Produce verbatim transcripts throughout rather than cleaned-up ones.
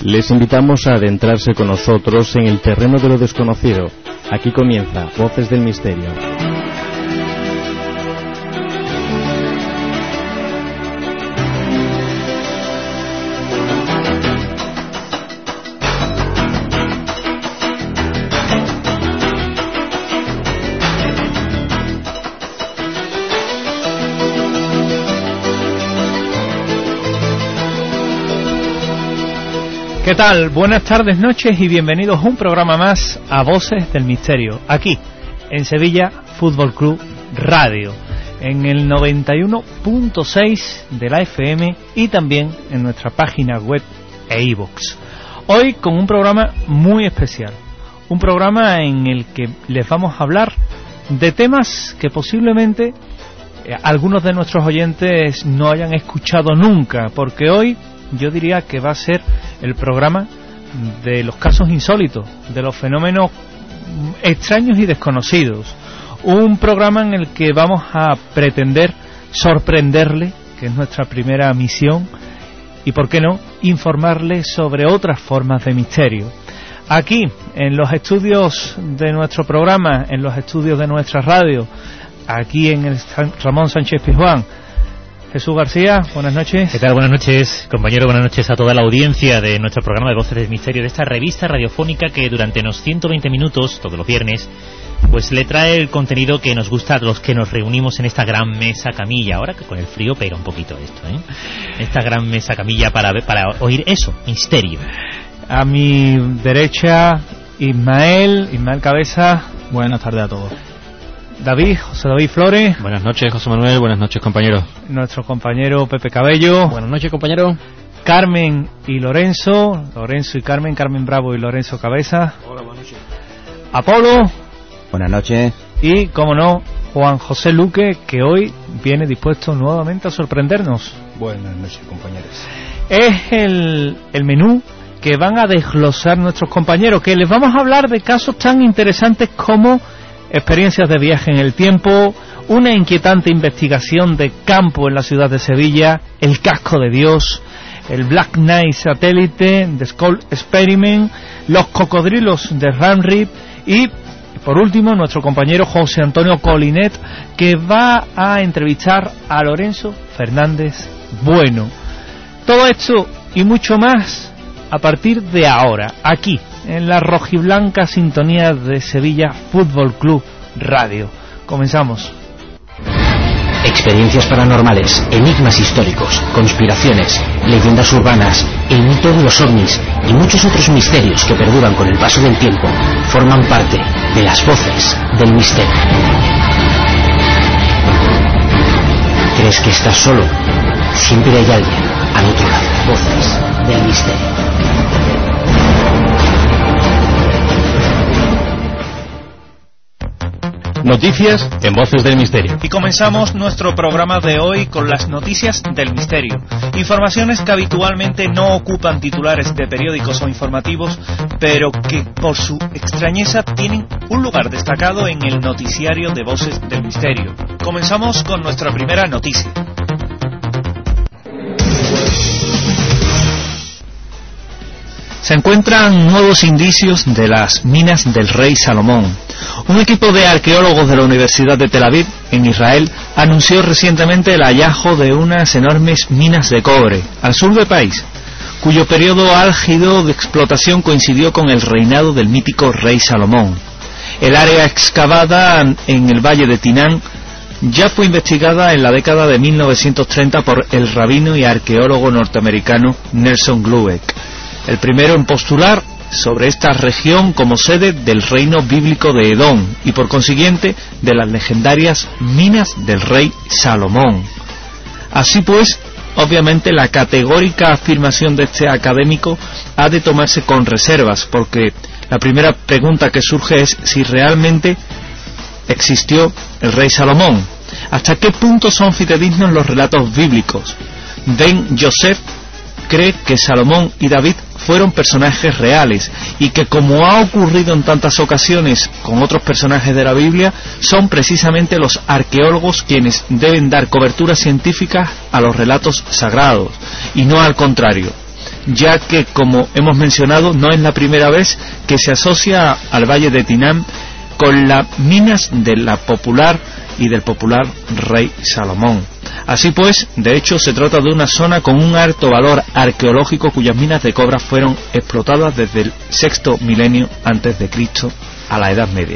Les invitamos a adentrarse con nosotros en el terreno de lo desconocido. Aquí comienza Voces del Misterio. ¿Qué tal? Buenas tardes, noches y bienvenidos a un programa más a Voces del Misterio, aquí en Sevilla Fútbol Club Radio, en el noventa y uno punto seis de la F M y también en nuestra página web e iVoox. Hoy con un programa muy especial, un programa en el que les vamos a hablar de temas que posiblemente eh, algunos de nuestros oyentes no hayan escuchado nunca, porque hoy yo diría que va a ser el programa de los casos insólitos, de los fenómenos extraños y desconocidos. Un programa en el que vamos a pretender sorprenderle, que es nuestra primera misión, y por qué no, informarle sobre otras formas de misterio. Aquí, en los estudios de nuestro programa, en los estudios de nuestra radio, aquí en el Ramón Sánchez Pizjuán, Jesús García, buenas noches. ¿Qué tal? Buenas noches, compañero. Buenas noches a toda la audiencia de nuestro programa de Voces del Misterio, de esta revista radiofónica que durante unos ciento veinte minutos, todos los viernes, pues le trae el contenido que nos gusta a los que nos reunimos en esta gran mesa camilla. Ahora que con el frío pega un poquito esto, ¿eh? Esta gran mesa camilla para, para oír eso, misterio. A mi derecha, Ismael, Ismael Cabeza. Buenas tardes a todos. David, José David Flores. Buenas noches, José Manuel. Buenas noches, compañero. Nuestro compañero Pepe Cabello. Buenas noches, compañero. Carmen y Lorenzo. Lorenzo y Carmen. Carmen Bravo y Lorenzo Cabeza. Hola, buenas noches. Apolo. Buenas noches. Y, como no, Juan José Luque, que hoy viene dispuesto nuevamente a sorprendernos. Buenas noches, compañeros. Es el, el menú que van a desglosar nuestros compañeros, que les vamos a hablar de casos tan interesantes como experiencias de viaje en el tiempo, una inquietante investigación de campo en la ciudad de Sevilla, el casco de Dios, el Black Knight satélite, The Skull Experiment, los cocodrilos de Ramrip y, por último, nuestro compañero José Antonio Colinet, que va a entrevistar a Lorenzo Fernández Bueno. Todo esto y mucho más a partir de ahora, aquí, en la rojiblanca sintonía de Sevilla Fútbol Club Radio. Comenzamos. Experiencias paranormales, enigmas históricos, conspiraciones, leyendas urbanas, el mito de los ovnis y muchos otros misterios que perduran con el paso del tiempo forman parte de las Voces del Misterio. ¿Crees que estás solo? Siempre hay alguien al otro lado. Voces del Misterio. Noticias en Voces del Misterio. Y comenzamos nuestro programa de hoy con las noticias del misterio. Informaciones que habitualmente no ocupan titulares de periódicos o informativos, pero que por su extrañeza tienen un lugar destacado en el noticiario de Voces del Misterio. Comenzamos con nuestra primera noticia. Se encuentran nuevos indicios de las minas del rey Salomón. Un equipo de arqueólogos de la Universidad de Tel Aviv, en Israel, anunció recientemente el hallazgo de unas enormes minas de cobre, al sur del país, cuyo periodo álgido de explotación coincidió con el reinado del mítico rey Salomón. El área excavada en el valle de Tinán ya fue investigada en la década de mil novecientos treinta por el rabino y arqueólogo norteamericano Nelson Glueck, el primero en postular sobre esta región como sede del reino bíblico de Edom y por consiguiente de las legendarias minas del rey Salomón. Así pues, obviamente la categórica afirmación de este académico ha de tomarse con reservas, porque la primera pregunta que surge es si realmente existió el rey Salomón. ¿Hasta qué punto son fidedignos los relatos bíblicos? Ben Yosef cree que Salomón y David fueron personajes reales y que, como ha ocurrido en tantas ocasiones con otros personajes de la Biblia, son precisamente los arqueólogos quienes deben dar cobertura científica a los relatos sagrados y no al contrario. ya que, como hemos mencionado, no es la primera vez que se asocia al Valle de Tinam con las minas de la popular y del popular rey Salomón. Así pues, de hecho, se trata de una zona con un alto valor arqueológico cuyas minas de cobre fueron explotadas desde el sexto milenio antes de Cristo a la Edad Media.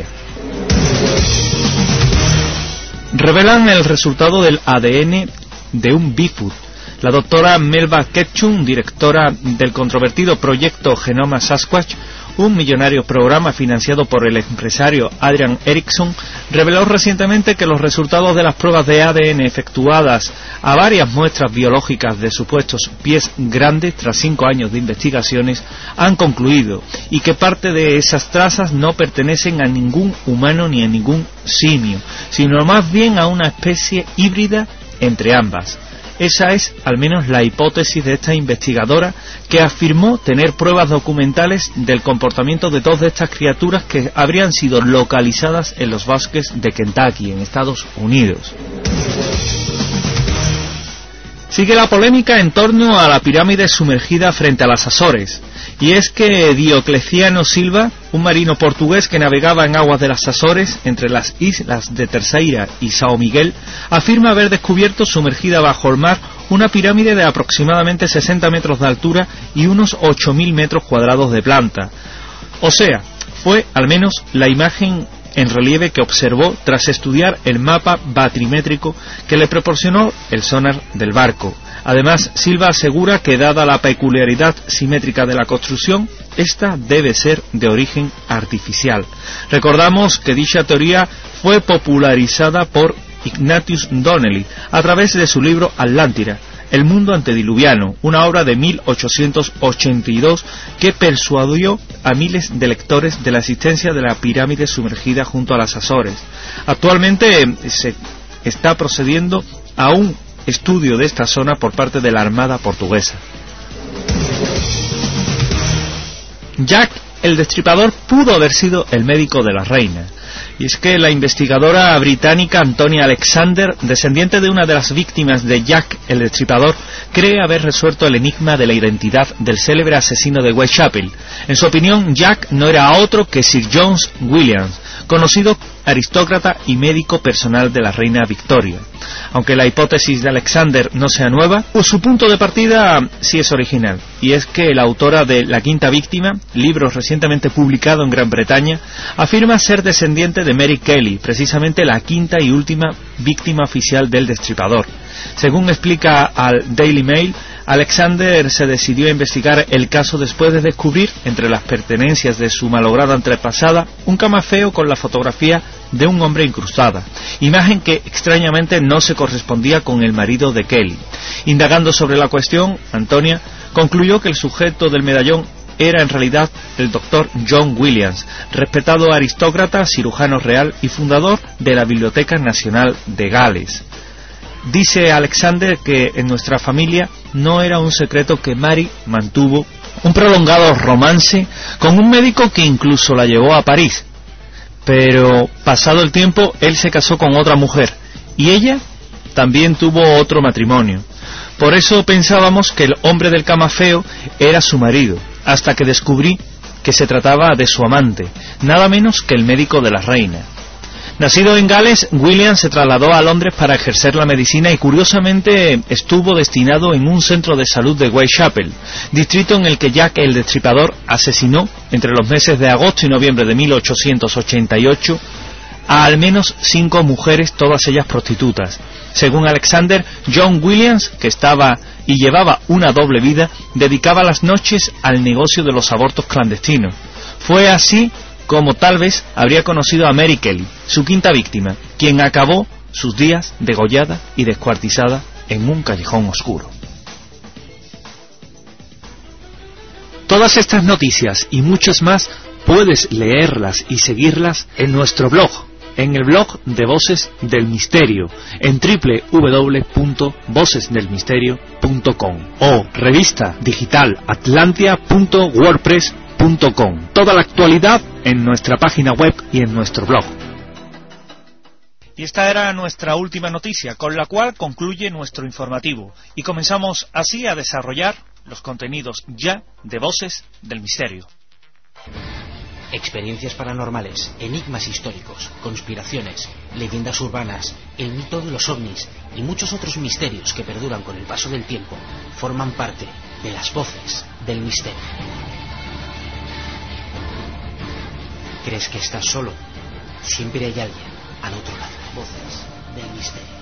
Revelan el resultado del A D N de un Bigfoot. La doctora Melba Ketchum, directora del controvertido proyecto Genoma Sasquatch, un millonario programa financiado por el empresario Adrian Erickson, reveló recientemente que los resultados de las pruebas de A D N efectuadas a varias muestras biológicas de supuestos pies grandes tras cinco años de investigaciones han concluido, y que parte de esas trazas no pertenecen a ningún humano ni a ningún simio, sino más bien a una especie híbrida entre ambas. Esa es, al menos, la hipótesis de esta investigadora, que afirmó tener pruebas documentales del comportamiento de dos de estas criaturas que habrían sido localizadas en los bosques de Kentucky, en Estados Unidos. Sigue la polémica en torno a la pirámide sumergida frente a las Azores, y es que Diocleciano Silva, un marino portugués que navegaba en aguas de las Azores entre las islas de Terceira y São Miguel, afirma haber descubierto sumergida bajo el mar una pirámide de aproximadamente sesenta metros de altura y unos ocho mil metros cuadrados de planta. O sea, fue al menos la imagen en relieve que observó tras estudiar el mapa batrimétrico que le proporcionó el sonar del barco. Además, Silva asegura que, dada la peculiaridad simétrica de la construcción, esta debe ser de origen artificial. Recordamos que dicha teoría fue popularizada por Ignatius Donnelly a través de su libro Atlántida, el mundo antediluviano, una obra de mil ochocientos ochenta y dos que persuadió a miles de lectores de la existencia de la pirámide sumergida junto a las Azores. Actualmente eh, se está procediendo a un estudio de esta zona por parte de la Armada portuguesa. Jack el Destripador pudo haber sido el médico de la reina. Y es que la investigadora británica Antonia Alexander, descendiente de una de las víctimas de Jack el Destripador, cree haber resuelto el enigma de la identidad del célebre asesino de Whitechapel. En su opinión, Jack no era otro que Sir John Williams, conocido aristócrata y médico personal de la reina Victoria. Aunque la hipótesis de Alexander no sea nueva, pues su punto de partida sí es original, y es que la autora de La Quinta Víctima, libro recientemente publicado en Gran Bretaña, afirma ser descendiente de Mary Kelly, precisamente la quinta y última víctima oficial del Destripador. Según explica al Daily Mail, Alexander se decidió a investigar el caso después de descubrir, entre las pertenencias de su malograda antepasada, un camafeo con la fotografía de un hombre incrustada, imagen que extrañamente no se correspondía con el marido de Kelly. Indagando sobre la cuestión, Antonia concluyó que el sujeto del medallón era en realidad el doctor John Williams, respetado aristócrata, cirujano real y fundador de la Biblioteca Nacional de Gales. Dice Alexander que en nuestra familia no era un secreto que Mary mantuvo un prolongado romance con un médico que incluso la llevó a París. Pero pasado el tiempo, él se casó con otra mujer y ella también tuvo otro matrimonio. Por eso pensábamos que el hombre del camafeo era su marido, hasta que descubrí que se trataba de su amante, nada menos que el médico de la reina. Nacido en Gales, William se trasladó a Londres para ejercer la medicina y curiosamente estuvo destinado en un centro de salud de Whitechapel, distrito en el que Jack el Destripador asesinó entre los meses de agosto y noviembre de mil ochocientos ochenta y ocho a al menos cinco mujeres, todas ellas prostitutas. Según Alexander, John Williams, que estaba y llevaba una doble vida, dedicaba las noches al negocio de los abortos clandestinos. Fue así como tal vez habría conocido a Mary Kelly, su quinta víctima, quien acabó sus días degollada y descuartizada en un callejón oscuro. Todas estas noticias y muchas más puedes leerlas y seguirlas en nuestro blog, en el blog de Voces del Misterio, en doble u doble u doble u punto voces del misterio punto com o revista digital atlantia punto wordpress punto com. Toda la actualidad en nuestra página web y en nuestro blog. Y esta era nuestra última noticia, con la cual concluye nuestro informativo, y comenzamos así a desarrollar los contenidos ya de Voces del Misterio. Experiencias paranormales, enigmas históricos, conspiraciones, leyendas urbanas, el mito de los ovnis y muchos otros misterios que perduran con el paso del tiempo forman parte de las Voces del Misterio. ¿Crees que estás solo? Siempre hay alguien al otro lado. Voces del Misterio.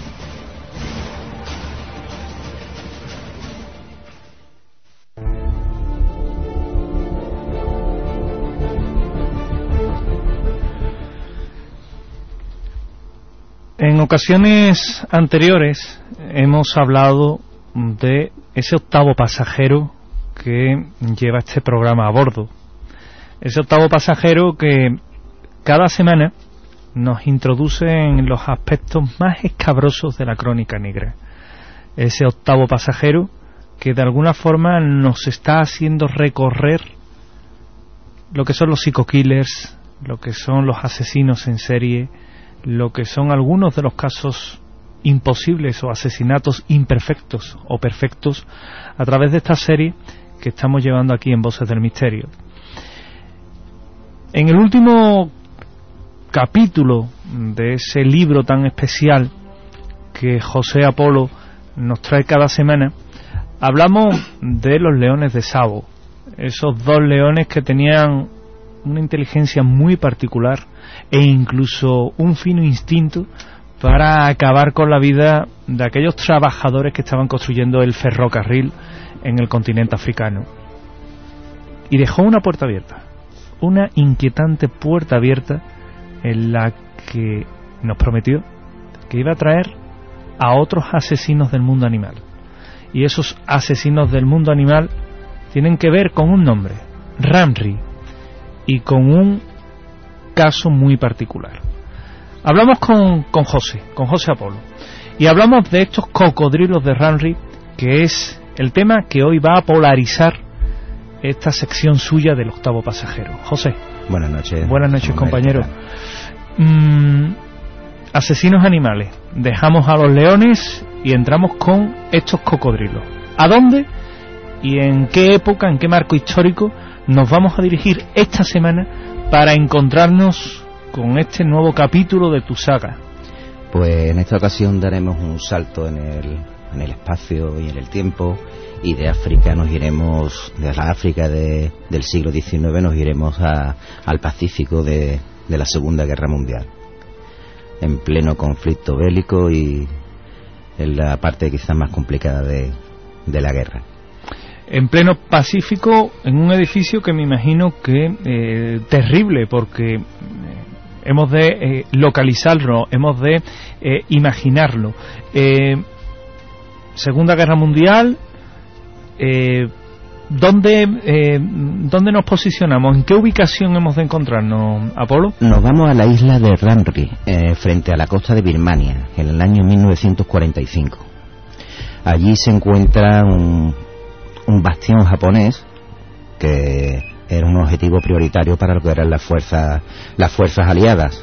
En ocasiones anteriores hemos hablado de ese octavo pasajero que lleva este programa a bordo. Ese octavo pasajero que cada semana nos introduce en los aspectos más escabrosos de la crónica negra. Ese octavo pasajero que de alguna forma nos está haciendo recorrer lo que son los psico-killers, lo que son los asesinos en serie, lo que son algunos de los casos imposibles o asesinatos imperfectos o perfectos a través de esta serie que estamos llevando aquí en Voces del Misterio. En el último capítulo de ese libro tan especial que José Apolo nos trae cada semana, hablamos de los leones de Sabo, esos dos leones que tenían una inteligencia muy particular e incluso un fino instinto para acabar con la vida de aquellos trabajadores que estaban construyendo el ferrocarril en el continente africano. Y dejó una puerta abierta, una inquietante puerta abierta en la que nos prometió que iba a traer a otros asesinos del mundo animal. Y esos asesinos del mundo animal tienen que ver con un nombre, Ramri, y con un caso muy particular. Hablamos con, con José, con José Apolo, y hablamos de estos cocodrilos de Ramri, que es el tema que hoy va a polarizar esta sección suya del octavo pasajero. José. Buenas noches. Buenas noches, compañero. Mm, asesinos animales. Dejamos a los leones y entramos con estos cocodrilos. ¿A dónde y en qué época, en qué marco histórico nos vamos a dirigir esta semana para encontrarnos con este nuevo capítulo de tu saga? Pues en esta ocasión daremos un salto en el, en el espacio y en el tiempo, y de África nos iremos, de la África de, del siglo diecinueve nos iremos a, al Pacífico de, de la Segunda Guerra Mundial, en pleno conflicto bélico y en la parte quizás más complicada de, de la guerra. En pleno Pacífico, en un edificio que me imagino que eh, terrible, porque eh, hemos de eh, localizarlo, hemos de eh, imaginarlo. Eh, Segunda Guerra Mundial, eh, ¿dónde, eh, ¿dónde nos posicionamos? ¿En qué ubicación hemos de encontrarnos, Apolo? Nos vamos a la isla de Ramri, eh, frente a la costa de Birmania, en el año mil novecientos cuarenta y cinco. Allí se encuentra un... un bastión japonés que era un objetivo prioritario para lo que eran las fuerzas las fuerzas aliadas,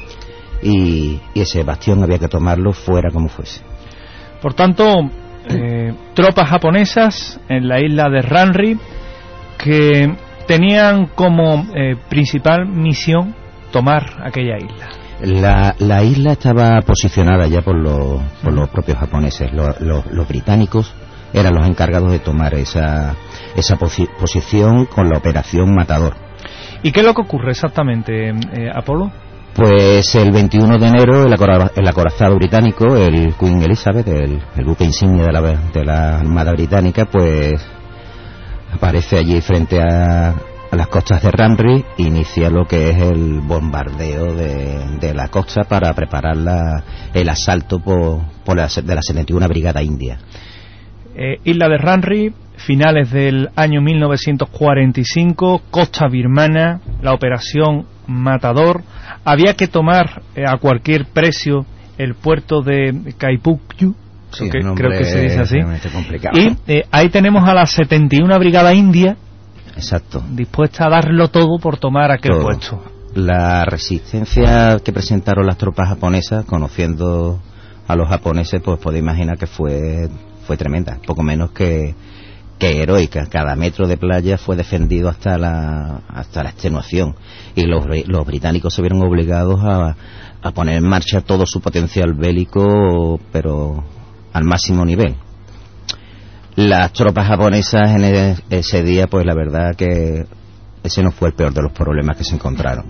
y, y ese bastión había que tomarlo fuera como fuese. Por tanto, eh, tropas japonesas en la isla de Ramri que tenían como eh, principal misión tomar aquella isla. La, la isla estaba posicionada ya por los, por los propios japoneses. Los, los, los británicos eran los encargados de tomar esa, esa posi- posición con la operación Matador. ¿Y qué es lo que ocurre exactamente, eh, Apolo? Pues el veintiuno de enero el, acora- el acorazado británico, el Queen Elizabeth, el, el buque insignia de la, de la Armada Británica, pues aparece allí frente a, a las costas de Ramri e inicia lo que es el bombardeo de, de la costa para preparar la, el asalto por, por la, de la setenta y una Brigada India. Eh, isla de Ramri, finales del año mil novecientos cuarenta y cinco, costa birmana, la operación Matador. Había que tomar eh, a cualquier precio el puerto de Kaipukyu, sí, que, creo que se dice así. Complicado. Y eh, ahí tenemos a la setenta y una Brigada India. Exacto. Dispuesta a darlo todo por tomar aquel todo. puesto. La resistencia que presentaron las tropas japonesas, conociendo a los japoneses, pues podéis imaginar que fue fue tremenda, poco menos que que heroica. Cada metro de playa fue defendido hasta la hasta la extenuación, y los, los británicos se vieron obligados a, a poner en marcha todo su potencial bélico, pero al máximo nivel. Las tropas japonesas en el, ese día, pues la verdad que ese no fue el peor de los problemas que se encontraron.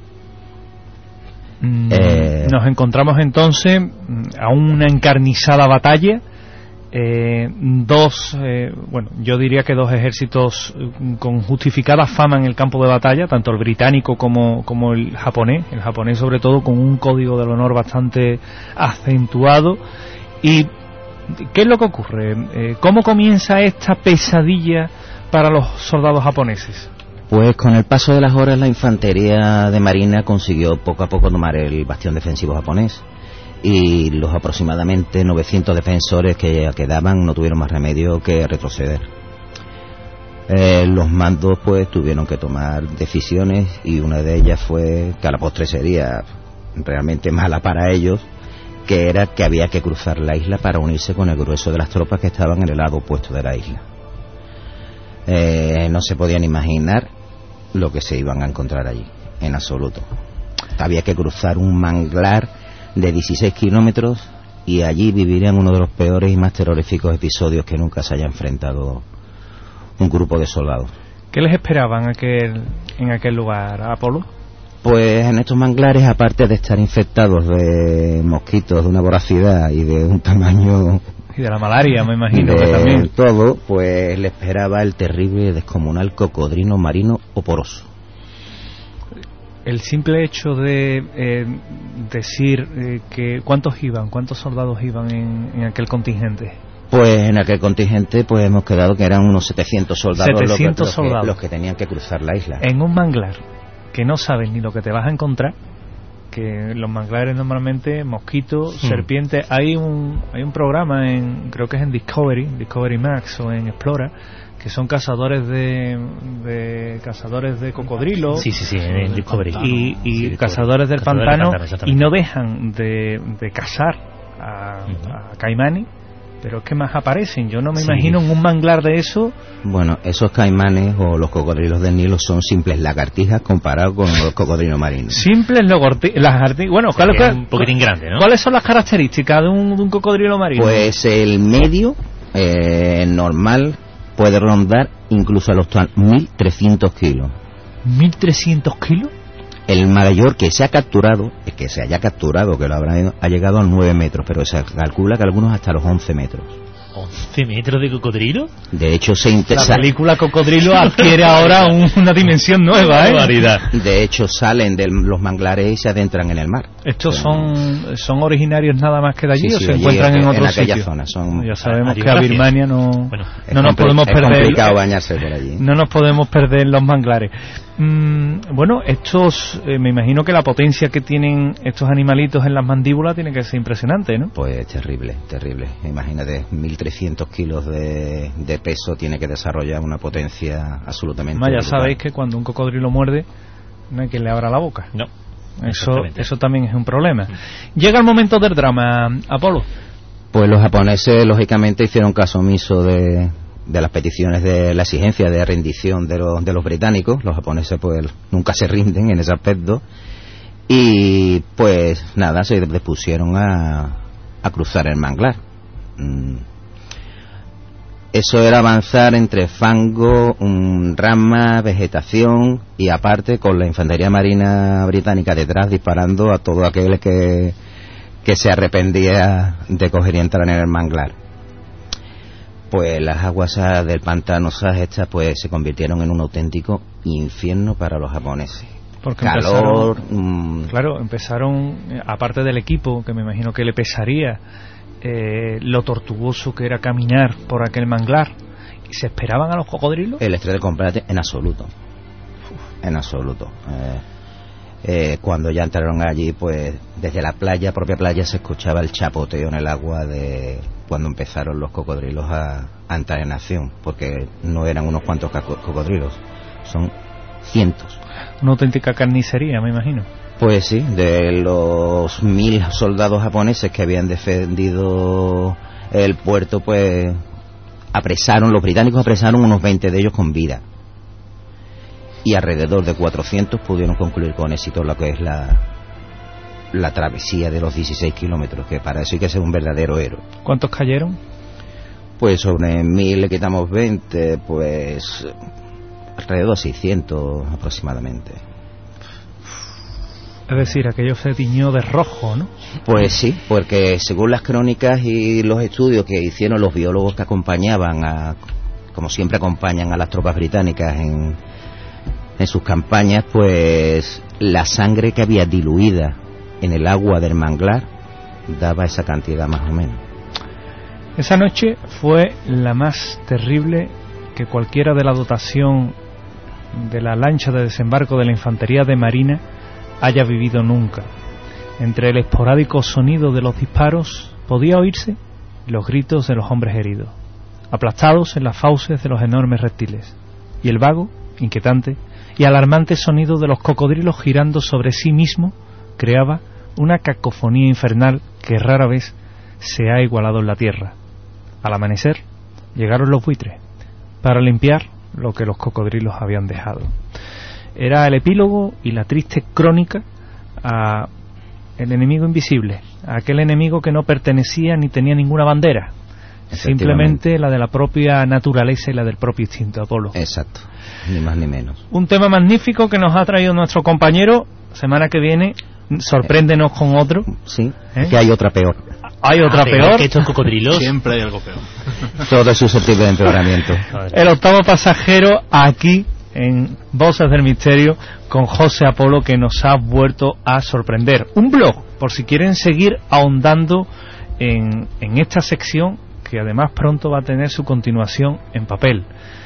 Mm, eh, nos encontramos entonces a una encarnizada batalla. Eh, dos, eh, bueno, yo diría que dos ejércitos con justificada fama en el campo de batalla, tanto el británico como, como el japonés, el japonés sobre todo con un código del honor bastante acentuado. ¿Y qué es lo que ocurre? Eh, ¿Cómo comienza esta pesadilla para los soldados japoneses? Pues con el paso de las horas la infantería de marina consiguió poco a poco tomar el bastión defensivo japonés, y los aproximadamente novecientos defensores que quedaban no tuvieron más remedio que retroceder. Eh, los mandos pues tuvieron que tomar decisiones, y una de ellas fue, que a la postre sería realmente mala para ellos, que era que había que cruzar la isla para unirse con el grueso de las tropas que estaban en el lado opuesto de la isla. Eh, no se podían imaginar lo que se iban a encontrar allí, en absoluto. Había que cruzar un manglar de dieciséis kilómetros, y allí vivirían uno de los peores y más terroríficos episodios que nunca se haya enfrentado un grupo de soldados. ¿Qué les esperaban aquel, en aquel lugar, Apolo? Pues en estos manglares, aparte de estar infectados de mosquitos de una voracidad y de un tamaño... Y de la malaria, me imagino de que también. todo, pues le esperaba el terrible, descomunal cocodrilo marino oporoso. El simple hecho de eh, decir eh, que cuántos iban, cuántos soldados iban en, en aquel contingente. Pues en aquel contingente pues hemos quedado que eran unos setecientos soldados, setecientos los, que, soldados. los que tenían que cruzar la isla. En un manglar que no sabes ni lo que te vas a encontrar, que los manglares normalmente, mosquitos, mm. serpientes. Hay un hay un programa, en creo que es en Discovery, Discovery Max o en Explora, que son cazadores de, de cazadores de cocodrilos. Sí, sí, sí, en Discovery. Y, y sí, cazadores del cazadores pantano, del pantano, y no dejan de, de cazar a, uh-huh. a caimanes, pero es que más aparecen. Yo no me sí. imagino en un manglar de eso. Bueno, esos caimanes o los cocodrilos del Nilo son simples lagartijas comparados con los cocodrilos marinos. Simples lagartijas. Bueno, Sí, ¿cuál, es cuál, un poquitín grande, ¿no? ¿cuáles son las características de un, de un cocodrilo marino? Pues el medio eh, normal puede rondar incluso a los mil trescientos kilos. ¿mil trescientos kilos? El mayor que se ha capturado, es que se haya capturado, que lo habrá, ha llegado a nueve metros, pero se calcula que algunos hasta los once metros. ¿once metros de cocodrilo? De hecho, se interesa. La película Cocodrilo adquiere ahora un, una dimensión nueva, ¿eh? Barbaridad. De hecho, salen de los manglares y se adentran en el mar. ¿Estos Pero, son son originarios nada más que de allí sí, o sí, se allí encuentran en, en otros aquella sitios? zona. Son, Ya sabemos Hay que a gracia. Birmania no, Bueno, no nos compli- podemos es perder. complicado bañarse por allí. No nos podemos perder en los manglares. Mm, bueno, estos, eh, me imagino que la potencia que tienen estos animalitos en las mandíbulas tiene que ser impresionante, ¿no? Pues terrible, terrible. Imagínate, mil trescientos kilos de, de peso, tiene que desarrollar una potencia absolutamente Además, ya brutal. sabéis que cuando un cocodrilo muerde, no hay quien le abra la boca. No. Eso, Exactamente. eso también es un problema. Llega el momento del drama, Apolo. Pues los japoneses, lógicamente, hicieron caso omiso de, de las peticiones de la exigencia de rendición de los, de los británicos. Los japoneses, pues, nunca se rinden en ese aspecto. Y, pues, nada, se dispusieron a, a cruzar el manglar. Mm. Eso era avanzar entre fango, um, ramas, vegetación, y aparte con la infantería marina británica detrás disparando a todo aquel que, que se arrepentía de coger y entrar en el manglar. Pues las aguas del pantano estas pues se convirtieron en un auténtico infierno para los japoneses. Porque Calor, empezaron, mm, claro, empezaron, eh, aparte del equipo, que me imagino que le pesaría, eh, lo tortuoso que era caminar por aquel manglar. ¿Y se esperaban a los cocodrilos? el estrés de combate en absoluto. En absoluto. Eh, eh, cuando ya entraron allí, pues desde la playa, propia playa, se escuchaba el chapoteo en el agua de cuando empezaron los cocodrilos a, a entrar en acción, porque no eran unos cuantos caco- cocodrilos, son cientos. Una auténtica carnicería, me imagino. Pues sí, de los mil soldados japoneses que habían defendido el puerto, pues apresaron, los británicos apresaron unos veinte de ellos con vida. Y alrededor de cuatrocientos pudieron concluir con éxito lo que es la, la travesía de los dieciséis kilómetros, que para eso hay que ser un verdadero héroe. ¿Cuántos cayeron? Pues sobre mil le quitamos veinte, pues alrededor de seiscientos aproximadamente. Es decir, aquello se tiñó de rojo, ¿no? Pues sí, porque según las crónicas y los estudios que hicieron los biólogos que acompañaban a, como siempre acompañan a las tropas británicas en en sus campañas, pues la sangre que había diluida en el agua del manglar daba esa cantidad más o menos. Esa noche fue la más terrible que cualquiera de la dotación de la lancha de desembarco de la infantería de marina haya vivido nunca. Entre el esporádico sonido de los disparos podía oírse los gritos de los hombres heridos, aplastados en las fauces de los enormes reptiles, y el vago, inquietante y alarmante sonido de los cocodrilos girando sobre sí mismo creaba una cacofonía infernal que rara vez se ha igualado en la tierra. Al amanecer llegaron los buitres para limpiar lo que los cocodrilos habían dejado. Era el epílogo y la triste crónica a el enemigo invisible, a aquel enemigo que no pertenecía ni tenía ninguna bandera, simplemente la de la propia naturaleza y la del propio instinto, Apolo. Exacto, ni más ni menos. Un tema magnífico que nos ha traído nuestro compañero. Semana que viene, sorpréndenos con otro. Sí, ¿Eh? que hay otra peor. Hay otra ah, peor. Que estos cocodrilos. Siempre hay algo peor. Todo es susceptible de empeoramiento. El octavo pasajero aquí en Voces del Misterio con José Apolo, que nos ha vuelto a sorprender. Un blog, por si quieren seguir ahondando en, en esta sección, que además pronto va a tener su continuación en papel.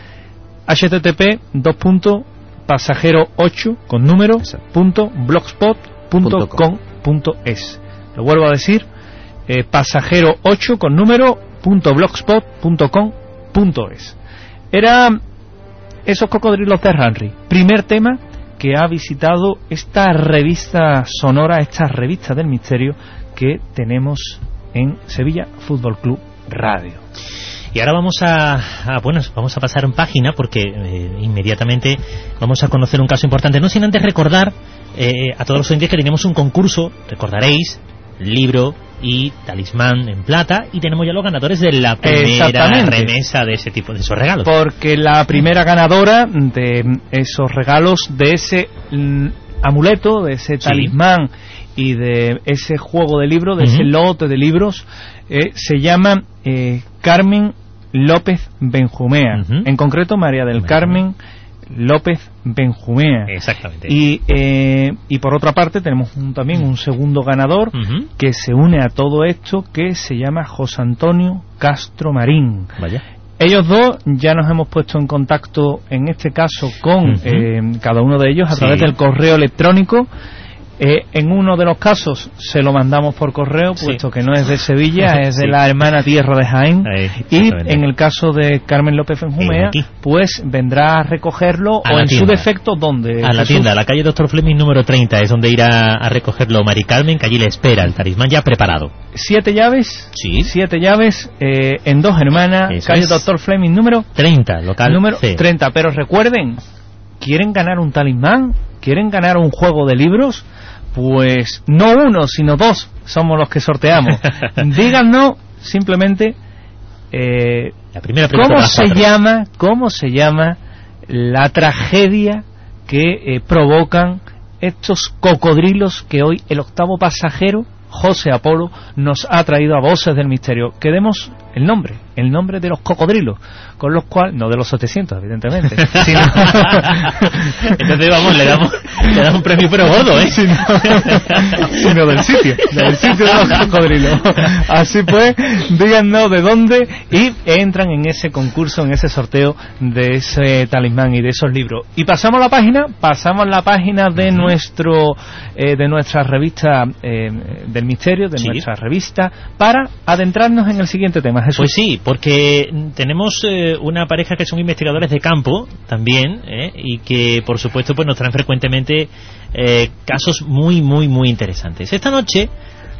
H T T P dos punto pasajero ocho con número punto blogspot punto com punto es. Lo vuelvo a decir, eh, pasajero ocho con número punto blogspot punto com punto es. Era esos cocodrilos de Ranry, primer tema que ha visitado esta revista sonora, esta revista del misterio que tenemos en Sevilla Fútbol Club Radio. Y ahora vamos a, a bueno, vamos a pasar en página porque eh, inmediatamente vamos a conocer un caso importante, no sin antes recordar eh, a todos los oyentes que tenemos un concurso, recordaréis, libro y talismán en plata, y tenemos ya los ganadores de la primera remesa de ese tipo de esos regalos. Porque la primera ganadora de esos regalos, de ese mm, amuleto, de ese talismán, sí, y de ese juego de libros, de uh-huh. ese lote de libros, eh, se llama eh, Carmen López Benjumea. Uh-huh. En concreto, María del Carmen López Benjumea. Exactamente. Y, eh, y por otra parte tenemos un, también un segundo ganador uh-huh. que se une a todo esto, que se llama José Antonio Castro Marín. Vaya. Ellos dos ya nos hemos puesto en contacto, en este caso, con uh-huh. eh, cada uno de ellos a sí. través del correo electrónico. Eh, en uno de los casos se lo mandamos por correo, puesto sí. que no es de Sevilla, es sí. de la hermana tierra de Jaén. Ahí, y en el caso de Carmen López Benjumea, pues vendrá a recogerlo, a o en tienda. Su defecto, ¿dónde? A la Jesús? Tienda, a la calle Doctor Fleming número treinta, es donde irá a recogerlo Mari Carmen, que allí le espera el talismán ya preparado. Siete llaves, sí. siete llaves eh, en Dos Hermanas, Eso calle es. Doctor Fleming número treinta, local número C. treinta. Pero recuerden, ¿quieren ganar un talismán? ¿Quieren ganar un juego de libros? Pues no uno, sino dos somos los que sorteamos. Díganos simplemente eh, la primera cómo se llama, cómo se llama la tragedia que eh, provocan estos cocodrilos que hoy el octavo pasajero, José Apolo, nos ha traído a Voces del Misterio. Que demos el nombre, el nombre de los cocodrilos, con los cuales, no de los setecientos, evidentemente, sino... Entonces, vamos, le damos, le damos un premio pero gordo, ¿eh? Sino, sino del sitio, del sitio de los cocodrilos. Así pues, díganos de dónde y entran en ese concurso, en ese sorteo de ese talismán y de esos libros. Y pasamos la página, pasamos la página de nuestro, eh, de nuestra revista eh, del misterio, de sí. nuestra revista, para adentrarnos en el siguiente tema. Jesús. Pues sí, porque tenemos eh, una pareja que son investigadores de campo también, eh, y que por supuesto pues nos traen frecuentemente eh, casos muy muy muy interesantes. Esta noche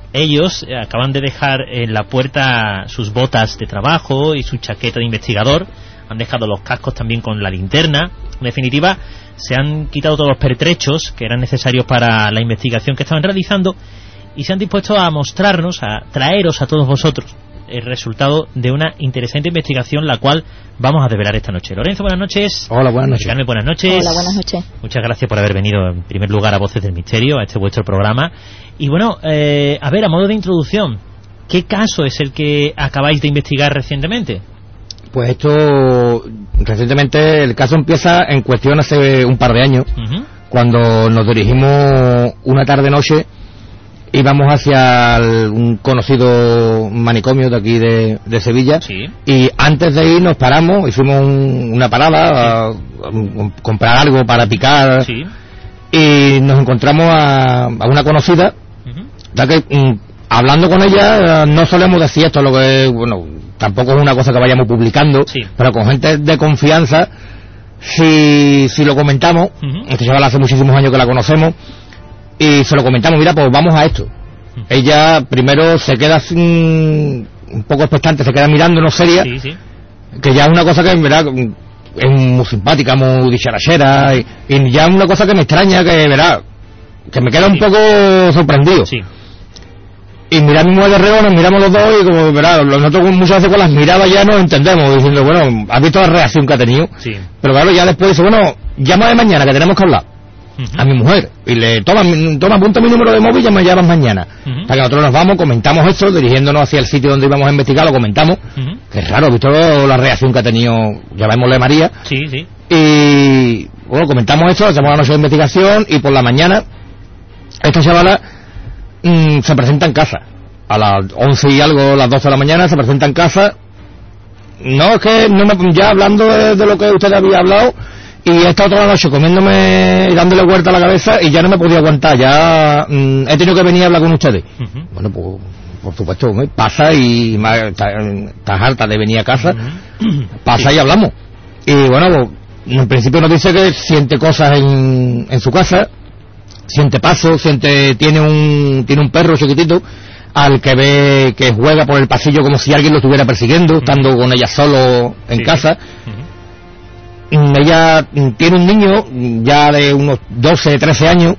Ellos eh, acaban de dejar en la puerta sus botas de trabajo y su chaqueta de investigador, han dejado los cascos también con la linterna. En definitiva, se han quitado todos los pertrechos que eran necesarios para la investigación que estaban realizando y se han dispuesto a mostrarnos, a traeros a todos vosotros el resultado de una interesante investigación, la cual vamos a develar esta noche. Lorenzo, buenas noches. Hola, buenas noches. Carmen, buenas noches. Hola, buenas noches. Muchas gracias por haber venido en primer lugar a Voces del Misterio, a este vuestro programa. Y bueno, eh, a ver, a modo de introducción, ¿qué caso es el que acabáis de investigar recientemente? Pues esto, recientemente el caso empieza en cuestión hace un par de años, uh-huh. cuando nos dirigimos una tarde-noche, íbamos hacia el, un conocido manicomio de aquí de, de Sevilla, sí. y antes de ir nos paramos, hicimos un, una parada, sí. a, a comprar algo para picar, sí. y nos encontramos a, a una conocida, uh-huh. ya que mm, hablando con ella no solemos decir esto, lo que bueno, tampoco es una cosa que vayamos publicando, sí. pero con gente de confianza, si, si lo comentamos, uh-huh. esta chavala hace muchísimos años que la conocemos, y se lo comentamos, mira, pues vamos a esto. Uh-huh. Ella primero se queda sin, un poco expectante, se queda mirándonos seria, sí, sí. que ya es una cosa que en verdad es muy simpática, muy dicharachera, y, y ya es una cosa que me extraña, que verá, que me queda sí. un poco sorprendido. Sí. Y mira mi mujer de reo, nos miramos los dos y como verá, nosotros muchas veces con las miradas ya nos entendemos, diciendo, bueno, has visto la reacción que ha tenido, sí. pero claro, ya después dice, bueno, llama de mañana que tenemos que hablar. Uh-huh. A mi mujer, y le toma, toma, apunta mi número de móvil y me llamas mañana. Uh-huh. Para que nosotros nos vamos, comentamos esto, dirigiéndonos hacia el sitio donde íbamos a investigar, lo comentamos. Uh-huh. Que es raro, visto la reacción que ha tenido, llamémosle María. Sí, sí. Y bueno, comentamos esto, hacemos la noche de investigación y por la mañana, esta chavala mmm, se presenta en casa. A las once y algo, las doce de la mañana, se presenta en casa. No, es que no me, ya hablando de, de lo que usted había hablado, y he estado toda la noche comiéndome y dándole vuelta a la cabeza y ya no me podía aguantar, ya mmm, he tenido que venir a hablar con ustedes. Uh-huh. Bueno, pues por supuesto, ¿me? Pasa y estás harta de venir a casa, uh-huh. pasa sí. y hablamos. Y bueno, en principio nos dice que siente cosas en, en su casa, siente pasos, siente, tiene un, tiene un perro chiquitito al que ve que juega por el pasillo como si alguien lo estuviera persiguiendo, uh-huh. estando con ella solo en sí. casa. Uh-huh. Ella tiene un niño ya de unos doce, trece años,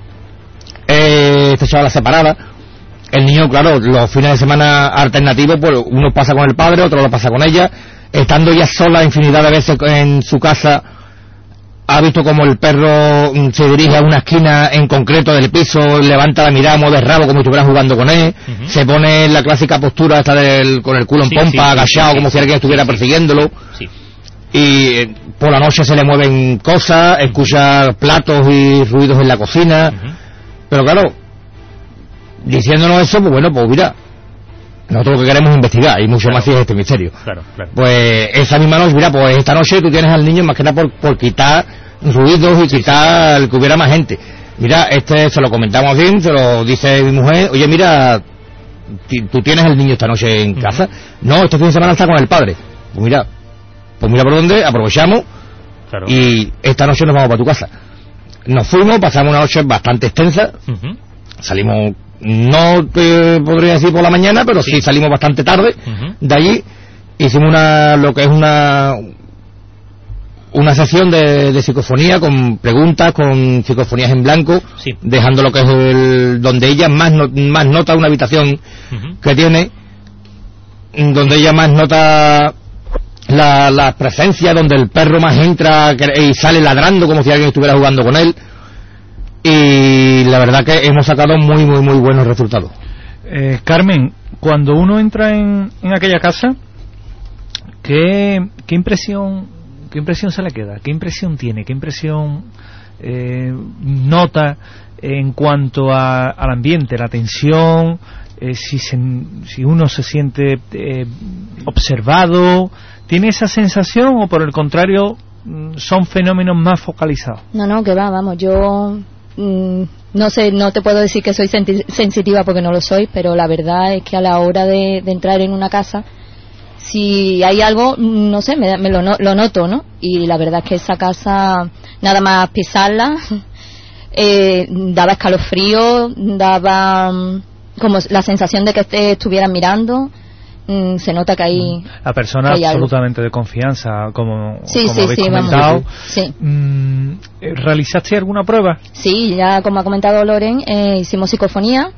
eh, esta chavala separada. El niño, claro, los fines de semana alternativos, pues uno pasa con el padre, otro lo pasa con ella. Estando ella sola infinidad de veces en su casa, ha visto como el perro se dirige a una esquina en concreto del piso, levanta la mirada, mueve el rabo como si estuviera jugando con él, uh-huh. se pone en la clásica postura esta del, con el culo en sí, pompa, sí, agachado, sí, como sí, si alguien estuviera sí, persiguiéndolo. Sí. Y por la noche se le mueven cosas, escucha platos y ruidos en la cocina, uh-huh. pero claro, diciéndonos eso, pues bueno, pues mira, nosotros lo que queremos es investigar, y mucho claro. más si es este misterio. Claro, claro. Pues esa misma noche, mira, pues esta noche tú tienes al niño más que nada por, por quitar ruidos y sí, quitar sí. que hubiera más gente. Mira, este se lo comentamos bien, se lo dice mi mujer, oye, mira, tú tienes el niño esta noche en uh-huh. casa. No, este fin de semana está con el padre. Pues mira, pues mira por dónde, aprovechamos claro. y esta noche nos vamos para tu casa. Nos fuimos, pasamos una noche bastante extensa, uh-huh. salimos, no te podría decir por la mañana, pero sí, sí salimos bastante tarde uh-huh. de allí, hicimos una, lo que es una una sesión de, de psicofonía con preguntas, con psicofonías en blanco, sí. dejando lo que es el, donde ella más, no, más nota una habitación uh-huh. que tiene, donde ella más nota La, la presencia, donde el perro más entra y sale ladrando como si alguien estuviera jugando con él, y la verdad que hemos sacado muy muy muy buenos resultados. eh, Carmen, cuando uno entra en, en aquella casa, ¿qué, qué impresión qué impresión se le queda? ¿Qué impresión tiene? ¿Qué impresión eh, nota en cuanto a, al ambiente, la tensión? Eh, si, se, si uno se siente eh, observado, ¿tiene esa sensación o por el contrario son fenómenos más focalizados? No, no, que va, vamos, yo mmm, no sé, no te puedo decir que soy senti- sensitiva porque no lo soy, pero la verdad es que a la hora de, de entrar en una casa, si hay algo, no sé, me, me lo, no, lo noto, ¿no? Y la verdad es que esa casa, nada más pisarla, eh, daba escalofrío, daba como la sensación de que te estuvieran mirando. Mm, se nota que hay la persona hay absolutamente de confianza, como, sí, como sí, habéis sí, comentado. vamos, sí. Mm, ¿realizaste alguna prueba? Sí, ya como ha comentado Loren, eh, hicimos psicofonía.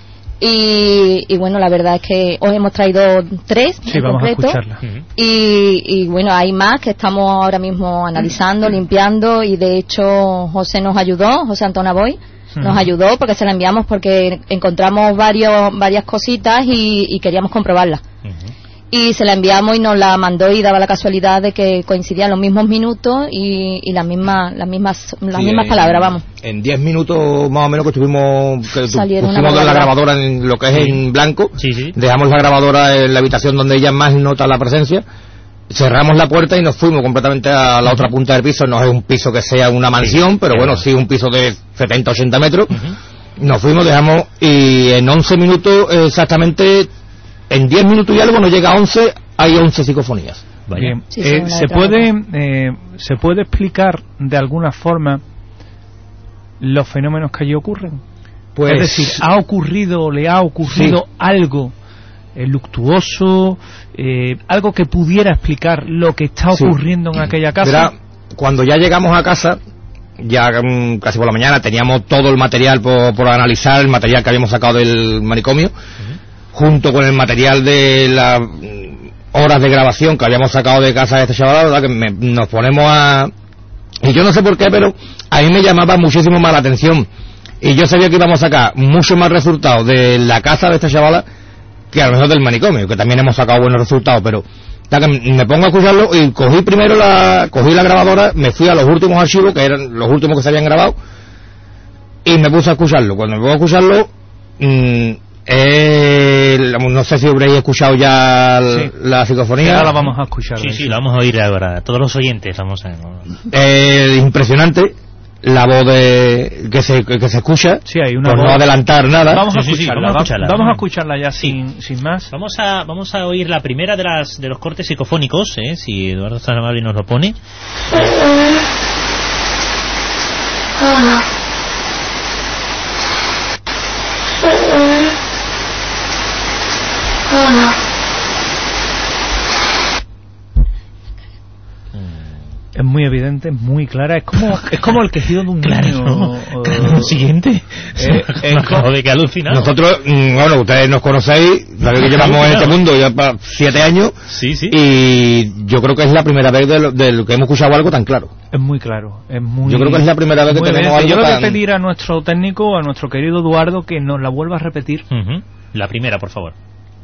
Y, y bueno, la verdad es que os hemos traído tres sí, en vamos concreto. A escucharla. Y, y bueno, hay más que estamos ahora mismo analizando, limpiando, y de hecho José nos ayudó, José Antón Aboy nos ayudó porque se la enviamos porque encontramos varios varias cositas y, y queríamos comprobarlas. Y se la enviamos y nos la mandó, y daba la casualidad de que coincidían los mismos minutos y, y las mismas las mismas las sí, mismas en, palabras, vamos. En diez minutos más o menos que estuvimos que Salieron pusimos la grabadora en lo que es en blanco, sí, sí. Dejamos la grabadora en la habitación donde ella más nota la presencia, cerramos la puerta y nos fuimos completamente a la otra punta del piso. No es un piso que sea una mansión, sí, pero bueno, sí un piso de setenta a ochenta metros. Uh-huh. Nos fuimos, dejamos, y en once minutos exactamente, en diez minutos y algo nos llega a once, hay once psicofonías. Bien. Sí, eh, ¿se, puede, eh, ¿Se puede explicar de alguna forma los fenómenos que allí ocurren? Pues, es decir, ¿ha ocurrido, le ha ocurrido sí. algo eh, luctuoso, eh, algo que pudiera explicar lo que está ocurriendo sí. en aquella casa? Verá, cuando ya llegamos a casa, ya um, casi por la mañana, teníamos todo el material por, por analizar, el material que habíamos sacado del manicomio, uh-huh. junto con el material de las horas de grabación que habíamos sacado de casa de este chaval, ¿verdad? Que me, nos ponemos a... Y yo no sé por qué, pero a mí me llamaba muchísimo más la atención. Y yo sabía que íbamos a sacar mucho más resultados de la casa de esta chavala que a lo mejor del manicomio, que también hemos sacado buenos resultados, pero ya que me pongo a escucharlo y cogí primero la cogí la grabadora, me fui a los últimos archivos, que eran los últimos que se habían grabado, y me puse a escucharlo. Cuando me pongo a escucharlo, mmm, Eh, no sé si habréis escuchado ya sí. la psicofonía. Ahora la vamos a escuchar. Sí, sí, la vamos a oír ahora. Todos los oyentes vamos a... Eh, impresionante la voz de que se que se escucha. Sí, hay una por voz. No adelantar nada. Vamos a sí, sí, sí, escucharla. vamos a escucharla. Vamos a escucharla ya sí. sin sin más. Vamos a vamos a oír la primera de las de los cortes psicofónicos, ¿eh? Si Eduardo está amable y nos lo pone. Es muy evidente, es muy clara, es como es como el quejido de un claro, niño. ¿no? Uh, siguiente. Eh, es como de que alucinado. Nosotros, bueno, ustedes nos conocéis, sabéis que llevamos en este mundo ya para siete años. Sí, sí. Y yo creo que es la primera vez de lo, de lo que hemos escuchado algo tan claro. Es muy claro, es muy. Yo creo que es la primera vez que tenemos evidente. algo Yo le voy tan... a pedir a nuestro técnico, a nuestro querido Eduardo, que nos la vuelva a repetir. Uh-huh. La primera, por favor.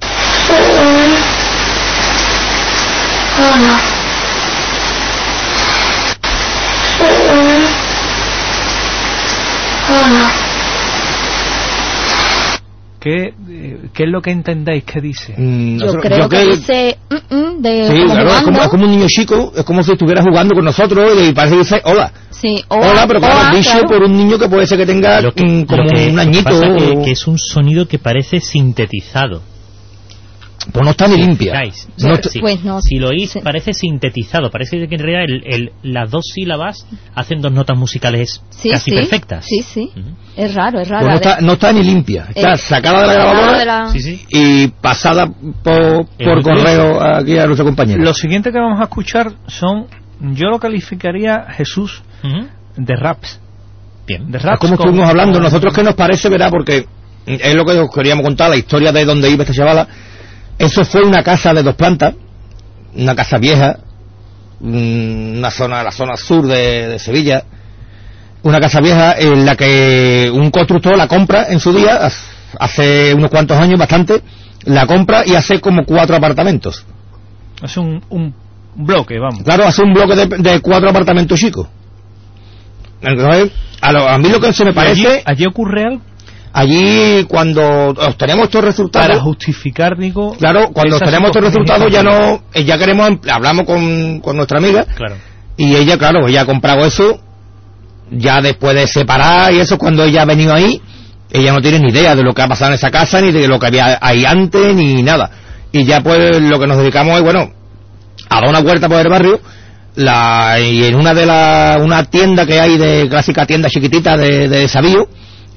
¿Qué, ¿Qué es lo que entendéis que dice? Mm, yo nosotros, creo yo que, que dice mm, mm, de sí, como claro, es como, es como un niño chico, es como si estuviera jugando con nosotros y parece que dice hola. Sí, hola, hola pero claro, dicho claro. por un niño que puede ser que tenga lo que, mm, como lo que un añito. Pasa que, que es un sonido que parece sintetizado. Pues no está ni limpia. No, no sí. Pues no. Si lo oís, sí. parece sintetizado. Parece que en realidad el, el, las dos sílabas hacen dos notas musicales sí, casi sí. perfectas. Sí, sí. Uh-huh. Es raro, es raro. Pues no, está, no está ni limpia. Está eh, sacada de la grabadora de la... Sí, sí. y pasada por, por correo aquí a nuestro compañero. Lo siguiente que vamos a escuchar son, yo lo calificaría, Jesús, uh-huh. de raps. Bien. De raps como con... estuvimos hablando, nosotros qué nos parece, verá, porque es lo que os queríamos contar, la historia de dónde iba esta chavala. Eso fue una casa de dos plantas, una casa vieja, una zona, la zona sur de, de Sevilla, una casa vieja en la que un constructor la compra en su día, hace unos cuantos años, bastante, la compra y hace como cuatro apartamentos. Hace un, un bloque, vamos. Claro, hace un bloque de, de cuatro apartamentos chicos. Entonces, a, lo, a mí lo que se me parece... ¿Allí, allí ocurre algo? Allí, cuando obtenemos estos resultados... Para justificar, digo... Claro, cuando obtenemos estos resultados ya no... Ya queremos... Hablamos con, con nuestra amiga. Claro. Y ella, claro, ella ha comprado eso. Ya después de separar y eso, cuando ella ha venido ahí, ella no tiene ni idea de lo que ha pasado en esa casa, ni de lo que había ahí antes, ni nada. Y ya pues lo que nos dedicamos es, bueno, a dar una vuelta por el barrio. La, y en una de las... Una tienda que hay de... Clásica tienda chiquitita de, de Savío,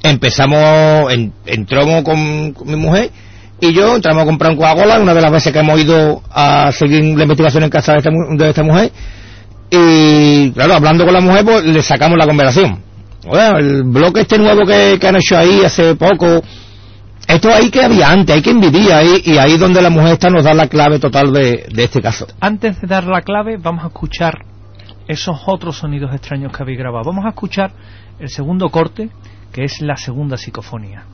empezamos, en, entramos con, con mi mujer y yo, entramos a comprar un Coca-Cola, una de las veces que hemos ido a seguir la investigación en casa de esta, de esta mujer, y claro, hablando con la mujer, pues le sacamos la conversación. Bueno, el bloque este nuevo que, que han hecho ahí hace poco, esto ahí que había antes, hay quien vivía ahí, y ahí donde la mujer esta nos da la clave total de, de este caso. Antes de dar la clave, vamos a escuchar esos otros sonidos extraños que habéis grabado. Vamos a escuchar el segundo corte, que es la segunda psicofonía.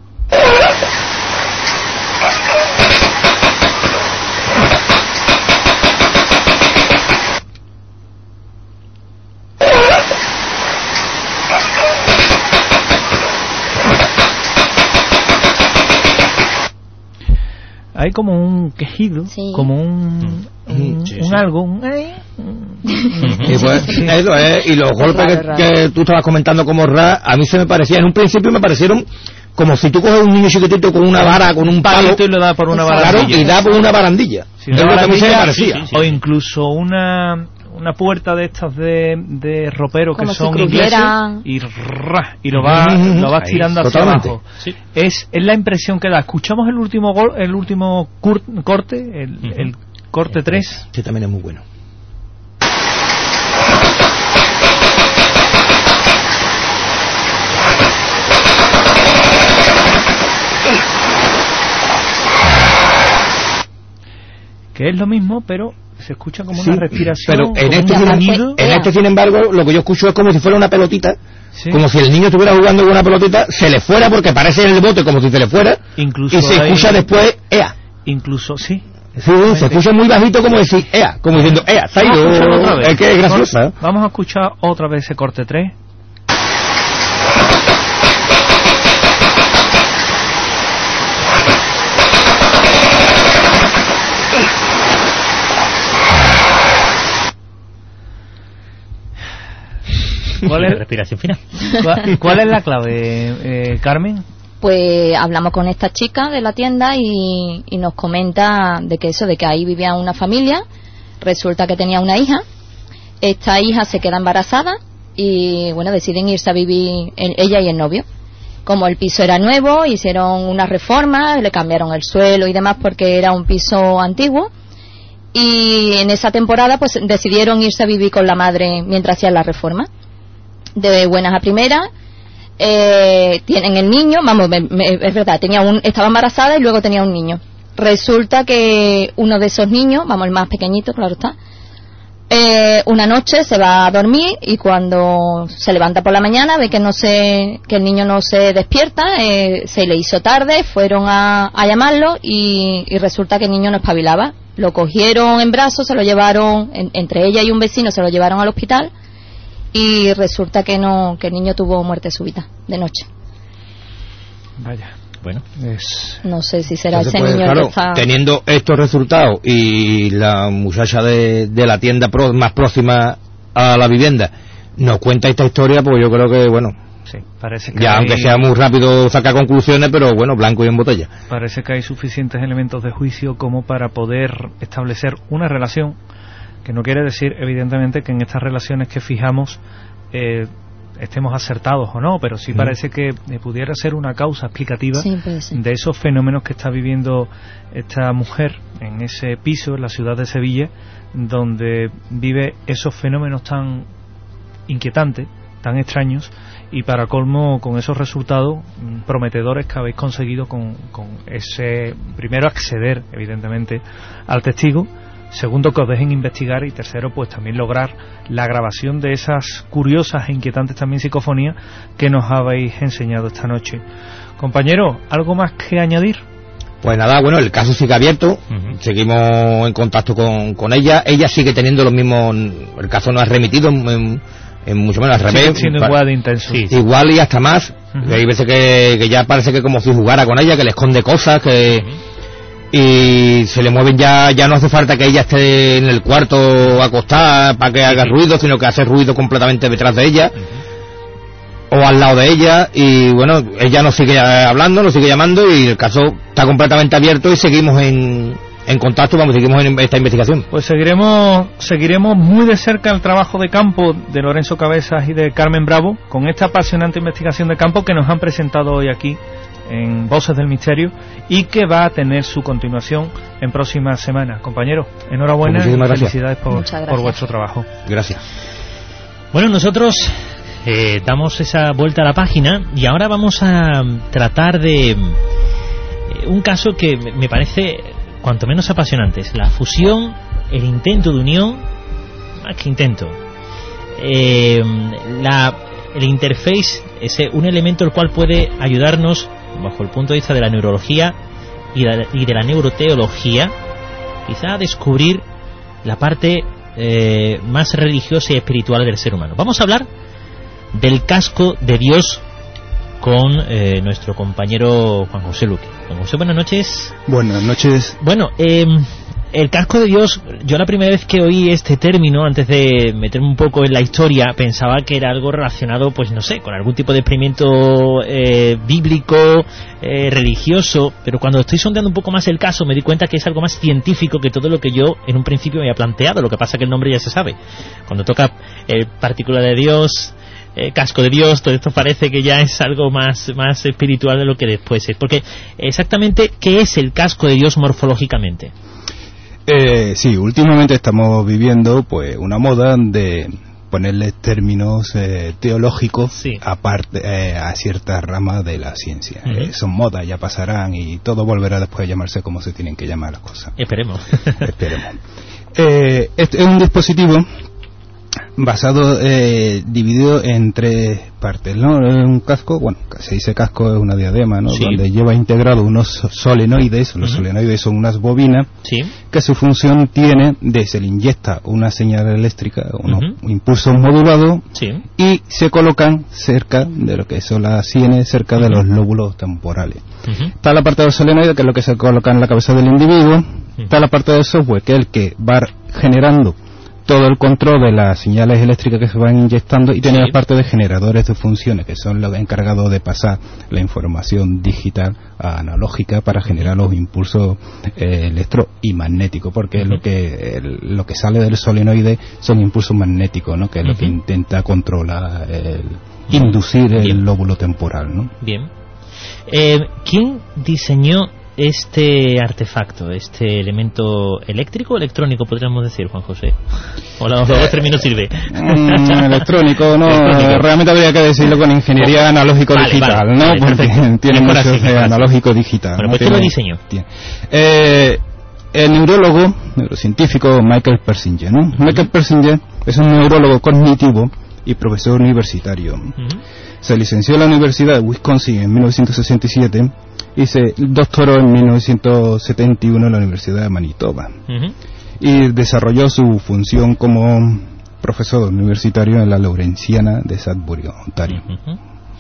Hay como un quejido, sí. como un, un, sí, sí. un algo, un... y, pues, eso es, y los golpes que, que tú estabas comentando como ra, a mí se me parecían, en un principio me parecieron como si tú coges un niño chiquitito con una vara, con un palo, y lo da por una barandilla. Claro, y da por una barandilla. Sí, una barandilla, a mí se me parecía. Sí, sí, o incluso una... una puerta de estas de, de ropero que son si ingleses y, rrr, y lo va mm-hmm. lo vas tirando hacia Totalmente. abajo sí. es, es la impresión que da. Escuchamos el último gol, el último cur, corte el, mm-hmm. el corte tres. Sí, también es muy bueno. Que es lo mismo, pero se escucha como sí, una respiración. Pero en este, sin, en este, sin embargo, lo que yo escucho es como si fuera una pelotita, sí. como si el niño estuviera jugando con una pelotita, se le fuera porque parece en el bote como si se le fuera, incluso y se hay... escucha después, ea. Incluso, sí. Sí, se escucha muy bajito como decir, ea, como diciendo, ea, se ha ido. Es que es graciosa. Vamos a escuchar otra vez ese corte tres. ¿Cuál es, respiración final. ¿Cuál, ¿Cuál es la clave, eh, Carmen? Pues hablamos con esta chica de la tienda y, y nos comenta de que eso, de que ahí vivía una familia. Resulta que tenía una hija. Esta hija se queda embarazada y bueno, deciden irse a vivir en, ella y el novio. Como el piso era nuevo, hicieron una reforma, le cambiaron el suelo y demás porque era un piso antiguo. Y en esa temporada pues decidieron irse a vivir con la madre mientras hacían la reforma. De buenas a primeras, eh, tienen el niño, vamos, me, me, es verdad, tenía un, estaba embarazada y luego tenía un niño. Resulta que uno de esos niños, vamos, el más pequeñito, claro está, eh, una noche se va a dormir y cuando se levanta por la mañana ve que no se, que el niño no se despierta, eh, se le hizo tarde, fueron a, a llamarlo y, y resulta que el niño no espabilaba. Lo cogieron en brazos, se lo llevaron, en, entre ella y un vecino se lo llevaron al hospital. Y resulta que no, que el niño tuvo muerte súbita de noche. Vaya, bueno, es... no sé si será Entonces, ese pues, niño claro, que está... teniendo estos resultados y la muchacha de, de la tienda pro, más próxima a la vivienda nos cuenta esta historia, pues yo creo que bueno, sí, parece que ya hay... aunque sea muy rápido sacar conclusiones, pero bueno, blanco y en botella. Parece que hay suficientes elementos de juicio como para poder establecer una relación. Que no quiere decir, evidentemente, que en estas relaciones que fijamos eh, estemos acertados o no, pero sí mm. parece que eh, pudiera ser una causa explicativa sí, de esos fenómenos que está viviendo esta mujer en ese piso, en la ciudad de Sevilla, donde vive esos fenómenos tan inquietantes, tan extraños, y para colmo con esos resultados prometedores que habéis conseguido con, con ese, primero, acceder, evidentemente, al testigo, segundo, que os dejen investigar y tercero, pues también lograr la grabación de esas curiosas e inquietantes también psicofonías que nos habéis enseñado esta noche. Compañero, ¿algo más que añadir? Pues nada, bueno, el caso sigue abierto, uh-huh. seguimos en contacto con, con ella, ella sigue teniendo los mismos, el caso no ha remitido en, en, en mucho menos al revés. Sigue siendo igual de intenso. Sí, igual y hasta más, uh-huh. hay veces que, que ya parece que como si jugara con ella, que le esconde cosas, que... Uh-huh. Y se le mueven ya, ya no hace falta que ella esté en el cuarto acostada para que haga ruido, sino que hace ruido completamente detrás de ella uh-huh. o al lado de ella, y bueno, ella nos sigue hablando, nos sigue llamando y el caso está completamente abierto y seguimos en, en contacto, vamos, seguimos en esta investigación. Pues seguiremos seguiremos muy de cerca el trabajo de campo de Lorenzo Cabezas y de Carmen Bravo con esta apasionante investigación de campo que nos han presentado hoy aquí en Voces del Misterio y que va a tener su continuación en próximas semanas. Compañeros, enhorabuena pues y felicidades por, gracias. por vuestro trabajo. Gracias. Bueno, nosotros eh, damos esa vuelta a la página y ahora vamos a tratar de eh, un caso que me parece cuanto menos apasionante. Es la fusión, el intento de unión, más que intento, eh, la, el interface, ese, un elemento el cual puede ayudarnos bajo el punto de vista de la neurología y de, y de la neuroteología, quizá a descubrir la parte eh, más religiosa y espiritual del ser humano. Vamos a hablar del casco de Dios con eh, nuestro compañero Juan José Luque. Juan José, buenas noches. Buenas noches. Bueno, eh, el casco de Dios, yo la primera vez que oí este término, antes de meterme un poco en la historia, pensaba que era algo relacionado, pues no sé, con algún tipo de experimento eh, bíblico, eh, religioso, pero cuando estoy sondeando un poco más el caso me di cuenta que es algo más científico que todo lo que yo en un principio me había planteado. Lo que pasa que el nombre ya se sabe. Cuando toca eh, partícula de Dios, Eh, casco de Dios, todo esto parece que ya es algo más, más espiritual de lo que después es. Porque exactamente, ¿qué es el casco de Dios morfológicamente? Eh, sí, últimamente estamos viviendo pues una moda de ponerle términos eh, teológicos sí. aparte eh, a ciertas ramas de la ciencia. Uh-huh. Eh, son modas, ya pasarán y todo volverá después a llamarse como se tienen que llamar las cosas. Esperemos. Esperemos. Eh, este es un dispositivo basado, eh, dividido en tres partes, ¿no? Un casco, bueno, se dice casco, es una diadema, ¿no? Sí. Donde lleva integrado unos solenoides. Los uh-huh. solenoides son unas bobinas sí. que su función tiene de se le inyecta una señal eléctrica, unos uh-huh. impulsos modulados sí. y se colocan cerca de lo que son las sienes, cerca uh-huh. de los lóbulos temporales. Uh-huh. Está la parte del solenoide, que es lo que se coloca en la cabeza del individuo. Uh-huh. Está la parte del software, que es el que va generando todo el control de las señales eléctricas que se van inyectando, y tiene sí. la parte de generadores de funciones, que son los encargados de pasar la información digital a analógica para generar los impulsos eh, electro y magnéticos, porque uh-huh. lo que el, lo que sale del solenoide son impulsos magnéticos, ¿no? Que es uh-huh. lo que intenta controlar, el, uh-huh. inducir el Bien. lóbulo temporal, ¿no? Bien. Eh, ¿Quién diseñó este artefacto, este elemento eléctrico o electrónico, podríamos decir, Juan José? ¿O los dos términos sirve? Mm, electrónico, no, electrónico. Realmente habría que decirlo con ingeniería analógico-digital, vale, vale, ¿no? Vale, porque perfecto. Tiene mucho de analógico-digital. Bueno, ¿no? pues ¿quién lo diseñó? Eh, el neurólogo, neurocientífico Michael Persinger, ¿no? Uh-huh. Michael Persinger es un neurólogo cognitivo y profesor universitario. Uh-huh. Se licenció en la Universidad de Wisconsin en mil novecientos sesenta y siete y se doctoró en mil novecientos setenta y uno en la Universidad de Manitoba. Uh-huh. Y desarrolló su función como profesor universitario en la Lawrenciana de Sudbury, Ontario. Uh-huh.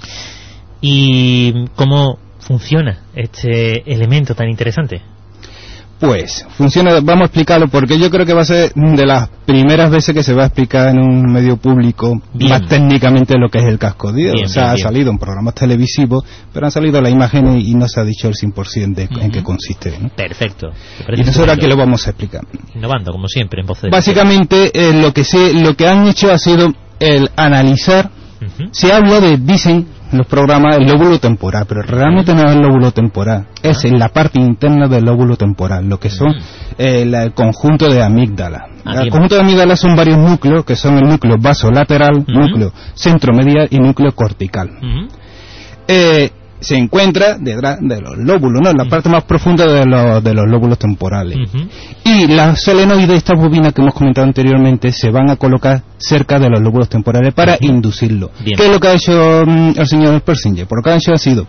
¿Y cómo funciona este elemento tan interesante? Pues funciona, vamos a explicarlo, porque yo creo que va a ser de las primeras veces que se va a explicar en un medio público bien. más técnicamente lo que es el casco de Dios. Bien, o sea, bien, ha bien. salido en programas televisivos, pero han salido las imágenes y no se ha dicho el cien por ciento de uh-huh. en qué consiste, ¿no? Perfecto. Y nosotros aquí lo vamos a explicar. Innovando, como siempre, en Voces. Básicamente, eh, lo que se, lo que han hecho ha sido el analizar. Uh-huh. Se habla de, dicen los programas, el lóbulo temporal, pero realmente no es el lóbulo temporal, uh-huh. es en la parte interna del lóbulo temporal, lo que son uh-huh. eh, la, el conjunto de amígdala. Ah, el conjunto de amígdala son varios núcleos, que son el núcleo basolateral, uh-huh. núcleo centromedial y núcleo cortical. Uh-huh. Eh, se encuentra detrás de los lóbulos, ¿no? En la uh-huh. parte más profunda de los, de los lóbulos temporales. Uh-huh. Y las solenoides, estas bobinas que hemos comentado anteriormente, se van a colocar cerca de los lóbulos temporales para uh-huh. inducirlo. Bien. ¿Qué es lo que ha hecho um, el señor Persinger? Por lo que ha hecho ha sido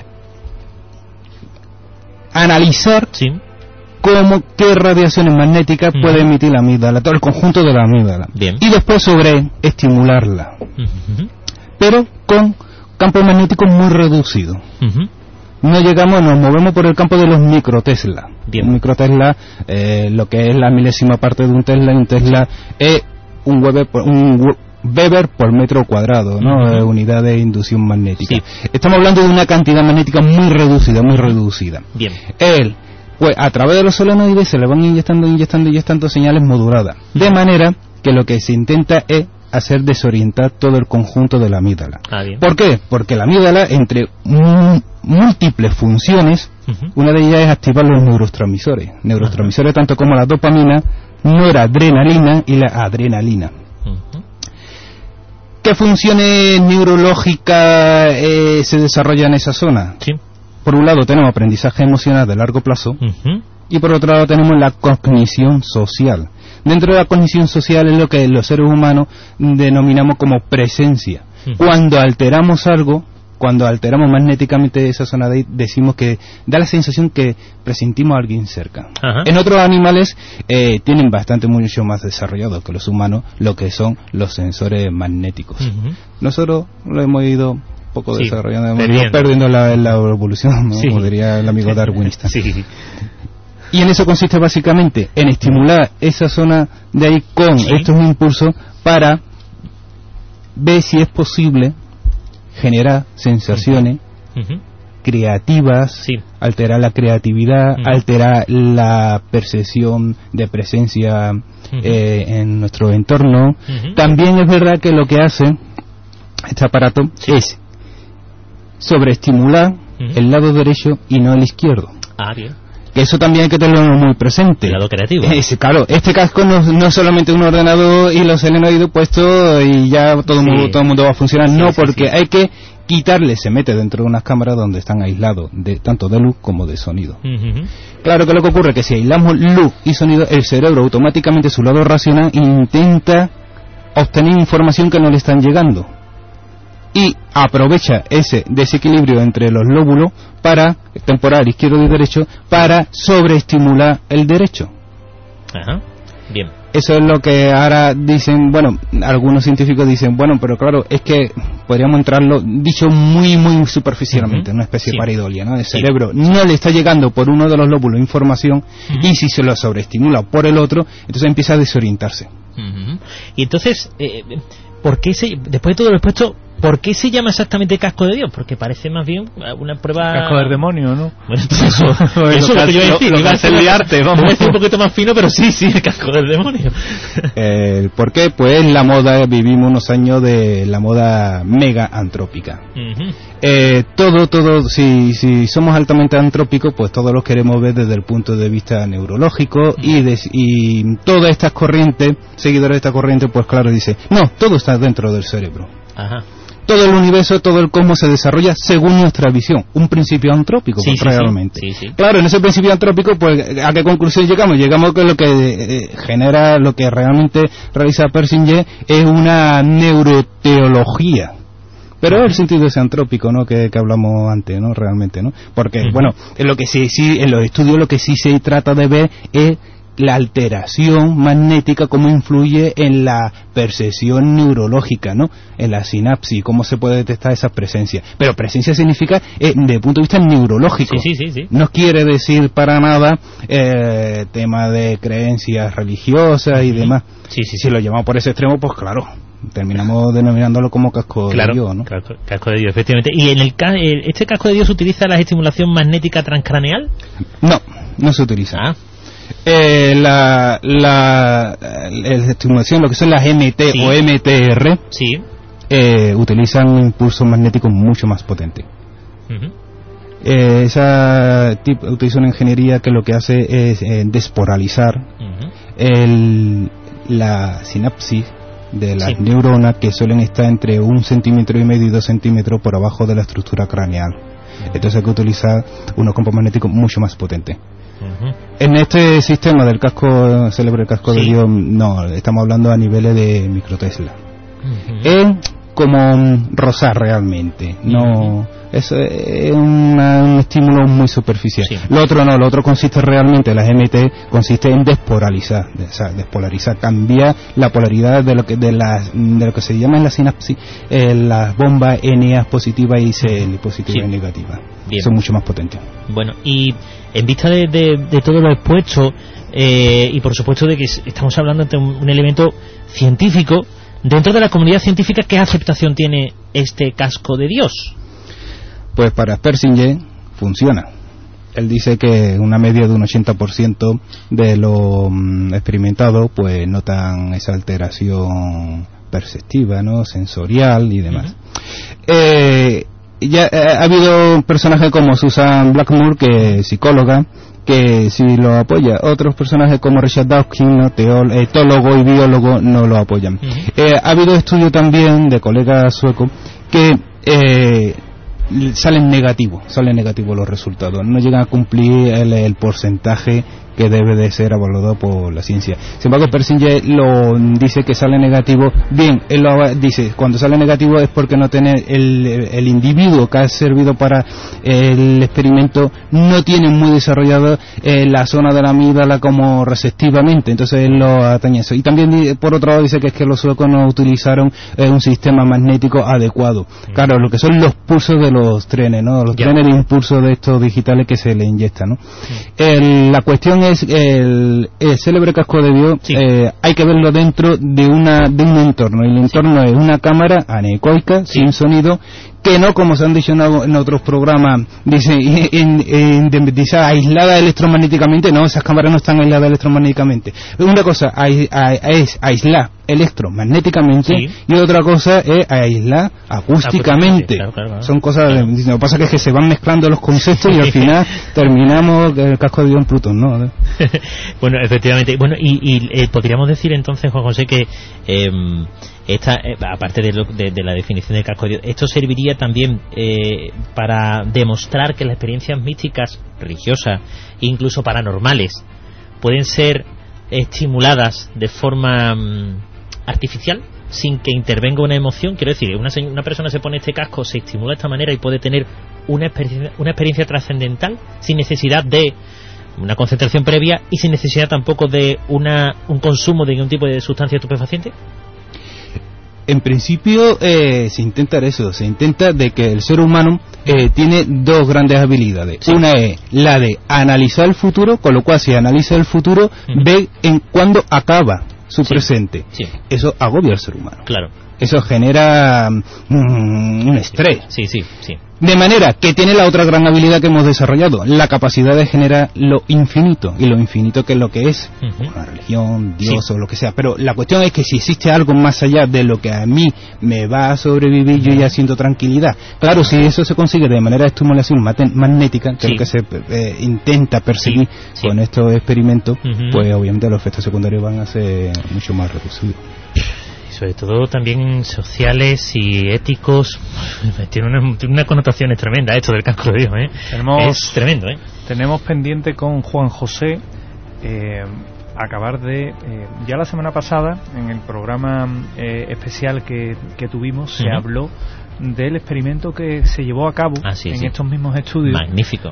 analizar sí. cómo, qué radiaciones magnéticas uh-huh. puede emitir la amígdala, todo el conjunto de la amígdala. Bien. Y después sobre estimularla. Uh-huh. Pero con campo magnético muy reducido. Uh-huh. No llegamos, nos movemos por el campo de los microtesla. Bien. Un microtesla, eh, lo que es la milésima parte de un Tesla, un Tesla es un Weber por, un Weber por metro cuadrado, ¿no? Uh-huh. Eh, unidad de inducción magnética. Sí. Estamos hablando de una cantidad magnética muy reducida, muy reducida. Bien. Él pues a través de los solenoides se le van inyectando, inyectando, inyectando señales moduladas, de manera que lo que se intenta es hacer desorientar todo el conjunto de la amígdala. Ah, bien. ¿Por qué? Porque la amígdala, entre m- múltiples funciones, uh-huh. una de ellas es activar los neurotransmisores. Neurotransmisores uh-huh. tanto como la dopamina, noradrenalina y la adrenalina. Uh-huh. ¿Qué funciones neurológicas eh, se desarrollan en esa zona? Sí. Por un lado tenemos aprendizaje emocional de largo plazo uh-huh. y por otro lado tenemos la cognición social. Dentro de la cognición social es lo que los seres humanos denominamos como presencia. Uh-huh. Cuando alteramos algo, cuando alteramos magnéticamente esa zona de ahí, decimos que da la sensación que presentimos a alguien cerca. Uh-huh. En otros animales eh, tienen bastante, mucho más desarrollado que los humanos lo que son los sensores magnéticos. Uh-huh. Nosotros lo hemos ido poco sí, desarrollando, hemos ido perdiendo la, la evolución, ¿no? Sí. Como diría el amigo darwinista. Sí. Y en eso consiste básicamente en estimular esa zona de ahí con sí. estos impulsos para ver si es posible generar sensaciones uh-huh. creativas, sí. alterar la creatividad, uh-huh. alterar la percepción de presencia uh-huh. eh, en nuestro entorno. Uh-huh. También es verdad que lo que hace este aparato sí. es sobreestimular uh-huh. el lado derecho y no el izquierdo. Ah, bien. Que eso también hay que tenerlo muy presente. El lado creativo. Es, claro, este casco no, no es solamente un ordenador y los solenoides puestos y ya todo el sí. mundo, todo el mundo va a funcionar. Sí, no, sí, porque sí. hay que quitarle, se mete dentro de unas cámaras donde están aislados de tanto de luz como de sonido. Uh-huh. Claro que lo que ocurre es que si aislamos luz y sonido, el cerebro automáticamente, su lado racional, intenta obtener información que no le están llegando. Y aprovecha ese desequilibrio entre los lóbulos para, temporal, izquierdo y derecho, para sobreestimular el derecho. Ajá, bien. Eso es lo que ahora dicen, bueno, algunos científicos dicen, bueno, pero claro, es que podríamos entrarlo, dicho muy, muy superficialmente, uh-huh. una especie sí. de pareidolia, ¿no? El sí. cerebro no le está llegando por uno de los lóbulos información uh-huh. y si se lo sobreestimula por el otro, entonces empieza a desorientarse. Uh-huh. Y entonces, eh, ¿por qué se, después de todo lo expuesto, ¿por qué se llama exactamente casco de Dios? Porque parece más bien una prueba... Casco del demonio, ¿no? Bueno, eso, eso, eso es lo que yo iba a decir. Lo, lo iba a hacer liarte, vamos. Voy a decir un poquito más fino, pero sí, sí, el casco del demonio. Eh, ¿Por qué? Pues la moda, vivimos unos años de la moda mega antrópica. Uh-huh. Eh, todo, todo, si, si somos altamente antrópicos, pues todos los queremos ver desde el punto de vista neurológico uh-huh. y, de, y todas estas corrientes, seguidores de esta corriente, pues claro, dice, no, todo está dentro del cerebro. Ajá. Todo el universo, todo el cosmos se desarrolla según nuestra visión, un principio antrópico, sí, pues, sí, realmente. Sí, sí. Claro, en ese principio antrópico, pues, ¿a qué conclusión llegamos? Llegamos que lo que eh, genera, lo que realmente realiza Persinger es una neuroteología. Pero es el sentido de ese antrópico, ¿no? Que, que hablamos antes, ¿no? Realmente, ¿no? Porque, uh-huh. bueno, en lo que sí, sí, en los estudios lo que sí se trata de ver es la alteración magnética, cómo influye en la percepción neurológica, ¿no? En la sinapsis, cómo se puede detectar esa presencia. Pero presencia significa eh, desde el punto de vista neurológico. Sí, sí, sí, sí. No quiere decir para nada eh, tema de creencias religiosas uh-huh. y demás. Sí, sí, sí. Si lo llamamos por ese extremo, pues claro, terminamos denominándolo como casco claro, de Dios, ¿no? Casco, casco de Dios, efectivamente. ¿Y en el este casco de Dios utiliza la estimulación magnética transcraneal? No, no se utiliza. Ah. Eh, la, la, la estimulación, lo que son las M T sí. o M T R, sí. eh, utilizan impulsos magnéticos mucho más potentes. Uh-huh. Eh, esa tipo, utiliza una ingeniería que lo que hace es eh, despolarizar uh-huh. el, la sinapsis de las sí. neuronas que suelen estar entre un centímetro y medio y dos centímetros por abajo de la estructura craneal. Uh-huh. Entonces hay que utilizar unos campos magnéticos mucho más potentes. Uh-huh. En este sistema del casco, célebre casco sí. de Dios, no, estamos hablando a niveles de microtesla. Uh-huh. Es como rozar realmente, no uh-huh. es, es una, un estímulo muy superficial. Sí. Lo otro no, lo otro consiste realmente, las M T consiste en despolarizar, o sea, despolarizar, cambiar la polaridad de lo que de las de lo que se llama en la sinapsis eh, las bombas N A positivas y C L positivas sí. y negativas. Bien. Son mucho más potentes. Bueno, y en vista de, de, de todo lo expuesto eh, y por supuesto de que estamos hablando de un, un elemento científico, dentro de la comunidad científica, ¿qué aceptación tiene este casco de Dios? Pues para Persinger funciona. él dice que una media de un ochenta por ciento de los mm, experimentados pues notan esa alteración perceptiva, ¿no? Sensorial y demás. Uh-huh. eh, ya eh, ha habido personajes como Susan Blackmore, que es psicóloga, que sí lo apoya. Otros personajes como Richard Dawkins, ¿no? Teó- etólogo y biólogo, no lo apoyan. Uh-huh. eh, ha habido estudios también de colegas suecos que eh, salen negativos, salen negativos los resultados, no llegan a cumplir el, el porcentaje que debe de ser evaluado por la ciencia. Sin embargo, Persinger lo dice que sale negativo. Bien, él lo dice, cuando sale negativo es porque no tiene el, el individuo que ha servido para el experimento no tiene muy desarrollado eh, la zona de la amígdala como receptivamente, entonces él lo atañe eso. Y también, por otro lado, dice que es que los suecos no utilizaron eh, un sistema magnético adecuado. Sí. Claro, lo que son los pulsos de los trenes, ¿no? Los yeah. trenes de impulso de estos digitales que se le inyectan, ¿no? Sí. El, la cuestión es el, el célebre casco de Bio, sí. eh, hay que verlo dentro de una de un entorno. El entorno sí. es una cámara anecoica, sí. sin sonido, que no, como se han dicho en, en otros programas, dice, en, en, en, dice aislada electromagnéticamente. No, esas cámaras no están aisladas electromagnéticamente. Una cosa es, es aislar electromagnéticamente, sí. y otra cosa es aislar acústicamente. Claro, claro, claro. Son cosas, claro. Lo que pasa es que se van mezclando los conceptos y al final terminamos el casco de Bio en Plutón, ¿no? Bueno, efectivamente. Bueno, y, y eh, podríamos decir entonces, Juan José, que eh, esta, eh, aparte de, lo, de, de la definición de casco de Bio, esto serviría también eh, para demostrar que las experiencias místicas, religiosas, incluso paranormales, pueden ser estimuladas de forma um, artificial, sin que intervenga una emoción. Quiero decir, una, una persona se pone este casco, se estimula de esta manera y puede tener una experiencia, una experiencia trascendental sin necesidad de una concentración previa y sin necesidad tampoco de una un consumo de ningún tipo de sustancia estupefaciente. En principio eh, se intenta eso, se intenta de que el ser humano eh, tiene dos grandes habilidades. Sí. Una es la de analizar el futuro, con lo cual si analiza el futuro, uh-huh. ve en cuándo acaba su sí. presente. Sí. Eso agobia al ser humano. Claro. Eso genera mm, un estrés. Sí, sí, sí. De manera que tiene la otra gran habilidad que hemos desarrollado, la capacidad de generar lo infinito, y lo infinito que es lo que es uh-huh. una religión, Dios sí. o lo que sea. Pero la cuestión es que si existe algo más allá de lo que a mí me va a sobrevivir, uh-huh. yo ya siento tranquilidad. Claro, si eso se consigue de manera de estimulación magnética, que sí. es lo que se eh, intenta perseguir sí. Sí. con estos experimentos, uh-huh. pues obviamente los efectos secundarios van a ser mucho más reducidos. Sobre todo también sociales y éticos. Tiene una, una connotación tremenda esto del casco de Bio, ¿eh? Tenemos, es tremendo, ¿eh? Tenemos pendiente con Juan José eh, acabar de eh, ya la semana pasada en el programa eh, especial que, que tuvimos uh-huh. se habló del experimento que se llevó a cabo ah, sí, en sí. estos mismos estudios. Magnífico.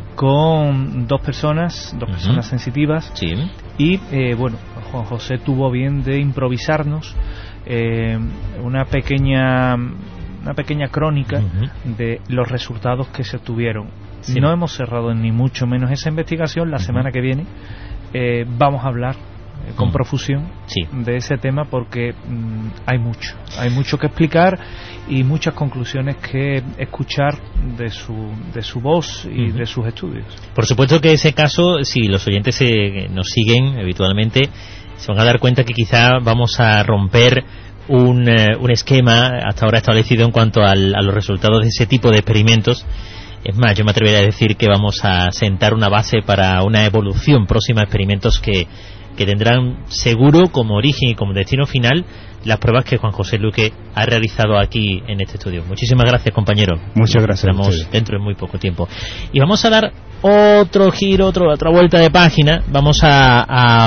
Con dos personas, dos uh-huh. personas sensitivas. Sí. Y eh, bueno, Juan José tuvo bien de improvisarnos Eh, una pequeña una pequeña crónica uh-huh. de los resultados que se obtuvieron. Sí. No hemos cerrado ni mucho menos esa investigación. La uh-huh. semana que viene eh, vamos a hablar eh, con uh-huh. profusión sí. de ese tema, porque mm, hay mucho hay mucho que explicar y muchas conclusiones que escuchar de su de su voz y uh-huh. de sus estudios. Por supuesto que ese caso, si los oyentes eh, nos siguen habitualmente, se van a dar cuenta que quizá vamos a romper un, eh, un esquema hasta ahora establecido en cuanto al, a los resultados de ese tipo de experimentos. Es más, yo me atrevería a decir que vamos a sentar una base para una evolución próxima a experimentos que, que tendrán seguro como origen y como destino final las pruebas que Juan José Luque ha realizado aquí en este estudio. Muchísimas gracias, compañero. Muchas gracias. Nos vemos dentro de muy poco tiempo. Y vamos a dar otro giro, otro, otra vuelta de página. Vamos a, a,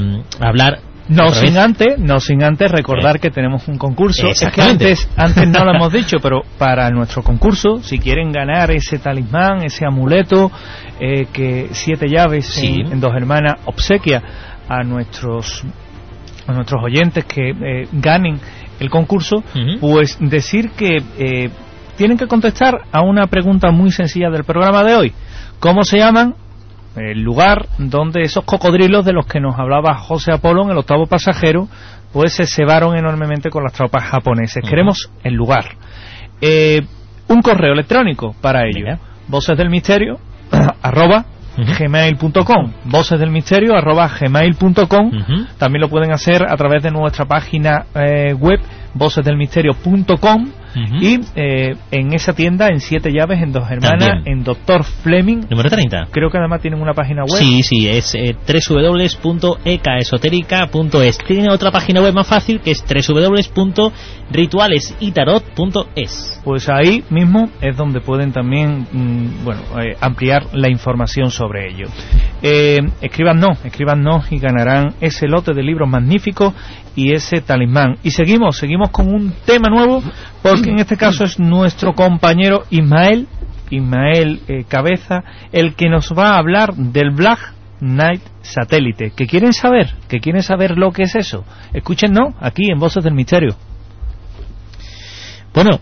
a hablar... No sin antes, no sin antes recordar eh. que tenemos un concurso. Es que antes, antes no lo hemos dicho, pero para nuestro concurso, si quieren ganar ese talismán, ese amuleto, eh, que siete llaves sí. en, en Dos Hermanas obsequia a nuestros a nuestros oyentes que eh, ganen el concurso, uh-huh. pues decir que eh, tienen que contestar a una pregunta muy sencilla del programa de hoy. ¿Cómo se llaman el lugar donde esos cocodrilos de los que nos hablaba José Apolo en el octavo pasajero pues se cebaron enormemente con las tropas japonesas? Uh-huh. Queremos el lugar. Eh, un correo electrónico para ello. Mira. Voces del misterio arroba uh-huh. gmail punto com, voces del misterio arroba gmail punto com. Uh-huh. También lo pueden hacer a través de nuestra página eh, web voces del misterio punto com. Uh-huh. Y eh, en esa tienda, en Siete Llaves, en Dos Hermanas, también. En Doctor Fleming, número treinta. Creo que además tienen una página web. Sí, sí, es eh, doble u doble u doble u punto ecaesotérica punto es. Tienen otra página web más fácil que es doble u doble u doble u punto rituales y tarot punto es. Pues ahí mismo es donde pueden también mmm, bueno eh, ampliar la información sobre ello. Eh, escríbanos, escríbanos y ganarán ese lote de libros magníficos y ese talismán. Y seguimos, seguimos con un tema nuevo, porque en este caso es nuestro compañero Ismael, Ismael eh, Cabeza, el que nos va a hablar del Black Knight Satélite. ¿Qué quieren saber? ¿Qué quieren saber lo que es eso? Escúchennos aquí en Voces del Misterio. Bueno,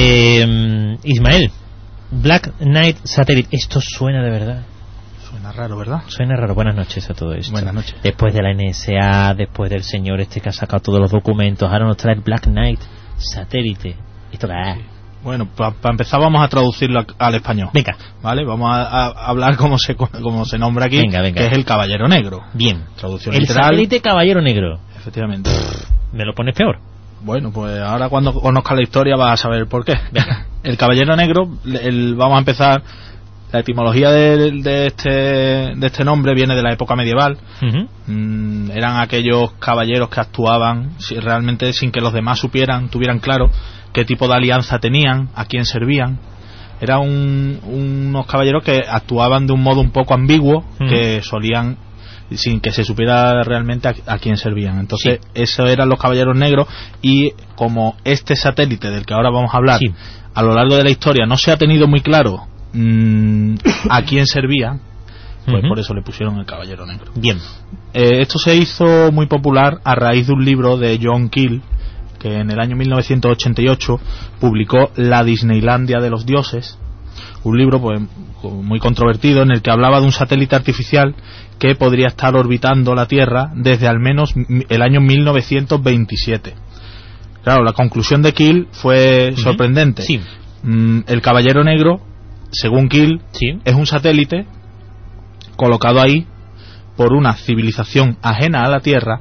eh, Ismael, Black Knight Satellite, esto suena de verdad. Suena raro, ¿verdad? Suena raro. Buenas noches a todo esto. Buenas noches. Después de la N S A, después del señor este que ha sacado todos los documentos, ahora nos trae el Black Knight Satélite. ¿Esto qué es? Bueno, para pa empezar vamos a traducirlo a, al español. Venga. Vale, vamos a, a hablar como se como se nombra aquí, venga, venga. Que es el Caballero Negro. Bien. Traducción el literal. Satélite Caballero Negro. Efectivamente. ¿Me lo pones peor? Bueno, pues ahora cuando conozcas la historia vas a saber por qué. El Caballero Negro, el, vamos a empezar. La etimología de, de este de este nombre viene de la época medieval. Uh-huh. Mm, eran aquellos caballeros que actuaban si, realmente sin que los demás supieran, tuvieran claro qué tipo de alianza tenían, a quién servían. Eran un, unos caballeros que actuaban de un modo un poco ambiguo, uh-huh. que solían, sin que se supiera realmente a, a quién servían. Entonces, sí. Esos eran los caballeros negros, y como este satélite del que ahora vamos a hablar, sí. a lo largo de la historia no se ha tenido muy claro mmm, a quién servía, pues uh-huh. por eso le pusieron el Caballero Negro. Bien. Eh, esto se hizo muy popular a raíz de un libro de John Keel, que en el año mil novecientos ochenta y ocho publicó La Disneylandia de los Dioses, un libro pues muy controvertido en el que hablaba de un satélite artificial que podría estar orbitando la Tierra desde al menos el año mil novecientos veintisiete. Claro, la conclusión de Keel fue uh-huh. sorprendente. Sí. Mm, el Caballero Negro, según Keel, sí. es un satélite colocado ahí por una civilización ajena a la Tierra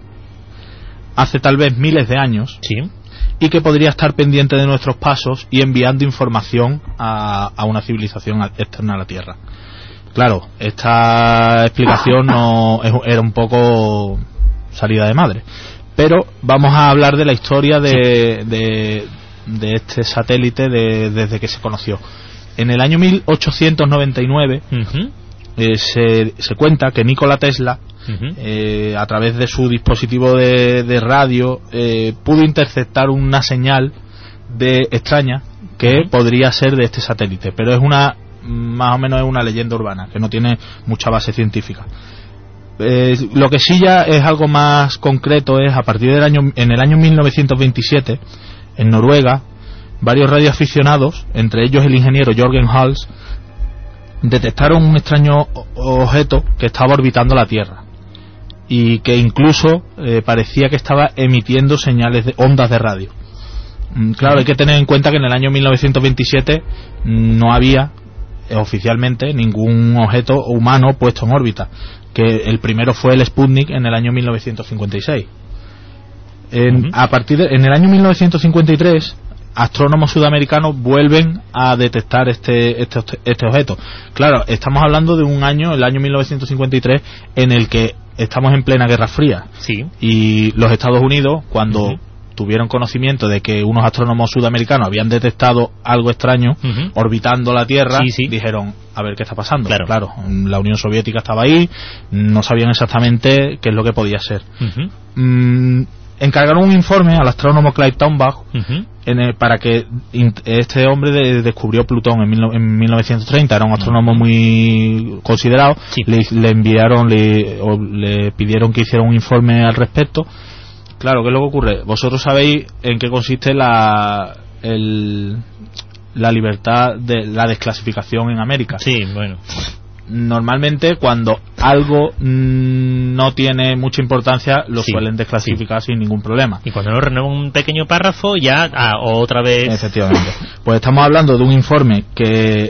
hace tal vez miles de años, sí. y que podría estar pendiente de nuestros pasos y enviando información a, a una civilización externa a la Tierra. Claro, esta explicación no es, era un poco salida de madre, pero vamos a hablar de la historia de, sí. de, de este satélite de, desde que se conoció. En el año mil ochocientos noventa y nueve uh-huh. eh, se, se cuenta que Nikola Tesla, uh-huh. eh, a través de su dispositivo de, de radio, eh, pudo interceptar una señal de extraña que uh-huh. podría ser de este satélite, pero es una más o menos es una leyenda urbana que no tiene mucha base científica. Eh, lo que sí ya es algo más concreto es a partir del año en el año mil novecientos veintisiete en Noruega, varios radioaficionados, entre ellos el ingeniero Jørgen Hals, detectaron un extraño objeto que estaba orbitando la Tierra y que incluso eh, parecía que estaba emitiendo señales de ondas de radio. Mm, claro, hay que tener en cuenta que en el año mil novecientos veintisiete mm, no había eh, oficialmente ningún objeto humano puesto en órbita, que el primero fue el Sputnik en el año mil novecientos cincuenta y seis. En, uh-huh. a partir de, en el año mil novecientos cincuenta y tres, astrónomos sudamericanos vuelven a detectar este, este este objeto. Claro, estamos hablando de un año, el año mil novecientos cincuenta y tres, en el que estamos en plena Guerra Fría. Sí. Y los Estados Unidos, cuando uh-huh. tuvieron conocimiento de que unos astrónomos sudamericanos habían detectado algo extraño uh-huh. orbitando la Tierra, sí, sí. dijeron, a ver qué está pasando. Claro. claro, la Unión Soviética estaba ahí, no sabían exactamente qué es lo que podía ser. Uh-huh. Mm, encargaron un informe al astrónomo Clyde Tombaugh uh-huh. en el, para que in, este hombre de, descubrió Plutón en, mil, en mil novecientos treinta, era un astrónomo uh-huh. muy considerado, sí. le, le enviaron, le, o, le pidieron que hiciera un informe al respecto. Claro, ¿qué es lo que ocurre? Vosotros sabéis en qué consiste la el, la libertad de la desclasificación en América. Sí, bueno. Normalmente cuando algo mmm, no tiene mucha importancia lo sí, suelen desclasificar sí. sin ningún problema. Y cuando no renuevan un pequeño párrafo ya ah, otra vez. Efectivamente. Pues estamos hablando de un informe que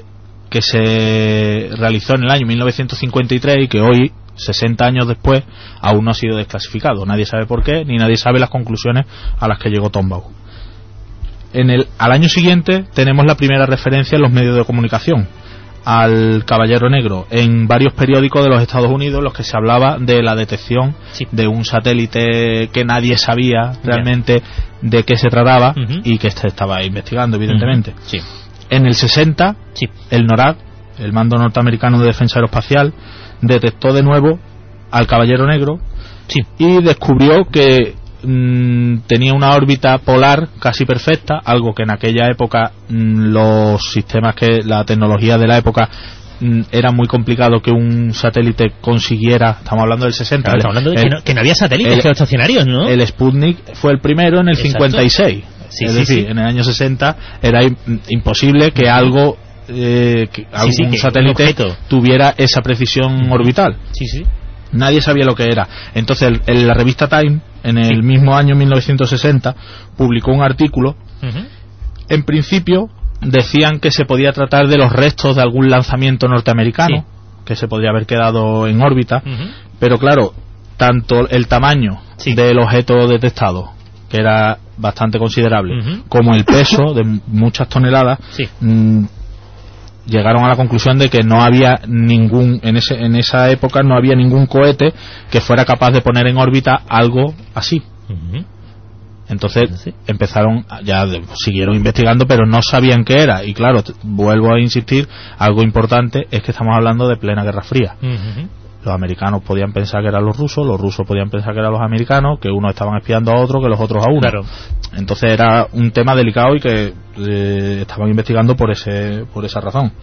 que se realizó en el año mil novecientos cincuenta y tres y que hoy, sesenta años después, aún no ha sido desclasificado. Nadie sabe por qué, ni nadie sabe las conclusiones a las que llegó Tombaugh. En el, al año siguiente tenemos la primera referencia en los medios de comunicación al Caballero Negro en varios periódicos de los Estados Unidos, en los que se hablaba de la detección sí. de un satélite que nadie sabía realmente yeah. de qué se trataba uh-huh. y que se estaba investigando, evidentemente. Uh-huh. Sí. En el sesenta, sí. el NORAD, el Mando Norteamericano de Defensa Aeroespacial, detectó de nuevo al Caballero Negro sí. y descubrió que mmm, tenía una órbita polar casi perfecta, algo que en aquella época mmm, los sistemas, que la tecnología de la época mmm, era muy complicado que un satélite consiguiera. Estamos hablando del sesenta. Claro, estamos hablando de el, que, no, que no había satélites el, geoestacionarios, ¿no? El Sputnik fue el primero en el Exacto. cincuenta y seis. Sí, es sí, decir, sí. en el año sesenta era imposible que algo eh, que algún sí, sí, que satélite tuviera esa precisión uh-huh. orbital. Sí, sí. Nadie sabía lo que era. Entonces, el, el, la revista Time, en el sí. mismo año mil novecientos sesenta, publicó un artículo. Uh-huh. En principio, decían que se podía tratar de los restos de algún lanzamiento norteamericano, sí. que se podría haber quedado en órbita, uh-huh. pero claro, tanto el tamaño sí. del objeto detectado, que era bastante considerable, uh-huh. como el peso de muchas toneladas, sí. mmm, llegaron a la conclusión de que no había ningún, en ese en esa época no había ningún cohete que fuera capaz de poner en órbita algo así. Uh-huh. Entonces sí. empezaron, ya siguieron investigando, pero no sabían qué era. Y claro, vuelvo a insistir, algo importante es que estamos hablando de plena Guerra Fría. Uh-huh. Los americanos podían pensar que eran los rusos, los rusos podían pensar que eran los americanos, que unos estaban espiando a otro, que los otros a uno. Claro. Entonces era un tema delicado y que eh, estaban investigando por ese por esa razón.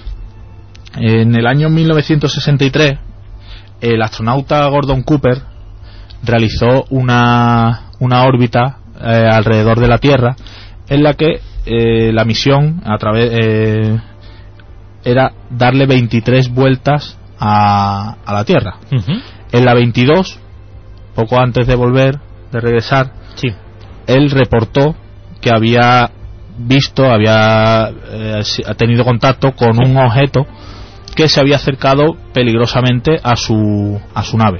En el año mil novecientos sesenta y tres, el astronauta Gordon Cooper realizó una, una órbita eh, alrededor de la Tierra, en la que eh, la misión a través eh, era darle veintitrés vueltas A, a la Tierra. Uh-huh. En la veintidós, poco antes de volver, de regresar, sí. él reportó que había visto, había eh, tenido contacto con sí. un objeto que se había acercado peligrosamente a su a su nave.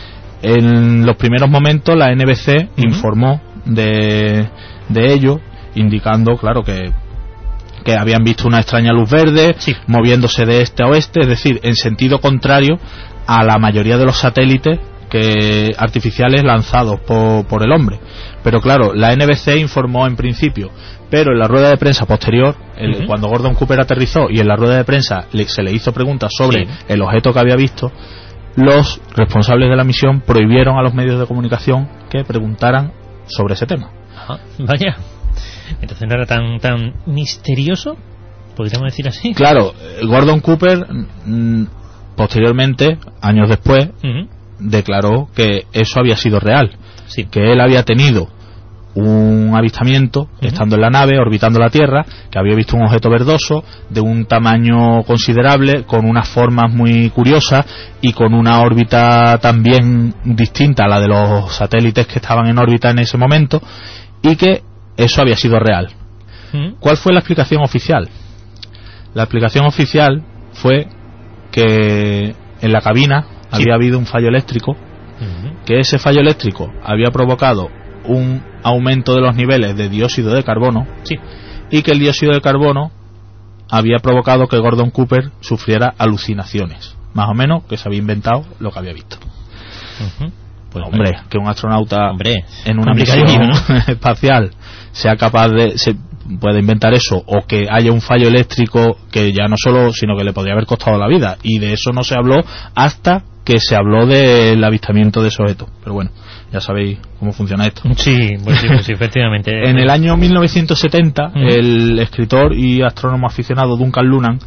En los primeros momentos la N B C uh-huh. informó de, de ello, indicando, claro, que que habían visto una extraña luz verde sí. moviéndose de este a oeste, es decir, en sentido contrario a la mayoría de los satélites que artificiales lanzados por, por el hombre. Pero claro, la N B C informó en principio, pero en la rueda de prensa posterior, el, uh-huh. cuando Gordon Cooper aterrizó y en la rueda de prensa le, se le hizo preguntas sobre sí. el objeto que había visto, los responsables de la misión prohibieron a los medios de comunicación que preguntaran sobre ese tema. Ajá. Vaya. Entonces no era tan tan misterioso, podríamos decir así. Claro, Gordon Cooper mmm, posteriormente, años después, uh-huh. declaró que eso había sido real, sí. que él había tenido un avistamiento uh-huh. estando en la nave orbitando la Tierra, que había visto un objeto verdoso de un tamaño considerable, con unas formas muy curiosas y con una órbita también distinta a la de los satélites que estaban en órbita en ese momento, y que eso había sido real. ¿Cuál fue la explicación oficial? La explicación oficial fue que en la cabina sí. había habido un fallo eléctrico, uh-huh. que ese fallo eléctrico había provocado un aumento de los niveles de dióxido de carbono sí. y que el dióxido de carbono había provocado que Gordon Cooper sufriera alucinaciones, más o menos, que se había inventado lo que había visto. Uh-huh. Pues hombre, que un astronauta hombre, en una misión ¿no? espacial sea capaz de se puede inventar eso, o que haya un fallo eléctrico que ya no solo, sino que le podría haber costado la vida, y de eso no se habló hasta que se habló del avistamiento de ese objeto. Pero bueno, ya sabéis cómo funciona esto. Sí, pues sí, pues sí, efectivamente. En el año mil novecientos setenta, uh-huh. el escritor y astrónomo aficionado Duncan Lunan,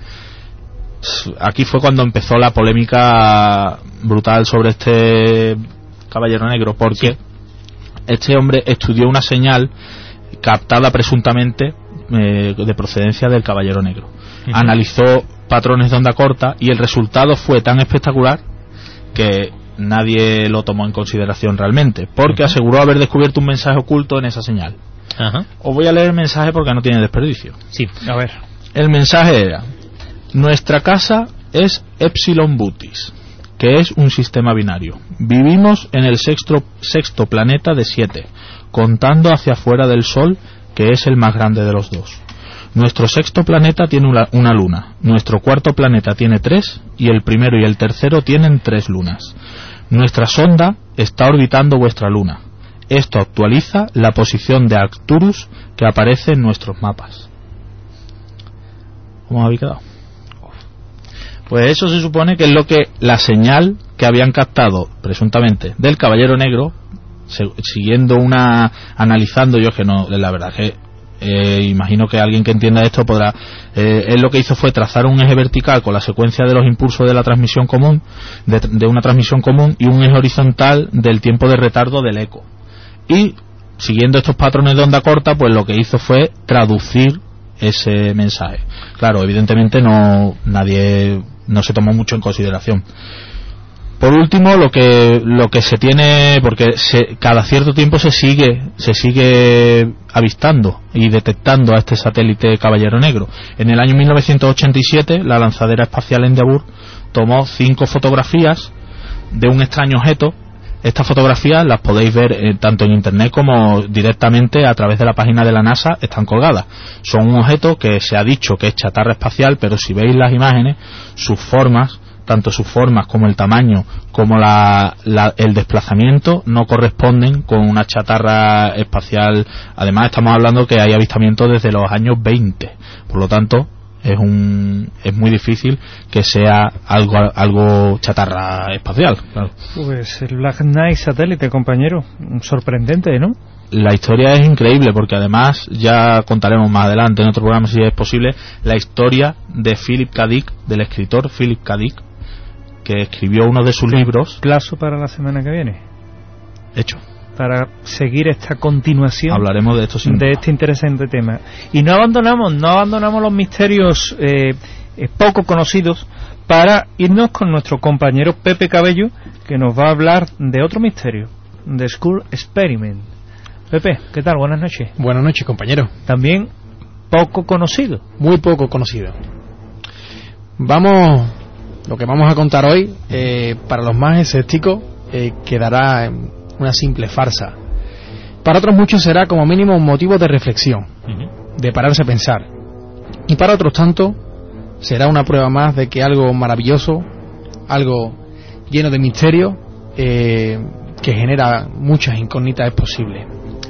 aquí fue cuando empezó la polémica brutal sobre este Caballero Negro, porque sí. este hombre estudió una señal captada presuntamente eh, de procedencia del Caballero Negro. Uh-huh. Analizó patrones de onda corta y el resultado fue tan espectacular que nadie lo tomó en consideración realmente, porque uh-huh. aseguró haber descubierto un mensaje oculto en esa señal. Uh-huh. Os voy a leer el mensaje porque no tiene desperdicio. Sí, a ver. El mensaje era: Nuestra casa es Epsilon Bootis, que es un sistema binario. Vivimos en el sexto, sexto planeta de siete, contando hacia afuera del Sol, que es el más grande de los dos. Nuestro sexto planeta tiene una, una luna, nuestro cuarto planeta tiene tres, y el primero y el tercero tienen tres lunas. Nuestra sonda está orbitando vuestra luna. Esto actualiza la posición de Arcturus que aparece en nuestros mapas. ¿Cómo habéis quedado? Pues eso se supone que es lo que la señal que habían captado presuntamente del Caballero Negro, se, siguiendo una, analizando yo que no, la verdad que eh, imagino que alguien que entienda esto podrá, eh, él lo que hizo fue trazar un eje vertical con la secuencia de los impulsos de la transmisión común, de, de una transmisión común, y un eje horizontal del tiempo de retardo del eco. Y siguiendo estos patrones de onda corta, pues lo que hizo fue traducir ese mensaje. Claro, evidentemente no nadie no se tomó mucho en consideración. Por último, lo que lo que se tiene, porque se, cada cierto tiempo se sigue se sigue avistando y detectando a este satélite Caballero Negro. En el año mil novecientos ochenta y siete, la lanzadera espacial Endeavour tomó cinco fotografías de un extraño objeto. Estas fotografías las podéis ver eh, tanto en internet como directamente a través de la página de la NASA, están colgadas. Son un objeto que se ha dicho que es chatarra espacial, pero si veis las imágenes, sus formas, tanto sus formas como el tamaño, como la, la, el desplazamiento, no corresponden con una chatarra espacial. Además, estamos hablando que hay avistamientos desde los años veinte, por lo tanto es un es muy difícil que sea algo algo chatarra espacial, claro. Pues el Black Knight satélite, compañero, sorprendente, ¿no? La historia es increíble, porque además ya contaremos más adelante en otro programa, si es posible, la historia de Philip K. Dick, del escritor Philip K. Dick, que escribió uno de sus libros. Plazo para la semana que viene. Hecho. Para seguir esta continuación. Hablaremos de esto sin de este interesante tema. Y no abandonamos, no abandonamos los misterios eh, eh, poco conocidos para irnos con nuestro compañero Pepe Cabello, que nos va a hablar de otro misterio, de Skull Experiment. Pepe, ¿qué tal? Buenas noches. Buenas noches, compañero. También poco conocido. Muy poco conocido. Vamos, lo que vamos a contar hoy, eh, para los más escépticos, eh, quedará en una simple farsa. Para otros muchos será como mínimo un motivo de reflexión, uh-huh. de pararse a pensar. Y para otros tanto será una prueba más de que algo maravilloso, algo lleno de misterio, eh, que genera muchas incógnitas, es posible.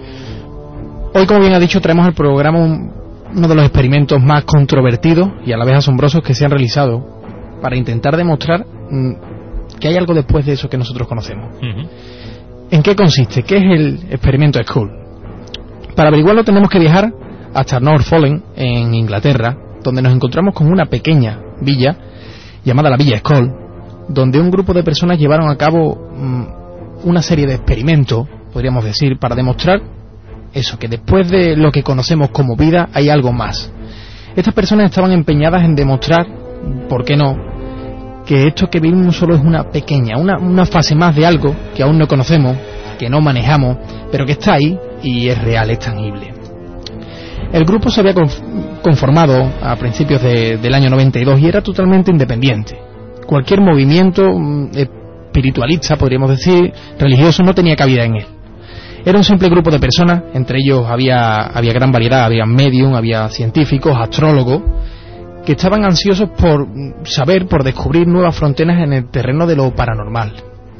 Hoy, como bien ha dicho, traemos al programa un, uno de los experimentos más controvertidos y a la vez asombrosos que se han realizado para intentar demostrar mmm, que hay algo después de eso que nosotros conocemos. Uh-huh. ¿En qué consiste? ¿Qué es el experimento Skull? Para averiguarlo tenemos que viajar hasta Norfolk, en Inglaterra, donde nos encontramos con una pequeña villa llamada la Villa Skull, donde un grupo de personas llevaron a cabo mmm, una serie de experimentos, podríamos decir, para demostrar eso, que después de lo que conocemos como vida hay algo más. Estas personas estaban empeñadas en demostrar, ¿por qué no?, que esto que vivimos solo es una pequeña, una, una fase más de algo que aún no conocemos, que no manejamos, pero que está ahí y es real, es tangible. El grupo se había conformado a principios de, del año noventa y dos y era totalmente independiente. Cualquier movimiento espiritualista, podríamos decir, religioso, no tenía cabida en él. Era un simple grupo de personas, entre ellos había, había gran variedad, había medium, había científicos, astrólogos, que estaban ansiosos por saber, por descubrir nuevas fronteras en el terreno de lo paranormal.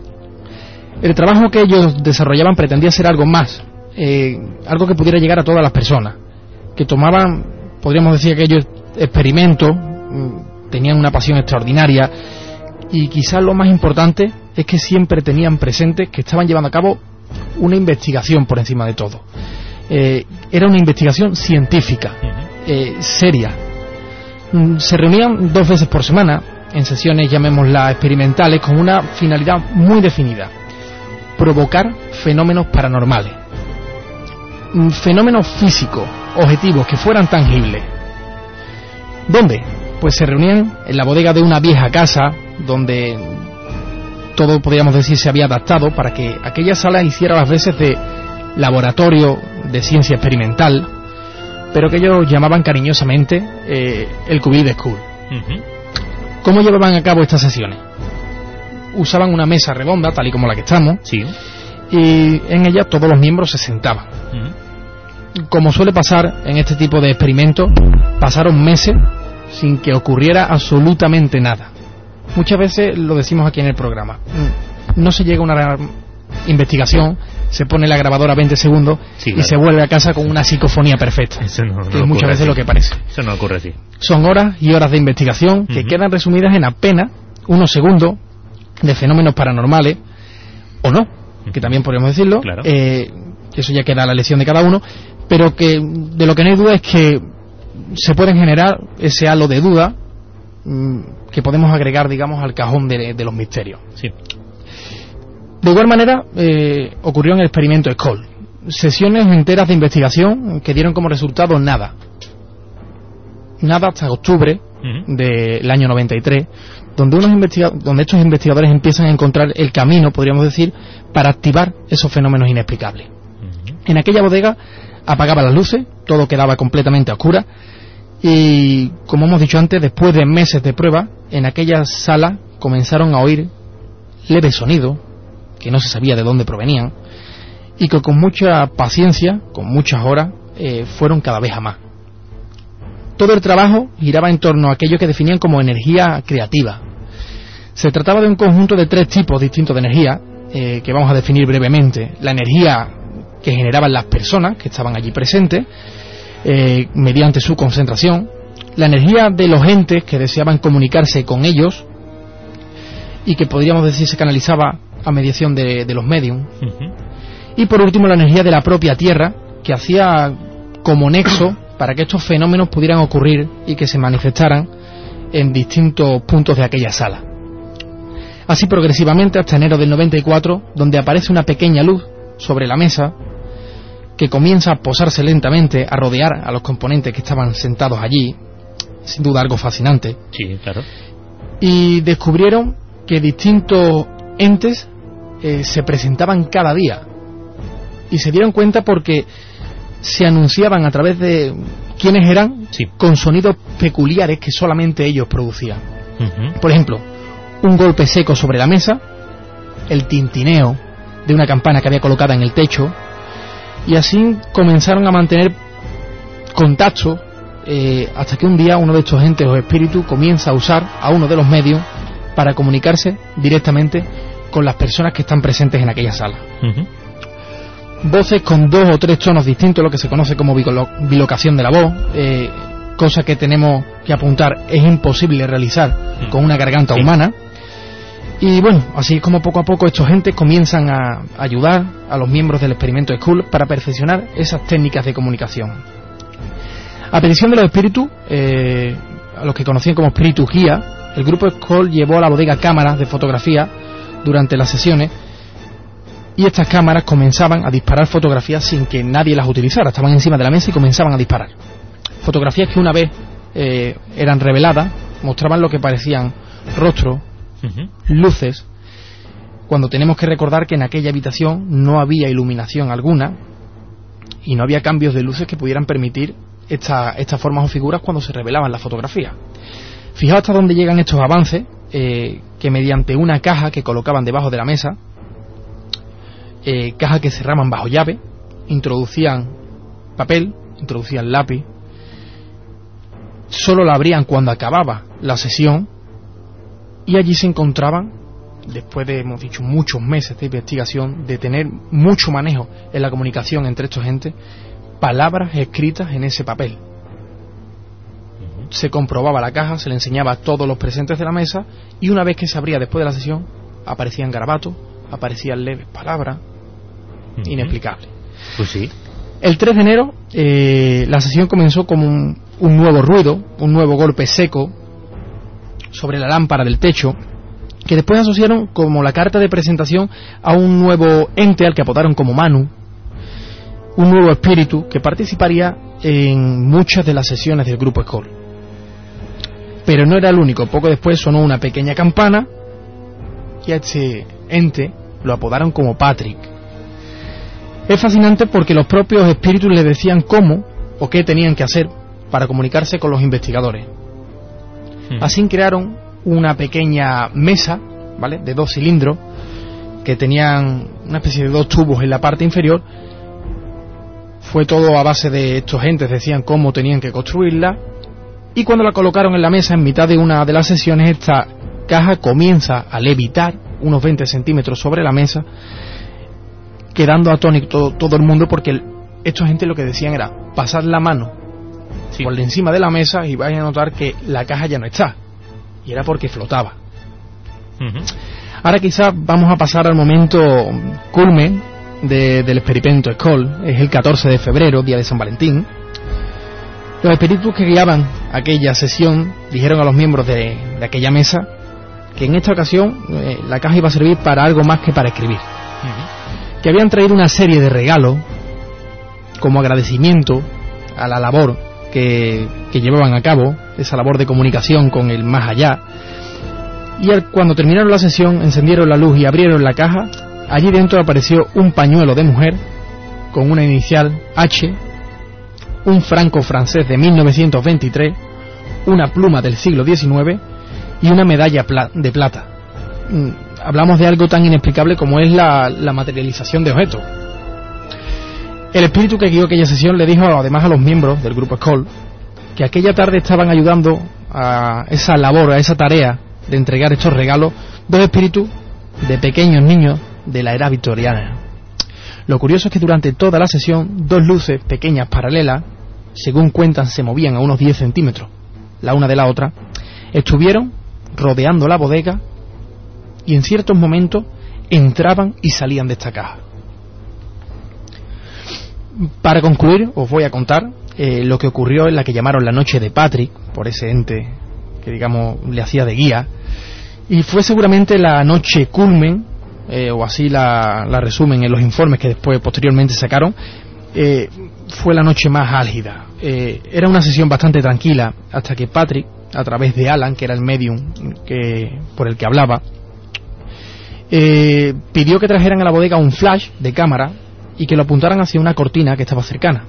El trabajo que ellos desarrollaban pretendía ser algo más, eh, algo que pudiera llegar a todas las personas, que tomaban, podríamos decir, aquellos experimentos, tenían una pasión extraordinaria, y quizás lo más importante es que siempre tenían presente que estaban llevando a cabo una investigación por encima de todo. Eh, era una investigación científica, eh, seria. Se reunían dos veces por semana en sesiones, llamémoslas experimentales, con una finalidad muy definida: provocar fenómenos paranormales, fenómenos físicos, objetivos, que fueran tangibles. ¿Dónde? Pues se reunían en la bodega de una vieja casa donde todo, podríamos decir, se había adaptado para que aquella sala hiciera las veces de laboratorio de ciencia experimental, pero que ellos llamaban cariñosamente eh, el Cubit School. Uh-huh. ¿Cómo llevaban a cabo estas sesiones? Usaban una mesa redonda, tal y como la que estamos, sí. y en ella todos los miembros se sentaban. Uh-huh. Como suele pasar en este tipo de experimentos, pasaron meses sin que ocurriera absolutamente nada. Muchas veces lo decimos aquí en el programa, no se llega a una investigación, se pone la grabadora veinte segundos sí, claro. y se vuelve a casa con una psicofonía perfecta. Eso no, no que es muchas veces así. Lo que parece. Eso no ocurre así. Son horas y horas de investigación que uh-huh. quedan resumidas en apenas unos segundos de fenómenos paranormales, o no, uh-huh. que también podríamos decirlo, claro. eh, que eso ya queda a la elección de cada uno, pero que de lo que no hay duda es que se pueden generar ese halo de duda mmm, que podemos agregar, digamos, al cajón de, de los misterios. Sí. De igual manera, eh, ocurrió en el experimento Skoll. Sesiones enteras de investigación que dieron como resultado nada. Nada hasta octubre uh-huh. del año noventa y tres, donde, unos investiga- donde estos investigadores empiezan a encontrar el camino, podríamos decir, para activar esos fenómenos inexplicables. Uh-huh. En aquella bodega apagaban las luces, todo quedaba completamente a oscuras, y, como hemos dicho antes, después de meses de prueba, en aquella sala comenzaron a oír leves sonidos, que no se sabía de dónde provenían, y que con mucha paciencia, con muchas horas, eh, fueron cada vez a más. Todo el trabajo giraba en torno a aquello que definían como energía creativa. Se trataba de un conjunto de tres tipos distintos de energía, eh, que vamos a definir brevemente. La energía que generaban las personas que estaban allí presentes, eh, mediante su concentración, la energía de los entes que deseaban comunicarse con ellos, y que podríamos decir se canalizaba a mediación de, de los medium, uh-huh. y por último la energía de la propia Tierra, que hacía como nexo para que estos fenómenos pudieran ocurrir y que se manifestaran en distintos puntos de aquella sala. Así progresivamente hasta enero del noventa y cuatro, donde aparece una pequeña luz sobre la mesa que comienza a posarse lentamente, a rodear a los componentes que estaban sentados allí, sin duda algo fascinante. Sí, claro. Y descubrieron que distintos entes eh, se presentaban cada día, y se dieron cuenta porque se anunciaban a través de quiénes eran, sí. con sonidos peculiares que solamente ellos producían. Uh-huh. Por ejemplo, un golpe seco sobre la mesa, el tintineo de una campana que había colocada en el techo, y así comenzaron a mantener contacto eh, hasta que un día uno de estos entes o espíritus comienza a usar a uno de los medios para comunicarse directamente con las personas que están presentes en aquella sala. Uh-huh. Voces con dos o tres tonos distintos, lo que se conoce como bicolo- bilocación de la voz, eh, cosa que tenemos que apuntar es imposible realizar uh-huh. con una garganta sí. humana. Y bueno, así es como poco a poco estos entes comienzan a ayudar a los miembros del experimento Skoll para perfeccionar esas técnicas de comunicación. A petición de los espíritus, eh, a los que conocían como espíritus guía, el grupo Skoll llevó a la bodega cámaras de fotografía durante las sesiones, y estas cámaras comenzaban a disparar fotografías sin que nadie las utilizara. Estaban encima de la mesa y comenzaban a disparar. Fotografías que una vez eh, eran reveladas, mostraban lo que parecían rostros, uh-huh. luces, cuando tenemos que recordar que en aquella habitación no había iluminación alguna y no había cambios de luces que pudieran permitir esta, estas formas o figuras cuando se revelaban las fotografías. Fijaos hasta dónde llegan estos avances, eh, que mediante una caja que colocaban debajo de la mesa, eh, caja que cerraban bajo llave, introducían papel, introducían lápiz, solo la abrían cuando acababa la sesión, y allí se encontraban, después de, hemos dicho, muchos meses de investigación, de tener mucho manejo en la comunicación entre estos entes, palabras escritas en ese papel. Se comprobaba la caja, se le enseñaba a todos los presentes de la mesa, y una vez que se abría después de la sesión, aparecían garabatos, aparecían leves palabras, uh-huh. inexplicables. Pues sí. El tres de enero, eh, la sesión comenzó como un, un nuevo ruido, un nuevo golpe seco sobre la lámpara del techo, que después asociaron como la carta de presentación a un nuevo ente al que apodaron como Manu, un nuevo espíritu que participaría en muchas de las sesiones del grupo Skoll. Pero no era el único. Poco después sonó una pequeña campana y a este ente lo apodaron como Patrick. Es fascinante porque los propios espíritus le decían cómo o qué tenían que hacer para comunicarse con los investigadores. Uh-huh. Así crearon una pequeña mesa, ¿vale?, de dos cilindros que tenían una especie de dos tubos en la parte inferior. Fue todo a base de estos gentes, decían cómo tenían que construirla, y cuando la colocaron en la mesa en mitad de una de las sesiones, esta caja comienza a levitar unos veinte centímetros sobre la mesa, quedando atónito todo el mundo, porque el, estos gente lo que decían era pasar la mano sí. por encima de la mesa y vais a notar que la caja ya no está, y era porque flotaba. Uh-huh. Ahora quizás vamos a pasar al momento culmen de, del experimento Skoll. Es el catorce de febrero, día de San Valentín. Los espíritus que guiaban aquella sesión dijeron a los miembros de, de aquella mesa que en esta ocasión eh, la caja iba a servir para algo más que para escribir. Uh-huh. Que habían traído una serie de regalos como agradecimiento a la labor que, que llevaban a cabo, esa labor de comunicación con el más allá. Y al, cuando terminaron la sesión, encendieron la luz y abrieron la caja. Allí dentro apareció un pañuelo de mujer con una inicial H, un franco francés de mil novecientos veintitrés, una pluma del siglo diecinueve y una medalla pla- de plata. Mm, hablamos de algo tan inexplicable como es la, la materialización de objetos. El espíritu que guió aquella sesión le dijo además a los miembros del grupo Skoll que aquella tarde estaban ayudando a esa labor, a esa tarea de entregar estos regalos, dos espíritus de pequeños niños de la era victoriana. Lo curioso es que durante toda la sesión, dos luces pequeñas paralelas, según cuentan se movían a unos diez centímetros la una de la otra, estuvieron rodeando la bodega y en ciertos momentos entraban y salían de esta caja. Para concluir, os voy a contar eh, lo que ocurrió en la que llamaron la noche de Patrick, por ese ente que digamos le hacía de guía, y fue seguramente la noche culmen, eh, o así la, la resumen en los informes que después posteriormente sacaron. Eh, fue la noche más álgida. Eh, era una sesión bastante tranquila hasta que Patrick, a través de Alan, que era el medium que, por el que hablaba, eh, pidió que trajeran a la bodega un flash de cámara y que lo apuntaran hacia una cortina que estaba cercana.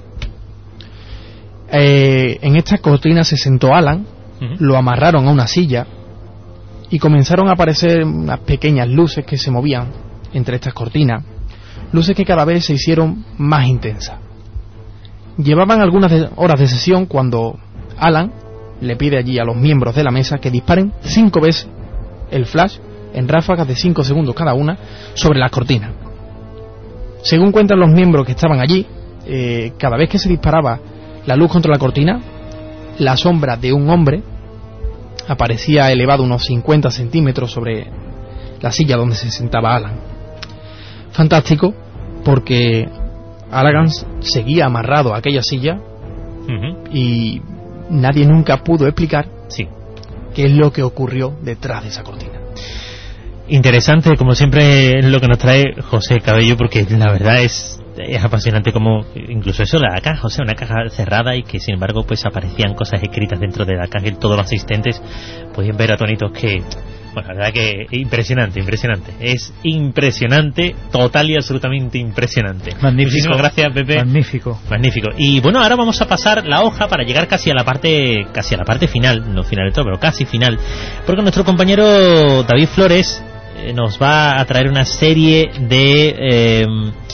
Eh, en esta cortina se sentó Alan, uh-huh. lo amarraron a una silla y comenzaron a aparecer unas pequeñas luces que se movían entre estas cortinas, luces que cada vez se hicieron más intensas. Llevaban algunas de, horas de sesión cuando Alan le pide allí a los miembros de la mesa que disparen cinco veces el flash en ráfagas de cinco segundos cada una sobre las cortinas. Según cuentan los miembros que estaban allí, eh, cada vez que se disparaba la luz contra la cortina, la sombra de un hombre aparecía elevado unos cincuenta centímetros sobre la silla donde se sentaba Alan. Fantástico, porque Alan seguía amarrado a aquella silla uh-huh. y nadie nunca pudo explicar sí. qué es lo que ocurrió detrás de esa cortina. Interesante, como siempre, es lo que nos trae José Cabello, porque la verdad es es apasionante como incluso eso de la caja, o sea, una caja cerrada y que sin embargo pues aparecían cosas escritas dentro de la caja y todos los asistentes podían ver atónitos que, bueno, la verdad que impresionante, impresionante, es impresionante, total y absolutamente impresionante. Magnífico. Muchísimas gracias, Pepe. Magnífico. Magnífico. Y bueno, ahora vamos a pasar la hoja para llegar casi a la parte, casi a la parte final, no final de todo, pero casi final, porque nuestro compañero David Flores eh, nos va a traer una serie de eh,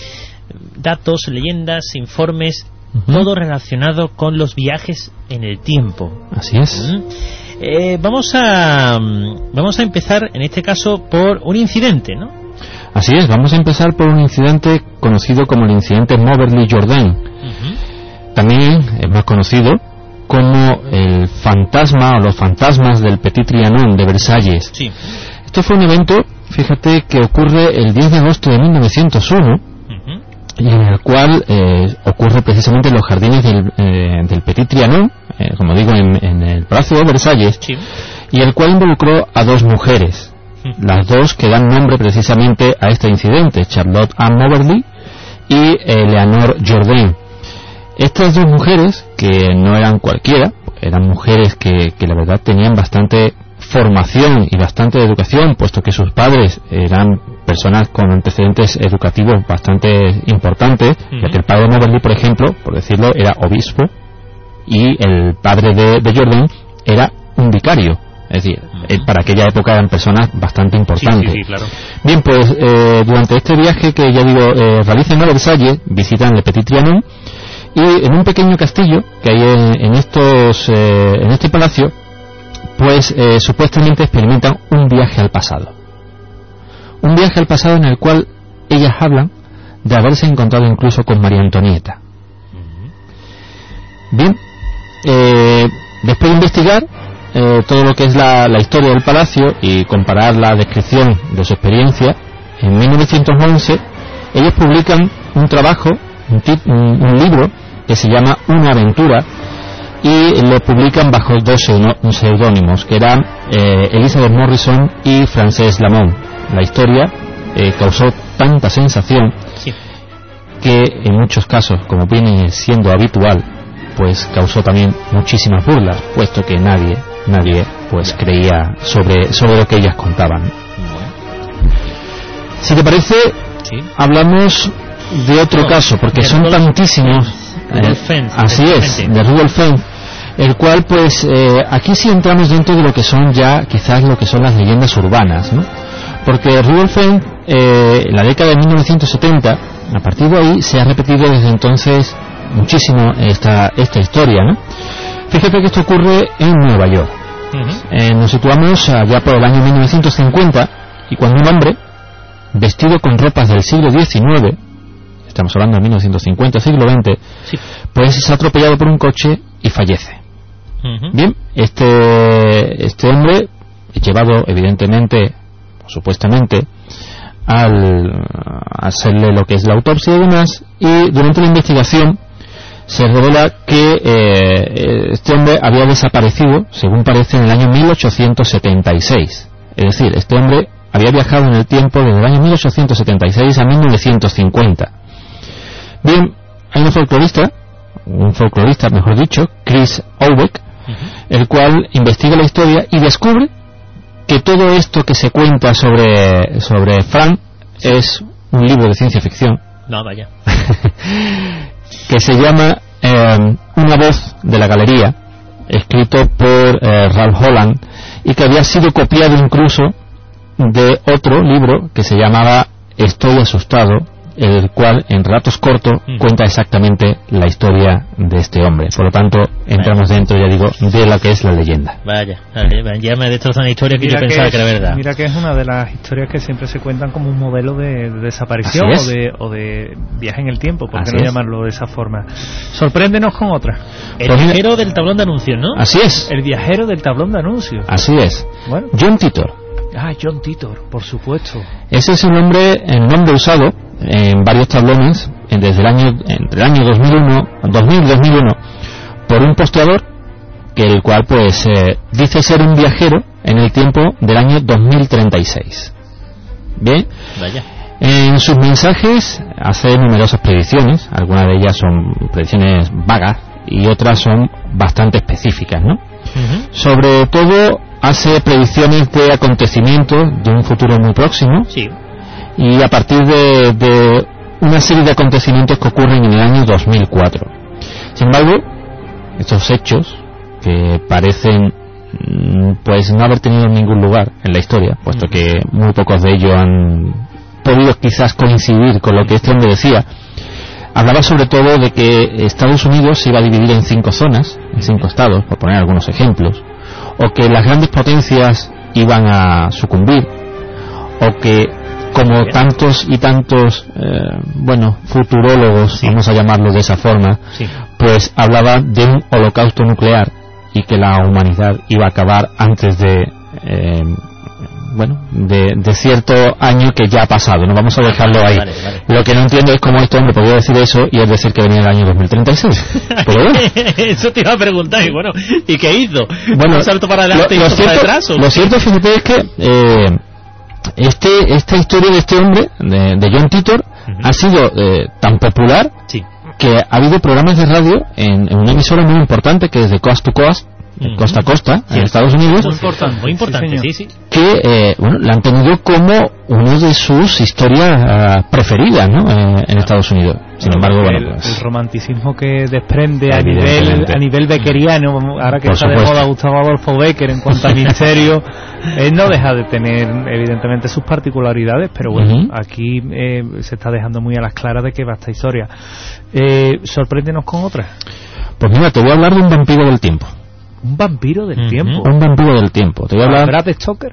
datos, leyendas, informes, uh-huh. todo relacionado con los viajes en el tiempo. Así es. ¿Mm? Eh, vamos a vamos a empezar en este caso por un incidente, ¿no? Así es, vamos a empezar por un incidente conocido como el incidente Moberly-Jourdain. Uh-huh. También es más conocido como el fantasma o los fantasmas del Petit Trianon de Versalles. Sí. Esto fue un evento, fíjate, que ocurre el diez de agosto de mil novecientos uno. Y en el cual eh, ocurre precisamente en los jardines del, eh, del Petit Trianon, eh, como digo, en, en el Palacio de Versalles, sí. y el cual involucró a dos mujeres, mm. las dos que dan nombre precisamente a este incidente, Charlotte Anne Moberly y Eleanor Jourdain. Estas dos mujeres, que no eran cualquiera, eran mujeres que, que la verdad tenían bastante formación y bastante educación, puesto que sus padres eran personas con antecedentes educativos bastante importantes, uh-huh. ya que el padre de Moberly, por ejemplo, por decirlo, era obispo, y el padre de, de Jourdain era un vicario, Es decir, eh, para aquella época eran personas bastante importantes. Sí, sí, sí, claro. Bien, pues eh, durante este viaje que ya digo eh, realizan a Versalles, visitan Le Petit Trianon, y en un pequeño castillo que hay en, en estos eh, en este palacio, pues eh, supuestamente experimentan un viaje al pasado. Un viaje al pasado en el cual ellas hablan de haberse encontrado incluso con María Antonieta. Bien, eh, después de investigar eh, todo lo que es la, la historia del palacio y comparar la descripción de su experiencia, en mil novecientos once ellos publican un trabajo, un, tip, un, un libro que se llama Una aventura, y lo publican bajo dos seudónimos, que eran eh, Elizabeth Morrison y Frances Lamont. La historia eh, causó tanta sensación sí. que en muchos casos, como viene siendo habitual, pues causó también muchísimas burlas, puesto que nadie nadie pues creía sobre sobre lo que ellas contaban. Bueno. Si te parece, sí. hablamos de otro no, caso, porque son Rudolf, tantísimos. Eh, Fenn, así es, de Rudolf Fenn, el cual pues eh, aquí sí entramos dentro de lo que son ya quizás lo que son las leyendas urbanas, ¿no? Porque Rudolf Fenn, eh, en la década de mil novecientos setenta, a partir de ahí se ha repetido desde entonces muchísimo esta esta historia, ¿no? Fíjate que esto ocurre en Nueva York. Uh-huh. eh, nos situamos allá por el año mil novecientos cincuenta, y cuando un hombre vestido con ropas del siglo diecinueve, estamos hablando de mil novecientos cincuenta, siglo veinte, sí. pues es atropellado por un coche y fallece. Uh-huh. Bien, este este hombre es llevado evidentemente, supuestamente, al hacerle lo que es la autopsia y demás, y durante la investigación se revela que eh, este hombre había desaparecido, según parece, en el año mil ochocientos setenta y seis. Es decir, este hombre había viajado en el tiempo desde el año mil ochocientos setenta y seis a mil novecientos cincuenta. Bien, hay un folclorista, un folclorista mejor dicho, Chris Aubeck, uh-huh. el cual investiga la historia y descubre que todo esto que se cuenta sobre sobre Frank sí. es un libro de ciencia ficción. No, vaya. que se llama eh, Una voz de la galería, escrito por eh, Ralph Holland, y que había sido copiado incluso de otro libro que se llamaba Estoy asustado, el cual en relatos cortos mm. cuenta exactamente la historia de este hombre. Por lo tanto, entramos vaya. dentro, ya digo, de lo que es la leyenda. Vaya, vaya ya me destrozan una historia que mira yo pensaba que, es, que era verdad. Mira que es una de las historias que siempre se cuentan como un modelo de, de desaparición o de, o de viaje en el tiempo, ¿por qué no es. llamarlo de esa forma? Sorpréndenos con otra. El pues viajero mira, del tablón de anuncios, ¿no? Así es. El viajero del tablón de anuncios. Así es. Bueno. John Titor. Ah, John Titor, por supuesto. Ese es el nombre, el nombre usado en varios tablones desde el año entre el año dos mil uno, dos mil y dos mil uno por un posteador que el cual pues eh, dice ser un viajero en el tiempo del año dos mil treinta y seis. Bien. Vaya. En sus mensajes hace numerosas predicciones, algunas de ellas son predicciones vagas y otras son bastante específicas, ¿no? Uh-huh. Sobre todo hace predicciones de acontecimientos de un futuro muy próximo. Sí. Y a partir de, de una serie de acontecimientos que ocurren en el año dos mil cuatro. Sin embargo, estos hechos que parecen pues no haber tenido ningún lugar en la historia, puesto que muy pocos de ellos han podido quizás coincidir con lo que este hombre decía, hablaba sobre todo de que Estados Unidos se iba a dividir en cinco zonas, en cinco estados, por poner algunos ejemplos, o que las grandes potencias iban a sucumbir, o que como tantos y tantos eh, bueno, futurólogos, sí. vamos a llamarlos de esa forma, sí. pues hablaba de un holocausto nuclear y que la humanidad iba a acabar antes de eh, bueno, de, de cierto año que ya ha pasado. No vamos a dejarlo ahí. Vale, vale. Lo que no entiendo es cómo este hombre podía decir eso y es decir que venía el año dos mil treinta y seis. Pero bueno. Eso te iba a preguntar, y bueno, ¿y qué hizo? Bueno, ¿un salto para adelante lo, y lo otro cierto, para atrás? ¿O lo cierto, fíjate, es que eh, este esta historia de este hombre, de, de John Titor, uh-huh. ha sido eh, tan popular sí. que ha habido programas de radio en, en una emisora muy importante que es de Coast to Coast, Uh-huh. costa a costa, sí, en Estados Unidos, muy importante, muy importante, sí, sí, sí. que eh, bueno, la han tenido como una de sus historias uh, preferidas, ¿no? Eh, en Estados Unidos. Sin embargo, bueno, el, pues, el romanticismo que desprende a nivel a nivel beckeriano, ahora que Por está supuesto. de moda Gustavo Adolfo Becker en cuanto a misterio, él no deja de tener evidentemente sus particularidades, pero bueno, Uh-huh. aquí eh, se está dejando muy a las claras de que va esta historia. Eh, sorpréndenos con otra. pues mira, te voy a hablar de un vampiro del tiempo. Un vampiro del Ujú. tiempo. Un vampiro del tiempo. Te voy a hablar... ¿Brad Stoker?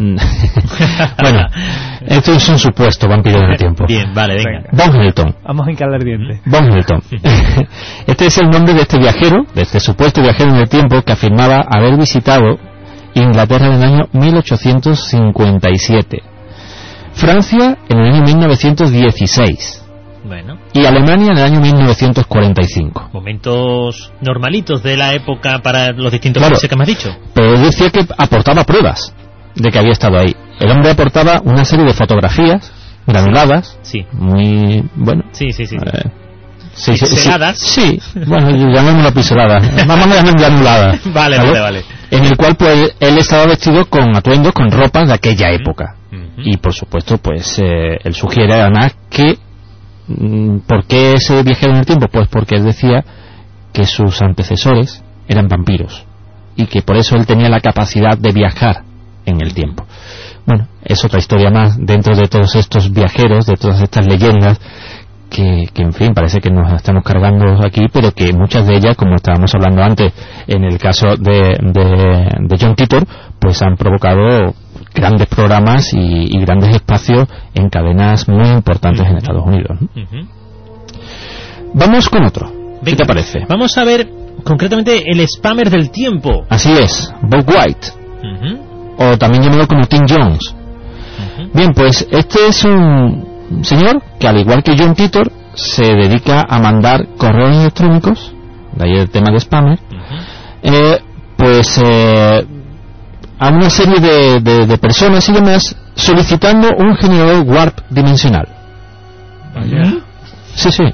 bueno, esto es un supuesto vampiro del tiempo. Bien, vale, venga. Von Helton. Vamos a hincarle el diente. Von Helton. Este es el nombre de este viajero, de este supuesto viajero en el tiempo, que afirmaba haber visitado Inglaterra en el año mil ochocientos cincuenta y siete, Francia en el año mil novecientos dieciséis Bueno, y Alemania en el año mil novecientos cuarenta y cinco. momentos normalitos de la época para los distintos Claro. países que me has dicho. Pero él decía que aportaba pruebas de que había estado ahí. El hombre aportaba una serie de fotografías granuladas, Sí. muy, bueno... Sí, sí, sí. eh, sí, sí, sí, Pixeladas. sí, bueno, llamémoslo pixeladas. Vamos a llamarlo granuladas. Vale, vale, vale. En el cual, pues, él estaba vestido con atuendos, con ropas de aquella época. Ujú. Y, por supuesto, pues, eh, él sugiere además que... mm, ¿por qué ese viajero en el tiempo? Pues porque él decía que sus antecesores eran vampiros y que por eso él tenía la capacidad de viajar en el tiempo. Bueno, es otra historia más dentro de todos estos viajeros, de todas estas leyendas que, que en fin, parece que nos estamos cargando aquí, pero que muchas de ellas, como estábamos hablando antes en el caso de, de, de John Titor, pues han provocado grandes programas y, y grandes espacios en cadenas muy importantes en Estados Unidos, ¿no? Ujú. Vamos con otro. ¿Qué Venga, te parece? Vamos a ver concretamente el spammer del tiempo. Así es, Bob White, Ujú, o también llamado como Tim Jones. ujú. Bien, pues este es un señor que, al igual que John Titor, se dedica a mandar correos electrónicos, de ahí el tema de spammer, eh, pues eh, a una serie de, de, de personas y demás, solicitando un generador warp dimensional. Vaya. Sí, sí.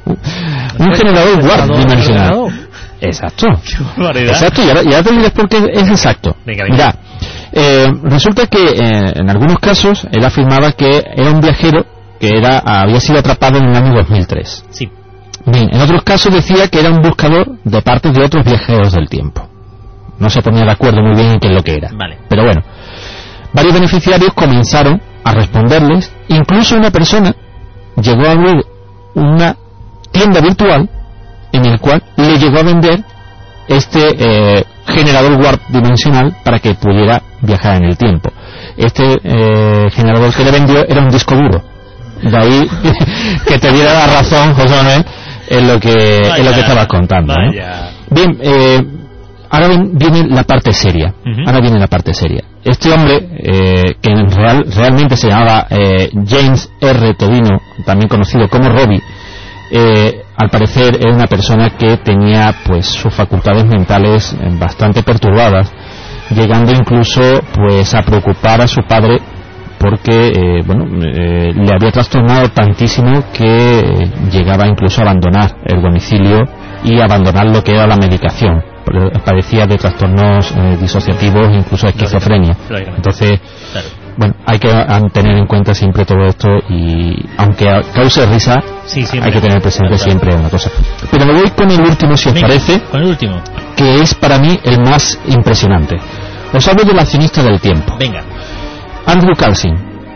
Un generador warp dimensional. Exacto. barbaridad. Exacto, y ahora, y ahora te diré por qué es exacto. Venga, venga. Mira, eh, resulta que eh, en algunos casos él afirmaba que era un viajero que era había sido atrapado en el año dos mil tres. Sí. Bien, en otros casos decía que era un buscador de partes de otros viajeros del tiempo. No se ponía de acuerdo muy bien en qué es lo que era. Vale. Pero bueno, varios beneficiarios comenzaron a responderles. Incluso una persona llegó a abrir una tienda virtual en el cual le llegó a vender este eh, generador warp dimensional para que pudiera viajar en el tiempo. Este eh, generador que le vendió era un disco duro. De ahí que te diera la razón, José Manuel, en lo que, en lo que estabas contando, ¿no? Vaya. Bien, eh, ahora ven- viene la parte seria. Ujú. Ahora viene la parte seria. Este hombre, eh, que en real, realmente se llamaba eh, James R. Tobino, también conocido como Robbie, eh, al parecer era una persona que tenía pues sus facultades mentales eh, bastante perturbadas, llegando incluso pues a preocupar a su padre porque eh, bueno eh, le había trastornado tantísimo que eh, llegaba incluso a abandonar el domicilio y abandonar lo que era la medicación. Padecía de trastornos eh, disociativos, incluso esquizofrenia. Lógicamente. Entonces, Claro. bueno, hay que a, tener en cuenta siempre todo esto y aunque a- cause risa, Sí, siempre. hay que tener presente Claro, claro. siempre una cosa. Pero me voy con el último, si os Venga, parece, con el último. que es para mí el más impresionante. Os hablo del accionista del tiempo, Venga. Andrew Carlson.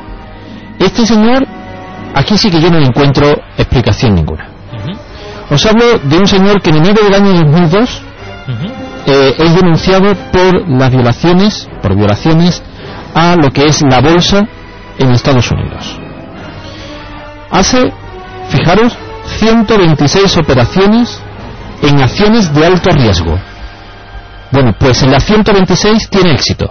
Este señor, aquí sí que yo no le encuentro explicación ninguna. Ujú, Os hablo de un señor que en enero del año dos mil dos ujú. eh, es denunciado por las violaciones, por violaciones a lo que es la bolsa en Estados Unidos. Hace, fijaros, ciento veintiséis operaciones en acciones de alto riesgo. Bueno, pues en las ciento veintiséis tiene éxito.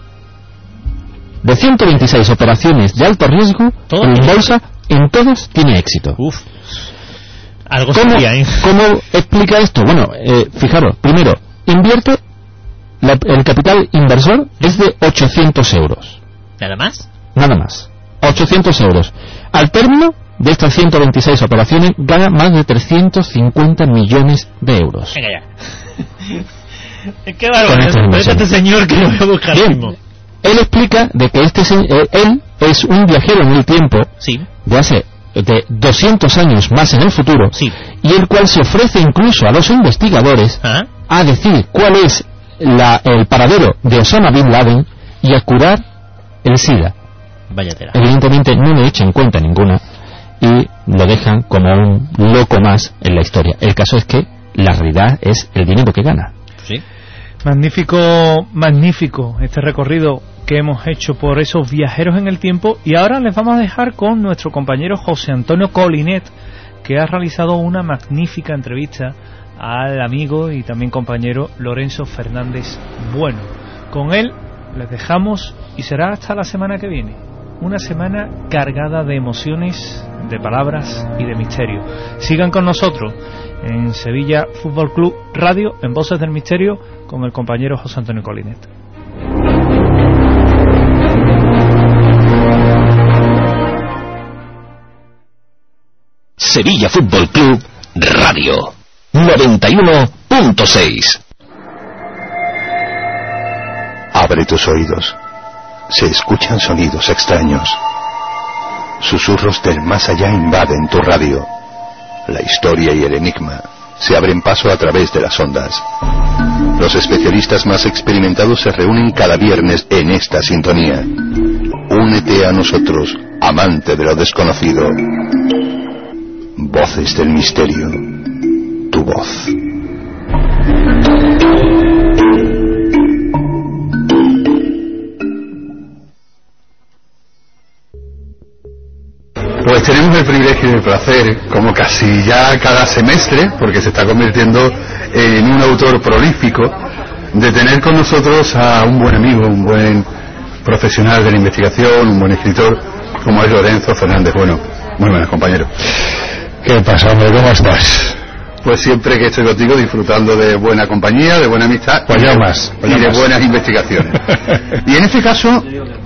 De ciento veintiséis operaciones de alto riesgo Todo en tiene bolsa, en todas tiene éxito. Uf. Algo ¿Cómo, sería, ¿eh? ¿Cómo explica esto? Bueno, eh, fijaros, primero, invierte, la- el capital inversor es de ochocientos euros, ¿Nada más? nada más, ochocientos euros. Al término de estas ciento veintiséis operaciones gana más de trescientos cincuenta millones de euros. Venga ya. Qué Con bárbaro. estas Este inversiones. señor que lo voy a buscar Bien. mismo. Él explica de que este se- eh, él es un viajero en el tiempo Sí. de hace de doscientos años más en el futuro, sí. y el cual se ofrece incluso a los investigadores ¿Ah? a decir cuál es la, el paradero de Osama Bin Laden y a curar el SIDA. Vaya tela. Evidentemente no le echan cuenta ninguna y lo dejan como un loco más en la historia. El caso es que la realidad es el dinero que gana. Sí. Magnífico, magnífico este recorrido que hemos hecho por esos viajeros en el tiempo, y ahora les vamos a dejar con nuestro compañero José Antonio Colinet, que ha realizado una magnífica entrevista al amigo y también compañero Lorenzo Fernández Bueno. Con él les dejamos y será hasta la semana que viene. Una semana cargada de emociones, de palabras y de misterio. Sigan con nosotros en Sevilla Fútbol Club Radio, en Voces del Misterio, con el compañero José Antonio Colinet. Sevilla Fútbol Club Radio noventa y uno punto seis. Abre tus oídos. Se escuchan sonidos extraños. Susurros del más allá invaden tu radio. La historia y el enigma se abren paso a través de las ondas. Los especialistas más experimentados se reúnen cada viernes en esta sintonía. Únete a nosotros, amante de lo desconocido. Voces del misterio. Tu voz. Pues tenemos el privilegio y el placer, como casi ya cada semestre, porque se está convirtiendo en un autor prolífico, de tener con nosotros a un buen amigo, un buen profesional de la investigación, un buen escritor, como es Lorenzo Fernández Bueno. Muy buenas, compañero. ¿Qué pasa, hombre? ¿Cómo estás? Pues siempre que estoy contigo disfrutando de buena compañía, de buena amistad, pues ya más, pues y ya de más. buenas investigaciones. Y en este caso,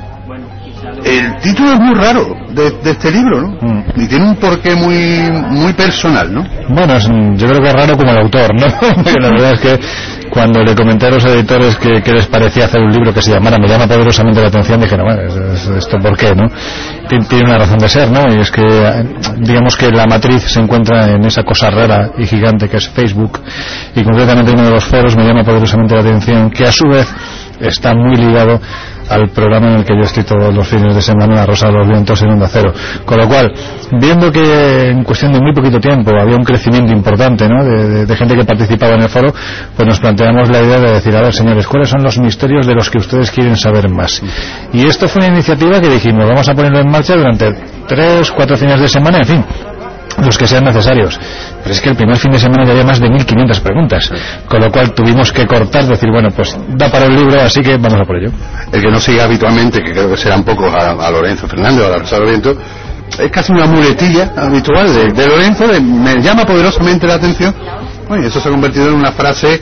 el título es muy raro de, de este libro, ¿no? Mm. Y tiene un porqué muy muy personal, ¿no? Bueno, yo creo que es raro como el autor, ¿no? Porque la verdad es que cuando le comenté a los editores que, que les parecía hacer un libro que se llamara Me llama poderosamente la atención, dije, no, bueno, ¿esto por qué, no? Tiene una razón de ser, ¿no? Y es que, digamos que la matriz se encuentra en esa cosa rara y gigante que es Facebook, y concretamente uno de los foros Me llama poderosamente la atención, que a su vez está muy ligado al programa en el que yo estoy todos los fines de semana, La Rosa de los Vientos, en Onda Cero. Con lo cual, viendo que en cuestión de muy poquito tiempo había un crecimiento importante, ¿no?, de, de, de gente que participaba en el foro, pues nos planteamos la idea de decir, a ver, señores, ¿cuáles son los misterios de los que ustedes quieren saber más? Y esto fue una iniciativa que dijimos, vamos a ponerlo en marcha durante tres, cuatro fines de semana, en fin, los que sean necesarios. Pero es que el primer fin de semana ya había más de mil quinientas preguntas, con lo cual tuvimos que cortar, decir, bueno, pues da para un libro, así que vamos a por ello. El que no siga habitualmente, que creo que serán pocos, a, a Lorenzo Fernández o a la Rosa de los Vientos, es casi una muletilla habitual de, de Lorenzo, de me llama poderosamente la atención. Bueno, eso se ha convertido en una frase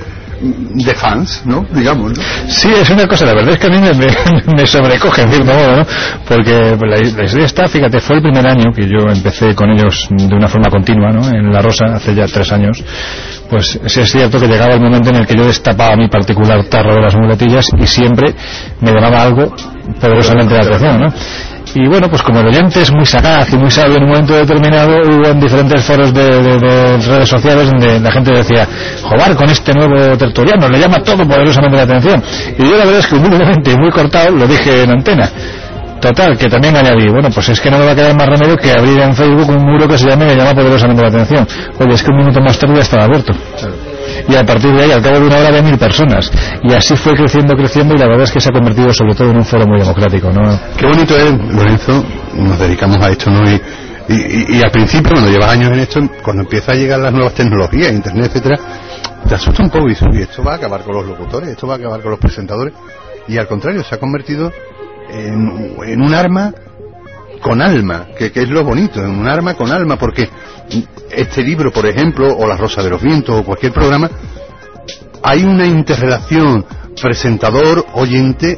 de fans, ¿no? Digamos, ¿no? Sí, es una cosa, la verdad es que a mí me, me, me sobrecoge en cierto modo, ¿no? Porque la, la historia está, fíjate, fue el primer año que yo empecé con ellos de una forma continua, ¿no?, en La Rosa, hace ya tres años. Pues sí es cierto que llegaba el momento en el que yo destapaba mi particular tarro de las muletillas y siempre me llamaba algo poderosamente la atención, ¿no? Y bueno, pues como el oyente es muy sagaz y muy sabio, en un momento determinado hubo en diferentes foros de, de, de redes sociales donde la gente decía, joder, con este nuevo tertuliano le llama todo poderosamente la atención. Y yo la verdad es que humildemente y muy cortado lo dije en antena. Total, que también añadí, bueno, pues es que no me va a quedar más remedio que abrir en Facebook un muro que se llame Me llama poderosamente la atención. Oye, es que un minuto más tarde ya estaba abierto. Y a partir de ahí, al cabo de una hora, de mil personas. Y así fue creciendo, creciendo, y la verdad es que se ha convertido sobre todo en un foro muy democrático, ¿no? Qué bonito es, Lorenzo, nos dedicamos a esto, ¿no? Y, y, y al principio, cuando llevas años en esto, cuando empieza a llegar las nuevas tecnologías, internet, etcétera, te asusta un poco y dices, uy, esto va a acabar con los locutores, esto va a acabar con los presentadores. Y al contrario, se ha convertido en, en un arma con alma, que, que es lo bonito, en un arma con alma, porque este libro, por ejemplo, o La Rosa de los Vientos, o cualquier programa, hay una interrelación presentador, oyente,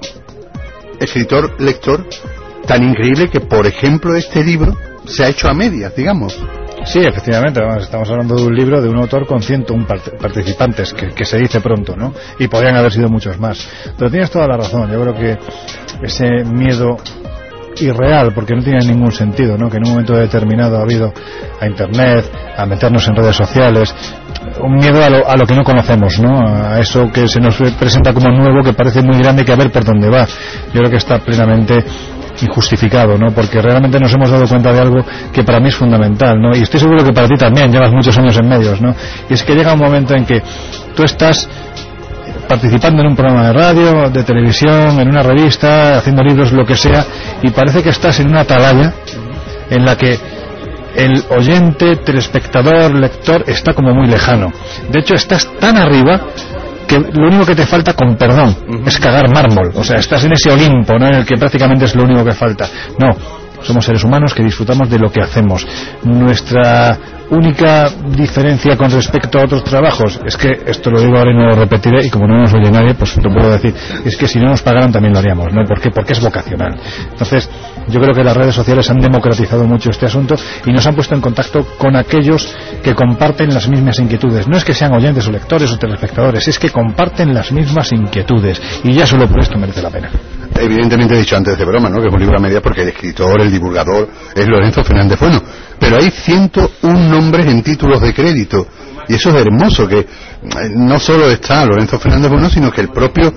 escritor, lector, tan increíble que, por ejemplo, este libro se ha hecho a medias, digamos. Sí, efectivamente, vamos, estamos hablando de un libro de un autor con ciento uno part- participantes, que, que se dice pronto, ¿no? Y podrían haber sido muchos más. Pero tienes toda la razón, yo creo que ese miedo irreal, porque no tiene ningún sentido, ¿no? Que en un momento determinado ha habido a Internet, a meternos en redes sociales, un miedo a lo, a lo que no conocemos, ¿no? A eso que se nos presenta como nuevo, que parece muy grande, que a ver por dónde va. Yo creo que está plenamente injustificado, ¿no? Porque realmente nos hemos dado cuenta de algo que para mí es fundamental, ¿no? Y estoy seguro que para ti también, llevas muchos años en medios, ¿no? Y es que llega un momento en que tú estás participando en un programa de radio, de televisión, en una revista, haciendo libros, lo que sea, y parece que estás en una atalaya en la que el oyente, telespectador, lector está como muy lejano. De hecho, estás tan arriba que lo único que te falta, con perdón, uh-huh. es cagar mármol. O sea, estás en ese Olimpo, ¿no? En el que prácticamente es lo único que falta. No, somos seres humanos que disfrutamos de lo que hacemos. Nuestra única diferencia con respecto a otros trabajos es que, esto lo digo ahora y no lo repetiré, y como no nos oye nadie, pues lo puedo decir, es que si no nos pagaran también lo haríamos, ¿no? ¿Por qué? Porque es vocacional. Entonces, yo creo que las redes sociales han democratizado mucho este asunto y nos han puesto en contacto con aquellos que comparten las mismas inquietudes. No es que sean oyentes o lectores o telespectadores, es que comparten las mismas inquietudes, y ya solo por esto merece la pena. Evidentemente he dicho antes de broma, ¿no? Que es un libro a media porque el escritor, el divulgador es Lorenzo Fernández Bueno, pero hay ciento uno nombres en títulos de crédito, y eso es hermoso, que no solo está Lorenzo Fernández Bueno, sino que el propio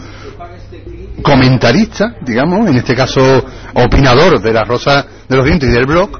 comentarista, digamos, en este caso opinador de La Rosa de los Vientos y del blog,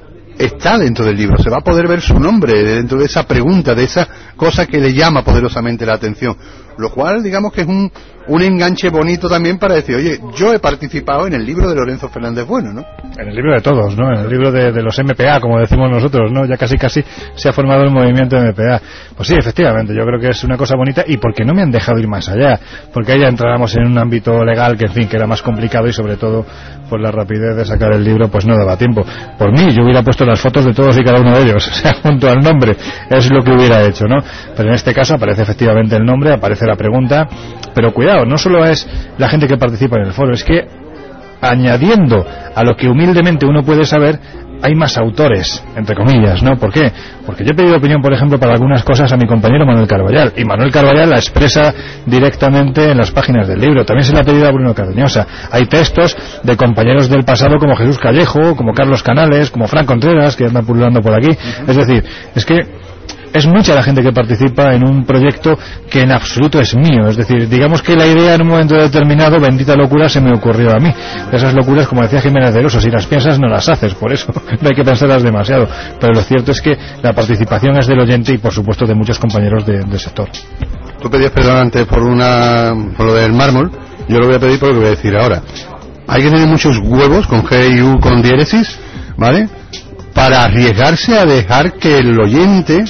está dentro del libro. Se va a poder ver su nombre dentro de esa pregunta, de esa cosa que le llama poderosamente la atención, lo cual, digamos que es un, un enganche bonito también para decir, oye, yo he participado en el libro de Lorenzo Fernández Bueno, ¿no? En el libro de todos, ¿no? En el libro de, de los M P A, como decimos nosotros, ¿no? Ya casi casi se ha formado el movimiento M P A. Pues sí, efectivamente, yo creo que es una cosa bonita, y porque no me han dejado ir más allá, porque ahí ya entrábamos en un ámbito legal que, en fin, que era más complicado, y sobre todo por la rapidez de sacar el libro, pues no daba tiempo. Por mí, yo hubiera puesto las fotos de todos y cada uno de ellos, o sea, junto al nombre, es lo que hubiera hecho, ¿no? Pero en este caso aparece efectivamente el nombre, aparece la pregunta, pero cuidado, no solo es la gente que participa en el foro, es que añadiendo a lo que humildemente uno puede saber, hay más autores, entre comillas, ¿no? ¿Por qué? Porque yo he pedido opinión, por ejemplo, para algunas cosas a mi compañero Manuel Carballal, y Manuel Carballal la expresa directamente en las páginas del libro. También se la ha pedido a Bruno Cardeñosa. Hay textos de compañeros del pasado como Jesús Callejo, como Carlos Canales, como Fran Contreras, que andan pululando por aquí. Uh-huh. Es decir, es que es mucha la gente que participa en un proyecto que en absoluto es mío. Es decir, digamos que la idea en un momento determinado, bendita locura, se me ocurrió a mí. Esas locuras, como decía Jiménez del Oso, si las piensas no las haces, por eso no hay que pensarlas demasiado. Pero lo cierto es que la participación es del oyente y, por supuesto, de muchos compañeros de, del sector. Tú pedías perdón antes por, una, por lo del mármol. Yo lo voy a pedir por lo que voy a decir ahora. Hay que tener muchos huevos, con G y U con diéresis, ¿vale?, para arriesgarse a dejar que el oyente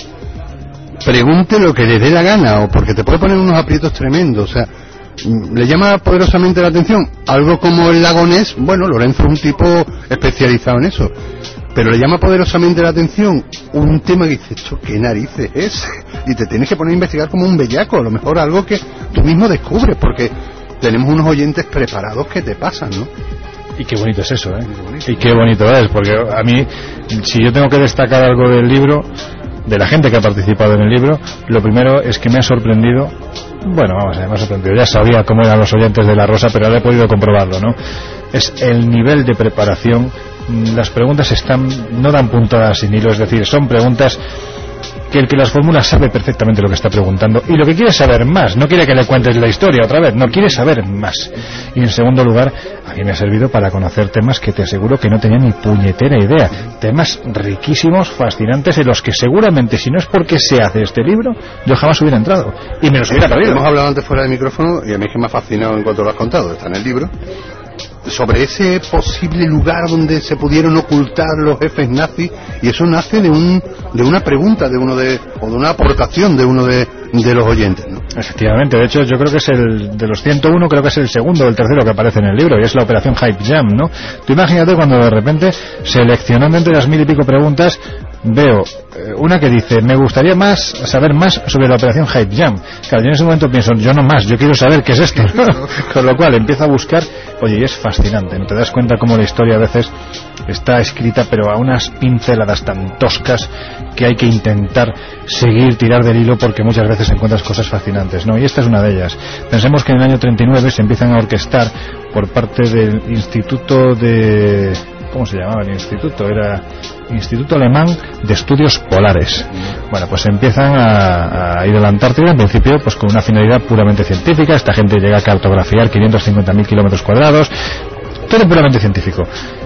pregunte lo que le dé la gana, o porque te puede poner unos aprietos tremendos. O sea, le llama poderosamente la atención algo como el lago Ness. Bueno, Lorenzo es un tipo especializado en eso, pero le llama poderosamente la atención un tema que dices, ¿esto qué narices es? Y te tienes que poner a investigar como un bellaco, a lo mejor algo que tú mismo descubres, porque tenemos unos oyentes preparados que te pasan, ¿no? Y qué bonito es eso, ¿eh? Y qué bonito es, porque a mí, si yo tengo que destacar algo del libro, de la gente que ha participado en el libro, lo primero es que me ha sorprendido. Bueno, vamos a ver, me ha sorprendido. Ya sabía cómo eran los oyentes de La Rosa, pero ahora he podido comprobarlo, ¿no? Es el nivel de preparación. Las preguntas están, no dan puntadas sin hilo, es decir, son preguntas que el que las formula sabe perfectamente lo que está preguntando, y lo que quiere es saber más. No quiere que le cuentes la historia otra vez, no, quiere saber más. Y en segundo lugar, a mí me ha servido para conocer temas que te aseguro que no tenía ni puñetera idea. Temas riquísimos, fascinantes, en los que seguramente, si no es porque se hace este libro, yo jamás hubiera entrado y me los hubiera perdido. Hemos hablado antes fuera del micrófono, y a mí es que me ha fascinado en cuanto lo has contado, está en el libro, sobre ese posible lugar donde se pudieron ocultar los jefes nazis, y eso nace de un de una pregunta de uno de o de una aportación de uno de, de los oyentes, ¿no? Efectivamente, de hecho yo creo que es el de los ciento uno, creo que es el segundo o el tercero que aparece en el libro, y es la operación Hype Jam, ¿no? Tú imagínate cuando de repente, seleccionando entre las mil y pico preguntas, veo eh, una que dice, me gustaría más saber más sobre la operación Hype Jam. Claro, yo en ese momento pienso, yo no más, yo quiero saber qué es esto, ¿no? Con lo cual empiezo a buscar, oye, y es fascinante, ¿no? Te das cuenta cómo la historia a veces está escrita, pero a unas pinceladas tan toscas que hay que intentar seguir, tirar del hilo, porque muchas veces encuentras cosas fascinantes, ¿no? Y esta es una de ellas. Pensemos que en el año treinta y nueve se empiezan a orquestar por parte del Instituto de... ¿Cómo se llamaba el instituto? Era Instituto Alemán de Estudios Polares. Bueno, pues empiezan a, a ir a la Antártida, en principio, pues con una finalidad puramente científica. Esta gente llega a cartografiar quinientos cincuenta mil kilómetros cuadrados, todo puramente científico.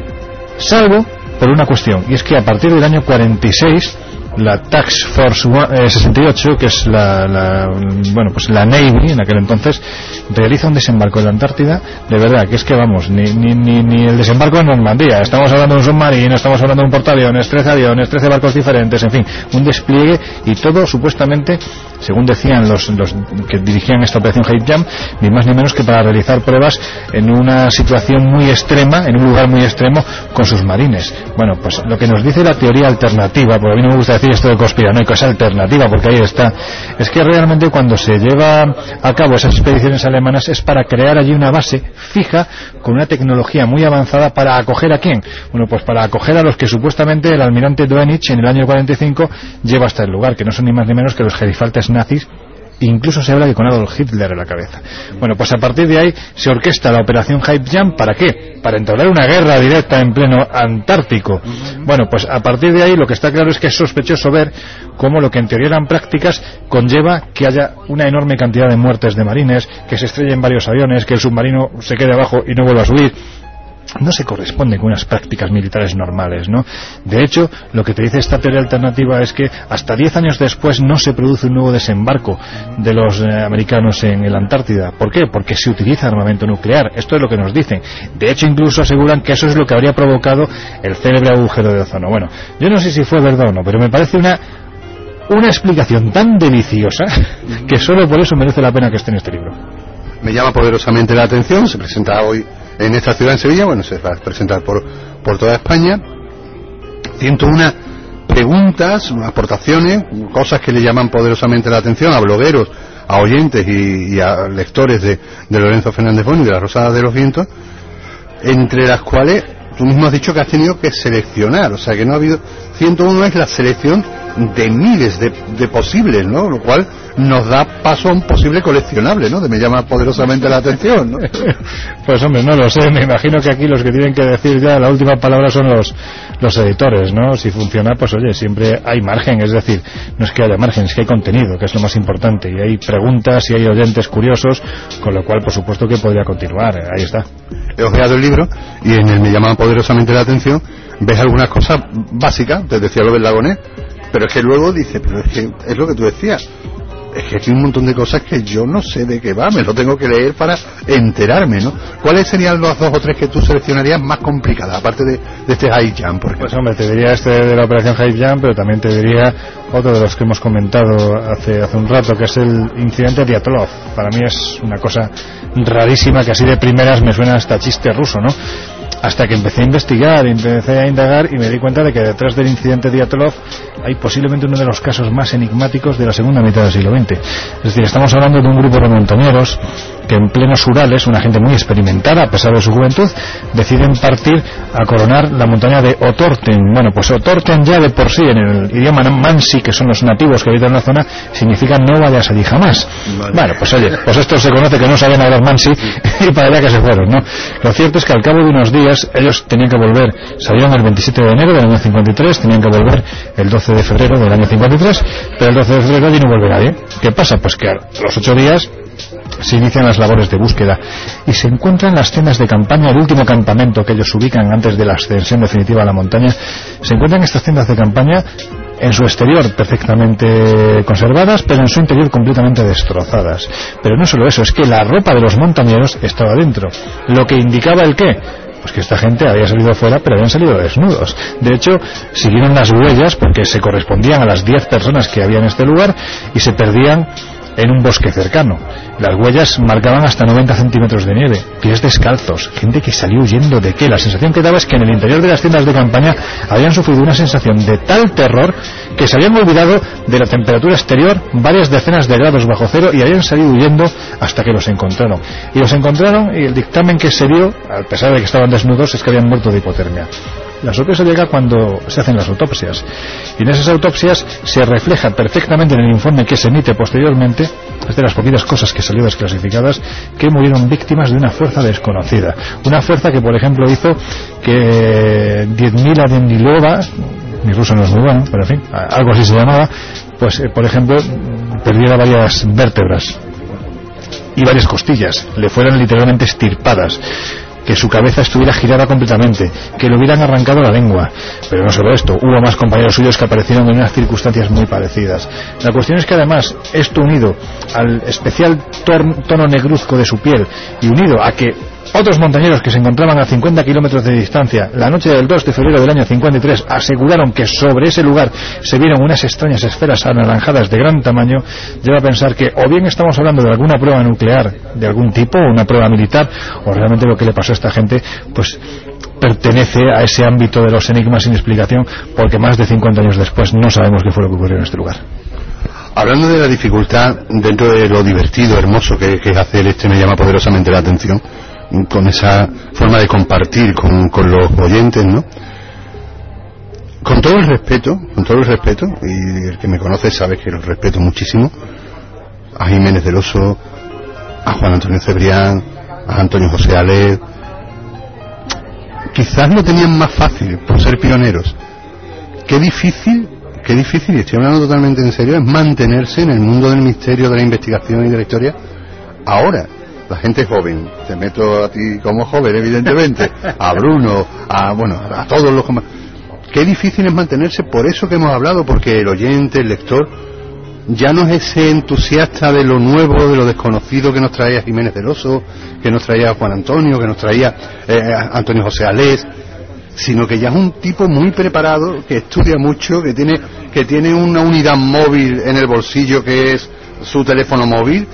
Salvo por una cuestión, y es que a partir del año cuarenta y seis la Task Force sesenta y ocho, que es la, la bueno pues la Navy en aquel entonces, realiza un desembarco en la Antártida, de verdad, que es que vamos, ni, ni, ni, ni el desembarco en Normandía, estamos hablando de un submarino, estamos hablando de un portaaviones, trece aviones, trece barcos diferentes, en fin, un despliegue, y todo supuestamente, según decían los, los que dirigían esta operación Hype Jam, ni más ni menos que para realizar pruebas en una situación muy extrema, en un lugar muy extremo, con sus marines. Bueno, pues lo que nos dice la teoría alternativa, porque a mí no me gusta decir esto de conspiranoico, es alternativa, porque ahí está, es que realmente cuando se lleva a cabo esas expediciones alemanas es para crear allí una base fija con una tecnología muy avanzada. ¿Para acoger a quién? Bueno, pues para acoger a los que supuestamente el almirante Dönitz en el año cuarenta y cinco lleva hasta el lugar, que no son ni más ni menos que los gerifaltes nazis. Incluso se habla que con Adolf Hitler en la cabeza. Bueno, pues a partir de ahí se orquesta la operación Hype Jam. ¿Para qué? Para entablar una guerra directa en pleno Antártico. Bueno, pues a partir de ahí lo que está claro es que es sospechoso ver cómo lo que en teoría eran prácticas conlleva que haya una enorme cantidad de muertes de marines, que se estrellen varios aviones, que el submarino se quede abajo y no vuelva a subir. No se corresponde con unas prácticas militares normales, ¿no? De hecho, lo que te dice esta teoría alternativa es que hasta diez años después no se produce un nuevo desembarco de los eh, americanos en el Antártida. ¿Por qué? Porque se utiliza armamento nuclear. Esto es lo que nos dicen. De hecho, incluso aseguran que eso es lo que habría provocado el célebre agujero de ozono. Bueno, yo no sé si fue verdad o no, pero me parece una una explicación tan deliciosa que solo por eso merece la pena que esté en este libro. Me llama poderosamente la atención. Se presenta hoy en esta ciudad, en Sevilla, bueno, se va a presentar por, por toda España. ciento una preguntas, aportaciones, cosas que le llaman poderosamente la atención a blogueros, a oyentes y, y a lectores de, de Lorenzo Fernández Boni y de La Rosa de los Vientos, entre las cuales tú mismo has dicho que has tenido que seleccionar, o sea que no ha habido... ciento uno es la selección de miles de, de posibles, ¿no? Lo cual nos da paso a un posible coleccionable, ¿no? De me llama poderosamente la atención, ¿no? Pues hombre, no lo sé, me imagino que aquí los que tienen que decir ya la última palabra son los los editores, ¿no? Si funciona, pues oye, siempre hay margen, es decir, no es que haya margen, es que hay contenido, que es lo más importante, y hay preguntas y hay oyentes curiosos, con lo cual por supuesto que podría continuar, ahí está. He ojeado el libro y en el me llama poderosamente la atención ves algunas cosas básicas, te decía lo del lagonés, pero es que luego dice, pero es que es lo que tú decías, es que aquí hay un montón de cosas que yo no sé de qué va, me lo tengo que leer para enterarme, ¿no? ¿Cuáles serían los dos o tres que tú seleccionarías más complicadas, aparte de, de este Hype Jam? Porque... Pues hombre, te diría este de la operación Hype Jam, pero también te diría otro de los que hemos comentado hace hace un rato, que es el incidente Dyatlov. Para mí es una cosa rarísima, que así de primeras me suena hasta chiste ruso, ¿no? Hasta que empecé a investigar, empecé a indagar y me di cuenta de que detrás del incidente Dyatlov hay posiblemente uno de los casos más enigmáticos de la segunda mitad del siglo veinte. Es decir, estamos hablando de un grupo de montañeros que en plenos Urales, una gente muy experimentada a pesar de su juventud, deciden partir a coronar la montaña de Otorten. Bueno, pues Otorten ya de por sí en el idioma mansi, que son los nativos que habitan la zona, significa no vayas allí jamás. Vale. Bueno, pues oye, pues esto se conoce que no saben hablar mansi y para allá que se fueron, ¿no? Lo cierto es que al cabo de unos días ellos tenían que volver, salieron el veintisiete de enero del año cincuenta y tres, tenían que volver el doce de febrero del año cincuenta y tres, pero el doce de febrero allí no vuelve nadie. ¿Qué pasa? Pues que a los ocho días se inician las labores de búsqueda y se encuentran las tiendas de campaña, el último campamento que ellos ubican antes de la ascensión definitiva a la montaña. Se encuentran estas tiendas de campaña en su exterior perfectamente conservadas, pero en su interior completamente destrozadas. Pero no solo eso, es que la ropa de los montañeros estaba dentro, lo que indicaba el qué. Pues que esta gente había salido fuera, pero habían salido desnudos. De hecho, siguieron las huellas porque se correspondían a las diez personas que había en este lugar y se perdían en un bosque cercano. Las huellas marcaban hasta noventa centímetros de nieve, pies descalzos, gente que salió huyendo de qué. La sensación que daba es que en el interior de las tiendas de campaña habían sufrido una sensación de tal terror que se habían olvidado de la temperatura exterior, varias decenas de grados bajo cero, y habían salido huyendo hasta que los encontraron. Y los encontraron y el dictamen que se dio, a pesar de que estaban desnudos, es que habían muerto de hipotermia. La sorpresa llega cuando se hacen las autopsias, y en esas autopsias se refleja perfectamente en el informe que se emite posteriormente, es de las poquitas cosas que salió desclasificadas, que murieron víctimas de una fuerza desconocida, una fuerza que por ejemplo hizo que Diezmila Dendilova, mi ruso no es muy bueno, pero en fin, algo así se llamaba, pues eh, por ejemplo perdiera varias vértebras y varias costillas, le fueran literalmente extirpadas, que su cabeza estuviera girada completamente, que le hubieran arrancado la lengua. Pero no solo esto, hubo más compañeros suyos que aparecieron en unas circunstancias muy parecidas. La cuestión es que además esto, unido al especial tono negruzco de su piel y unido a que otros montañeros que se encontraban a cincuenta kilómetros de distancia la noche del dos de febrero del año cincuenta y tres aseguraron que sobre ese lugar se vieron unas extrañas esferas anaranjadas de gran tamaño, lleva a pensar que o bien estamos hablando de alguna prueba nuclear de algún tipo, o una prueba militar, o realmente lo que le pasó a esta gente pues pertenece a ese ámbito de los enigmas sin explicación, porque más de cincuenta años después no sabemos qué fue lo que ocurrió en este lugar. Hablando de la dificultad, dentro de lo divertido, hermoso que, que hace el este, me llama poderosamente la atención, con esa forma de compartir con, con los oyentes, ¿no? Con todo el respeto, con todo el respeto, y el que me conoce sabe que lo respeto muchísimo, a Jiménez del Oso, a Juan Antonio Cebrián, a Antonio José Alé, quizás lo tenían más fácil por ser pioneros. Qué difícil, qué difícil, y estoy hablando totalmente en serio, es mantenerse en el mundo del misterio, de la investigación y de la historia ahora. La gente joven, te meto a ti como joven, evidentemente, a Bruno, a bueno, a todos los... Qué difícil es mantenerse, por eso que hemos hablado, porque el oyente, el lector, ya no es ese entusiasta de lo nuevo, de lo desconocido que nos traía Jiménez del Oso, que nos traía Juan Antonio, que nos traía eh, Antonio José Alés, sino que ya es un tipo muy preparado, que estudia mucho, que tiene, que tiene una unidad móvil en el bolsillo que es su teléfono móvil.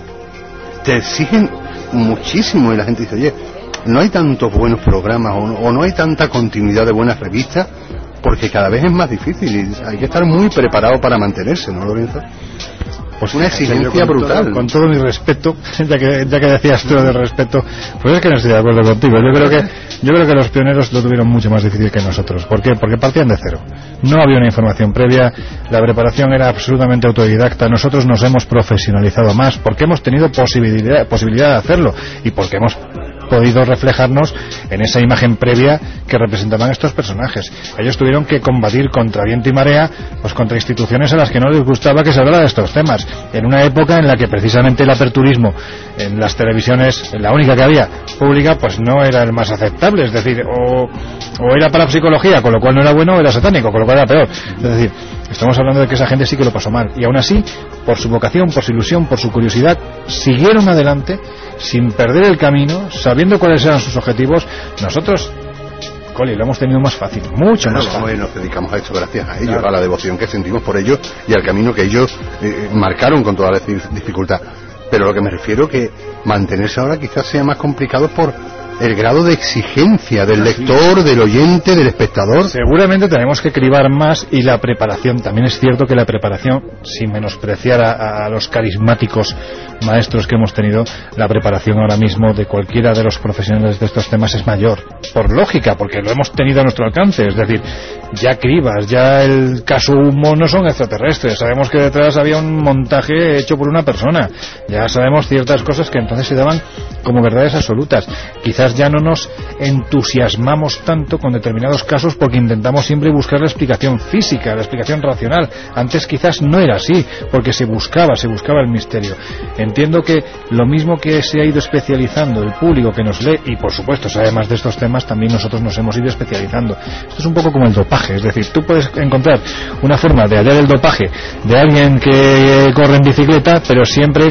Te exigen muchísimo y la gente dice, oye, no hay tantos buenos programas o no, o no hay tanta continuidad de buenas revistas, porque cada vez es más difícil y hay que estar muy preparado para mantenerse, ¿no, Lorenzo? Pues una exigencia con brutal. Todo, con todo mi respeto, ya que, ya que decías tú del respeto, pues es que no estoy de acuerdo contigo. Yo creo que yo creo que los pioneros lo tuvieron mucho más difícil que nosotros. ¿Por qué? Porque partían de cero. No había una información previa, la preparación era absolutamente autodidacta. Nosotros nos hemos profesionalizado más porque hemos tenido posibilidad, posibilidad de hacerlo y porque hemos podido reflejarnos en esa imagen previa que representaban estos personajes. Ellos tuvieron que combatir contra viento y marea, pues contra instituciones a las que no les gustaba que se hablara de estos temas, en una época en la que precisamente el aperturismo en las televisiones, la única que había pública, pues no era el más aceptable, es decir, o, o era para psicología, con lo cual no era bueno, o era satánico, con lo cual era peor. Es decir, estamos hablando de que esa gente sí que lo pasó mal, y aún así, por su vocación, por su ilusión, por su curiosidad, siguieron adelante sin perder el camino, sabiendo cuáles eran sus objetivos. Nosotros, Coli, lo hemos tenido más fácil, mucho bueno, más fácil. Nos dedicamos a esto gracias a ellos, claro, a la devoción que sentimos por ellos y al camino que ellos eh, marcaron con toda la dificultad. Pero lo que me refiero que mantenerse ahora quizás sea más complicado por el grado de exigencia del lector, del oyente, del espectador. Seguramente tenemos que cribar más, y la preparación, también es cierto que la preparación, sin menospreciar a, a los carismáticos maestros que hemos tenido, la preparación ahora mismo de cualquiera de los profesionales de estos temas es mayor, por lógica, porque lo hemos tenido a nuestro alcance. Es decir, ya cribas, ya el caso Humo no son extraterrestres, sabemos que detrás había un montaje hecho por una persona, ya sabemos ciertas cosas que entonces se daban como verdades absolutas. Quizás ya no nos entusiasmamos tanto con determinados casos porque intentamos siempre buscar la explicación física, la explicación racional. Antes quizás no era así, porque se buscaba, se buscaba el misterio. Entiendo que lo mismo que se ha ido especializando el público que nos lee, y por supuesto sabe más de estos temas, también nosotros nos hemos ido especializando. Esto es un poco como el dopaje, es decir, tú puedes encontrar una forma de hallar el dopaje de alguien que corre en bicicleta, pero siempre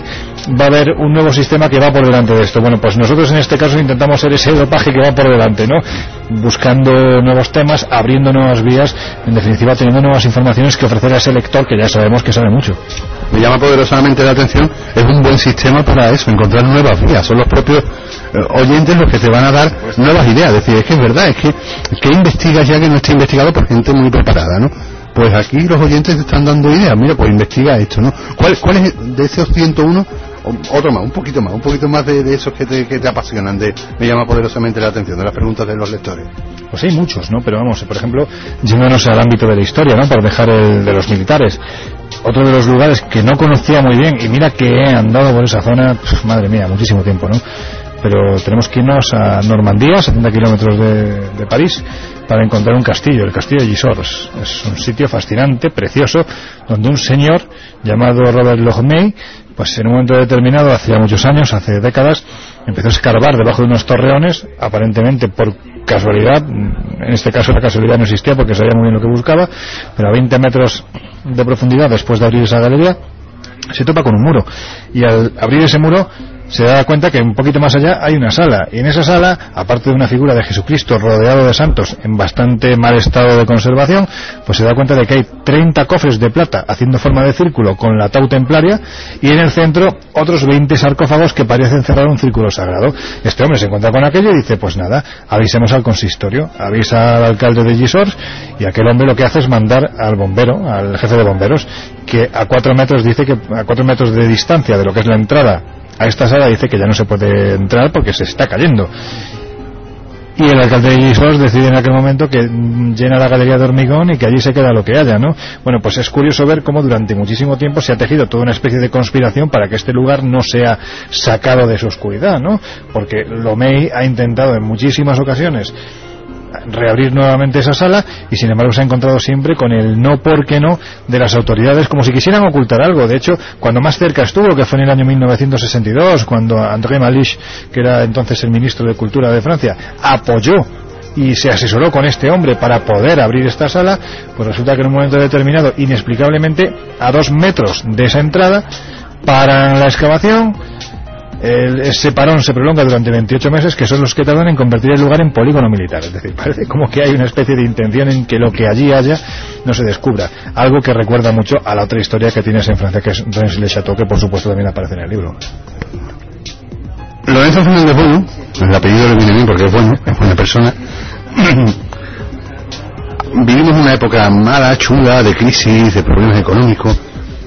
va a haber un nuevo sistema que va por delante de esto. Bueno, pues nosotros en este caso intentamos ser ese dopaje que va por delante, ¿no? Buscando nuevos temas, abriendo nuevas vías, en definitiva teniendo nuevas informaciones que ofrecer a ese lector que ya sabemos que sabe mucho. Me llama poderosamente la atención, es un buen sistema para eso, encontrar nuevas vías. Son los propios eh, oyentes los que te van a dar nuevas ideas. Es decir, es que es verdad, es que, que investigas ya que no está investigado por gente muy preparada, ¿no? Pues aquí los oyentes te están dando ideas. Mira, pues investiga esto, ¿no? ¿Cuál, cuál es de esos ciento uno? Otro más, un poquito más, un poquito más de, de esos que te, que te apasionan, de, me llama poderosamente la atención, de las preguntas de los lectores. Pues hay muchos, ¿no? Pero vamos, por ejemplo, yéndonos al ámbito de la historia, ¿no? Por dejar el de los militares. Otro de los lugares que no conocía muy bien, y mira que he andado por esa zona, pf, madre mía, muchísimo tiempo, ¿no? Pero tenemos que irnos a Normandía, setenta kilómetros de, de París, para encontrar un castillo, el castillo de Gisors. Es un sitio fascinante, precioso, donde un señor llamado Robert Logmey, pues en un momento determinado, hace ya muchos años, hace décadas, empezó a escarbar debajo de unos torreones, aparentemente por casualidad, en este caso la casualidad no existía porque sabía muy bien lo que buscaba, pero a veinte metros de profundidad, después de abrir esa galería, se topa con un muro, y al abrir ese muro se da cuenta que un poquito más allá hay una sala, y en esa sala, aparte de una figura de Jesucristo rodeado de santos en bastante mal estado de conservación, pues se da cuenta de que hay treinta cofres de plata haciendo forma de círculo con la tau templaria, y en el centro otros veinte sarcófagos que parecen cerrar un círculo sagrado. Este hombre se encuentra con aquello y dice, pues nada, avisemos al consistorio, avisa al alcalde de Gisors, y aquel hombre lo que hace es mandar al bombero, al jefe de bomberos, que a cuatro metros dice que a cuatro metros de distancia de lo que es la entrada a esta sala, dice que ya no se puede entrar porque se está cayendo. Y el alcalde de Gisors decide en aquel momento que llena la galería de hormigón y que allí se queda lo que haya, ¿no? Bueno, pues es curioso ver cómo durante muchísimo tiempo se ha tejido toda una especie de conspiración para que este lugar no sea sacado de su oscuridad, ¿no? Porque Lomey ha intentado en muchísimas ocasiones reabrir nuevamente esa sala, y sin embargo se ha encontrado siempre con el no porque no de las autoridades, como si quisieran ocultar algo. De hecho, cuando más cerca estuvo, que fue en el año mil novecientos sesenta y dos, cuando André Malich, que era entonces el ministro de Cultura de Francia, apoyó y se asesoró con este hombre para poder abrir esta sala, pues resulta que en un momento determinado, inexplicablemente, a dos metros de esa entrada, paran la excavación. El, ese parón se prolonga durante veintiocho meses, que son los que tardan en convertir el lugar en polígono militar. Es decir, parece como que hay una especie de intención en que lo que allí haya no se descubra. Algo que recuerda mucho a la otra historia que tienes en Francia, que es Rennes-le-Château, que por supuesto también aparece en el libro. Lorenzo Fernández Bueno, el apellido le viene bien porque es bueno, es buena persona. Vivimos una época mala, chula, de crisis, de problemas económicos.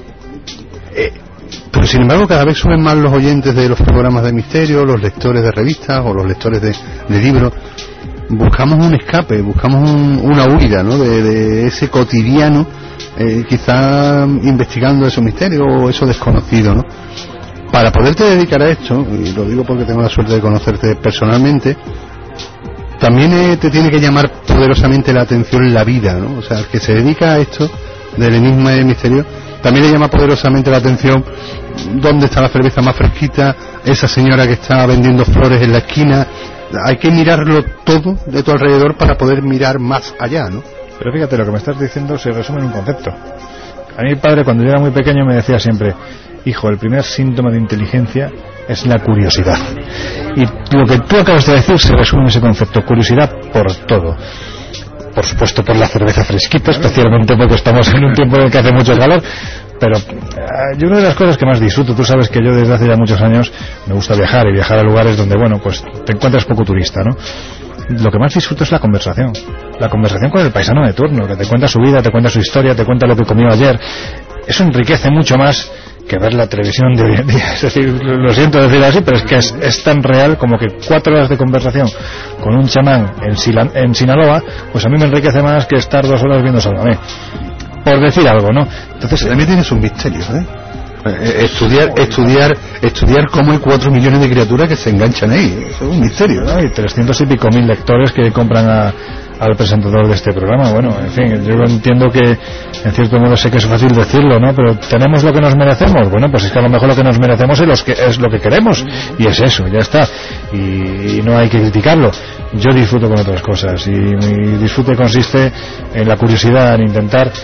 Eh, Pero sin embargo cada vez suben más los oyentes de los programas de misterio, los lectores de revistas o los lectores de, de libros. Buscamos un escape, buscamos un, una huida, ¿no? de, de ese cotidiano, eh, quizá investigando esos misterios o eso desconocido, ¿no? Para poderte dedicar a esto, y lo digo porque tengo la suerte de conocerte personalmente, también eh, te tiene que llamar poderosamente la atención la vida, ¿no? O sea, el que se dedica a esto del enigma y del misterio, también le llama poderosamente la atención dónde está la cerveza más fresquita, esa señora que está vendiendo flores en la esquina. Hay que mirarlo todo de tu alrededor para poder mirar más allá, ¿no? Pero fíjate, lo que me estás diciendo se resume en un concepto. A mi padre, cuando yo era muy pequeño, me decía siempre: hijo, el primer síntoma de inteligencia es la curiosidad. Y lo que tú acabas de decir se resume en ese concepto: curiosidad por todo. Por supuesto por la cerveza fresquita, especialmente porque estamos en un tiempo en el que hace mucho calor, pero uh, yo una de las cosas que más disfruto, tú sabes que yo desde hace ya muchos años me gusta viajar y viajar a lugares donde, bueno, pues te encuentras poco turista, ¿no? Lo que más disfruto es la conversación, la conversación con el paisano de turno, que te cuenta su vida, te cuenta su historia, te cuenta lo que comió ayer. Eso enriquece mucho más que ver la televisión de hoy en día. Es decir, lo siento decir así, pero es que es, es tan real como que cuatro horas de conversación con un chamán en, Sila, en Sinaloa, pues a mí me enriquece más que estar dos horas viendo Sálvame, por decir algo, ¿no? Entonces también tienes un misterio, ¿eh? Eh, estudiar estudiar estudiar cómo hay cuatro millones de criaturas que se enganchan ahí. Eso es un misterio, ¿no? Y trescientos y pico mil lectores que compran a, al presentador de este programa. Bueno, en fin, yo entiendo que en cierto modo sé que es fácil decirlo, ¿no? Pero ¿tenemos lo que nos merecemos? Bueno, pues es que a lo mejor lo que nos merecemos es, los que, es lo que queremos, y es eso, ya está, y, y no hay que criticarlo. Yo disfruto con otras cosas, y mi disfrute consiste en la curiosidad, en intentar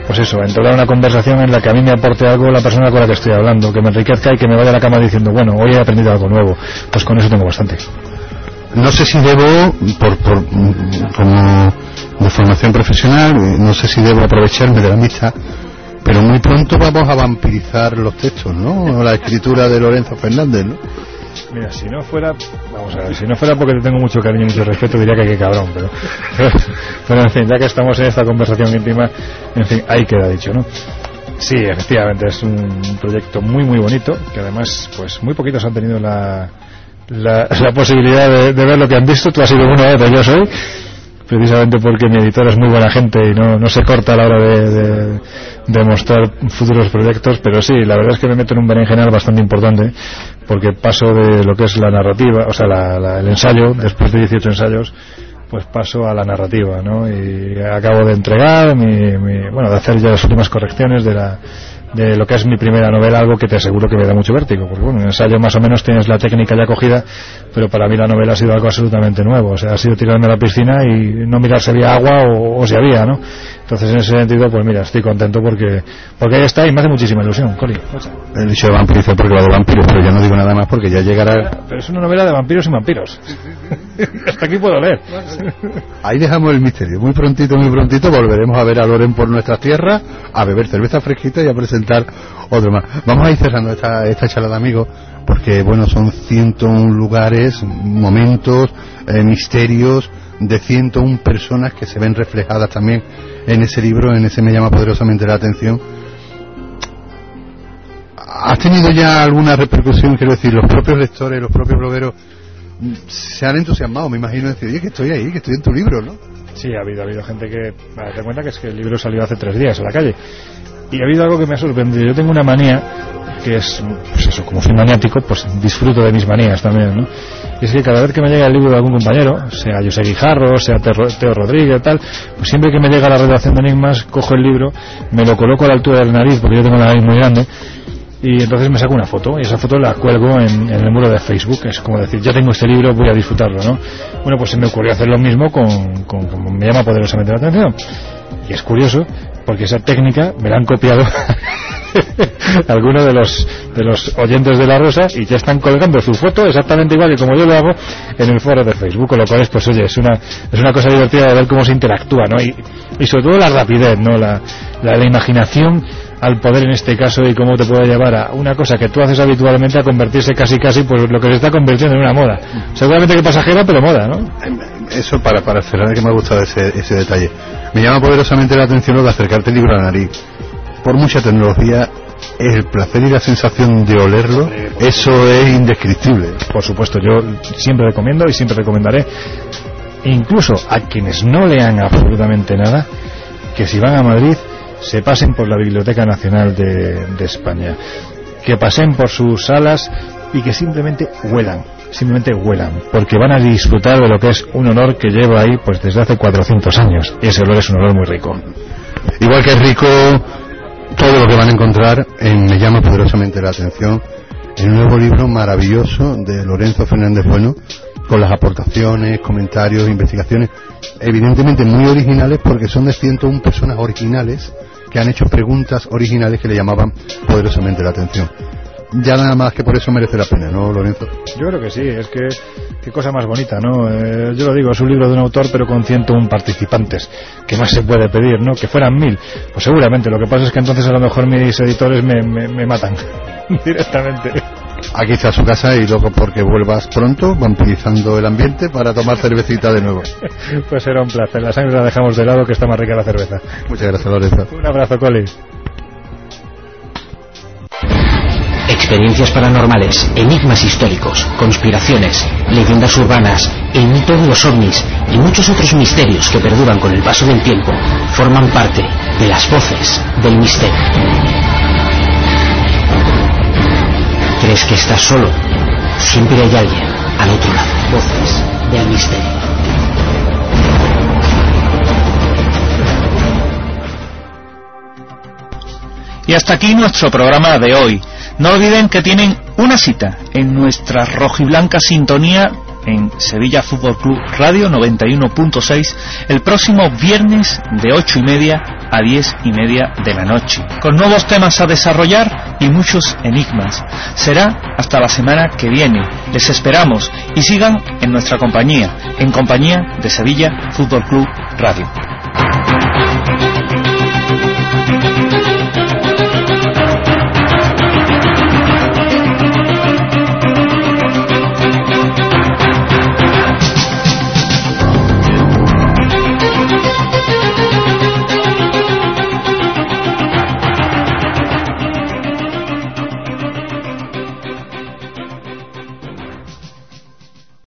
pues eso, entablar una conversación en la que a mí me aporte algo la persona con la que estoy hablando, que me enriquezca y que me vaya a la cama diciendo, bueno, hoy he aprendido algo nuevo. Pues con eso tengo bastante. No sé si debo, por, por como de formación profesional, no sé si debo aprovecharme de la amistad, pero muy pronto vamos a vampirizar los textos, ¿no? La escritura de Lorenzo Fernández, ¿no? Mira, si no fuera, vamos a ver, si no fuera porque te tengo mucho cariño y mucho respeto, diría que qué cabrón, pero, pero, pero en fin, ya que estamos en esta conversación íntima, en fin, ahí queda dicho, ¿no? Sí, efectivamente, es un proyecto muy, muy bonito, que además, pues muy poquitos han tenido la, la, la posibilidad de, de ver lo que han visto. Tú has sido uno de ellos, yo soy, precisamente porque mi editor es muy buena gente y no, no se corta a la hora de, de, de mostrar futuros proyectos, pero sí, la verdad es que me meto en un berenjenal bastante importante, porque paso de lo que es la narrativa, o sea, la, la, el ensayo, después de dieciocho ensayos, pues paso a la narrativa, ¿no? Y acabo de entregar mi, mi, bueno, de hacer ya las últimas correcciones de la de lo que es mi primera novela, algo que te aseguro que me da mucho vértigo, porque bueno, en el ensayo más o menos tienes la técnica ya cogida, pero para mí la novela ha sido algo absolutamente nuevo, o sea, ha sido tirarme a la piscina y no mirar si había agua o, o si había, ¿no? Entonces, en ese sentido, pues mira, estoy contento porque porque ahí está y me hace muchísima ilusión, Coli. He dicho de vampirizar porque va de vampiros, pero ya no digo nada más porque ya llegará... Pero es una novela de vampiros y vampiros. Hasta aquí puedo leer. Ahí dejamos el misterio. Muy prontito, muy prontito volveremos a ver a Loren por nuestras tierras, a beber cerveza fresquita y a presentar otro más. Vamos a ir cerrando esta, esta charla de amigos, porque bueno, son ciento uno lugares, momentos, eh, misterios de ciento uno personas que se ven reflejadas también en ese libro, en ese Me llama poderosamente la atención. ¿Has tenido ya alguna repercusión? Quiero decir, los propios lectores, los propios blogueros se han entusiasmado, me imagino, decir, oye, que estoy ahí, que estoy en tu libro, ¿no? Sí, ha habido, ha habido gente que, te das cuenta que es que el libro salió hace tres días a la calle, y ha habido algo que me ha sorprendido. Yo tengo una manía que es, pues eso, como soy maniático, pues disfruto de mis manías también, ¿no? Y es que cada vez que me llega el libro de algún compañero, sea José Guijarro, sea Teo Rodríguez, tal, pues siempre que me llega a la redacción de Enigmas, cojo el libro, me lo coloco a la altura de la nariz, porque yo tengo la nariz muy grande, y entonces me saco una foto, y esa foto la cuelgo en, en el muro de Facebook. Es como decir, yo tengo este libro, voy a disfrutarlo, ¿no? Bueno, pues se me ocurrió hacer lo mismo con, con, con Me llama poderosamente la atención. Y es curioso, porque esa técnica me la han copiado algunos de los de los oyentes de La Rosa, y ya están colgando su foto exactamente igual que como yo lo hago en el foro de Facebook, con lo cual es, pues oye, es una es una cosa divertida de ver cómo se interactúa, ¿no? Y, y sobre todo la rapidez, ¿no? La, la, la imaginación al poder en este caso, y cómo te puede llevar a una cosa que tú haces habitualmente a convertirse casi casi pues lo que se está convirtiendo en una moda, seguramente que pasajera, pero moda, ¿no? Eso para, para cerrar, que me ha gustado ese, ese detalle. Me llama poderosamente la atención lo de acercarte el libro a la nariz. Por mucha tecnología, el placer y la sensación de olerlo, eso es indescriptible. Por supuesto, yo siempre recomiendo y siempre recomendaré, incluso a quienes no lean absolutamente nada, que si van a Madrid se pasen por la Biblioteca Nacional de, de España, que pasen por sus salas y que simplemente huelan, simplemente huelan, porque van a disfrutar de lo que es un olor que lleva ahí pues desde hace cuatrocientos años, y ese olor es un olor muy rico. Igual que es rico todo lo que van a encontrar en Me llama poderosamente la atención, el nuevo libro maravilloso de Lorenzo Fernández Bueno, con las aportaciones, comentarios, investigaciones, evidentemente muy originales, porque son de ciento uno personas originales que han hecho preguntas originales que le llamaban poderosamente la atención. Ya nada más que por eso merece la pena, ¿no, Lorenzo? Yo creo que sí, es que qué cosa más bonita, ¿no? Eh, yo lo digo, es un libro de un autor pero con ciento uno participantes. ¿Qué más se puede pedir, no? Que fueran mil. Pues seguramente, lo que pasa es que entonces a lo mejor mis editores me, me, me matan directamente. Aquí está su casa, y luego porque vuelvas pronto, vampirizando el ambiente para tomar cervecita de nuevo. Pues será un placer, la sangre la dejamos de lado, que está más rica la cerveza. Muchas gracias, Lorenzo. Un abrazo, Coli. Experiencias paranormales, enigmas históricos, conspiraciones, leyendas urbanas, el mito de los ovnis y muchos otros misterios que perduran con el paso del tiempo forman parte de las voces del misterio. ¿Crees que estás solo? Siempre hay alguien al otro lado. Voces del misterio. Y hasta aquí nuestro programa de hoy. No olviden que tienen una cita en nuestra rojiblanca sintonía en Sevilla Fútbol Club Radio noventa y uno punto seis el próximo viernes de ocho y media a diez y media de la noche, con nuevos temas a desarrollar y muchos enigmas. Será hasta la semana que viene. Les esperamos y sigan en nuestra compañía, en compañía de Sevilla Fútbol Club Radio.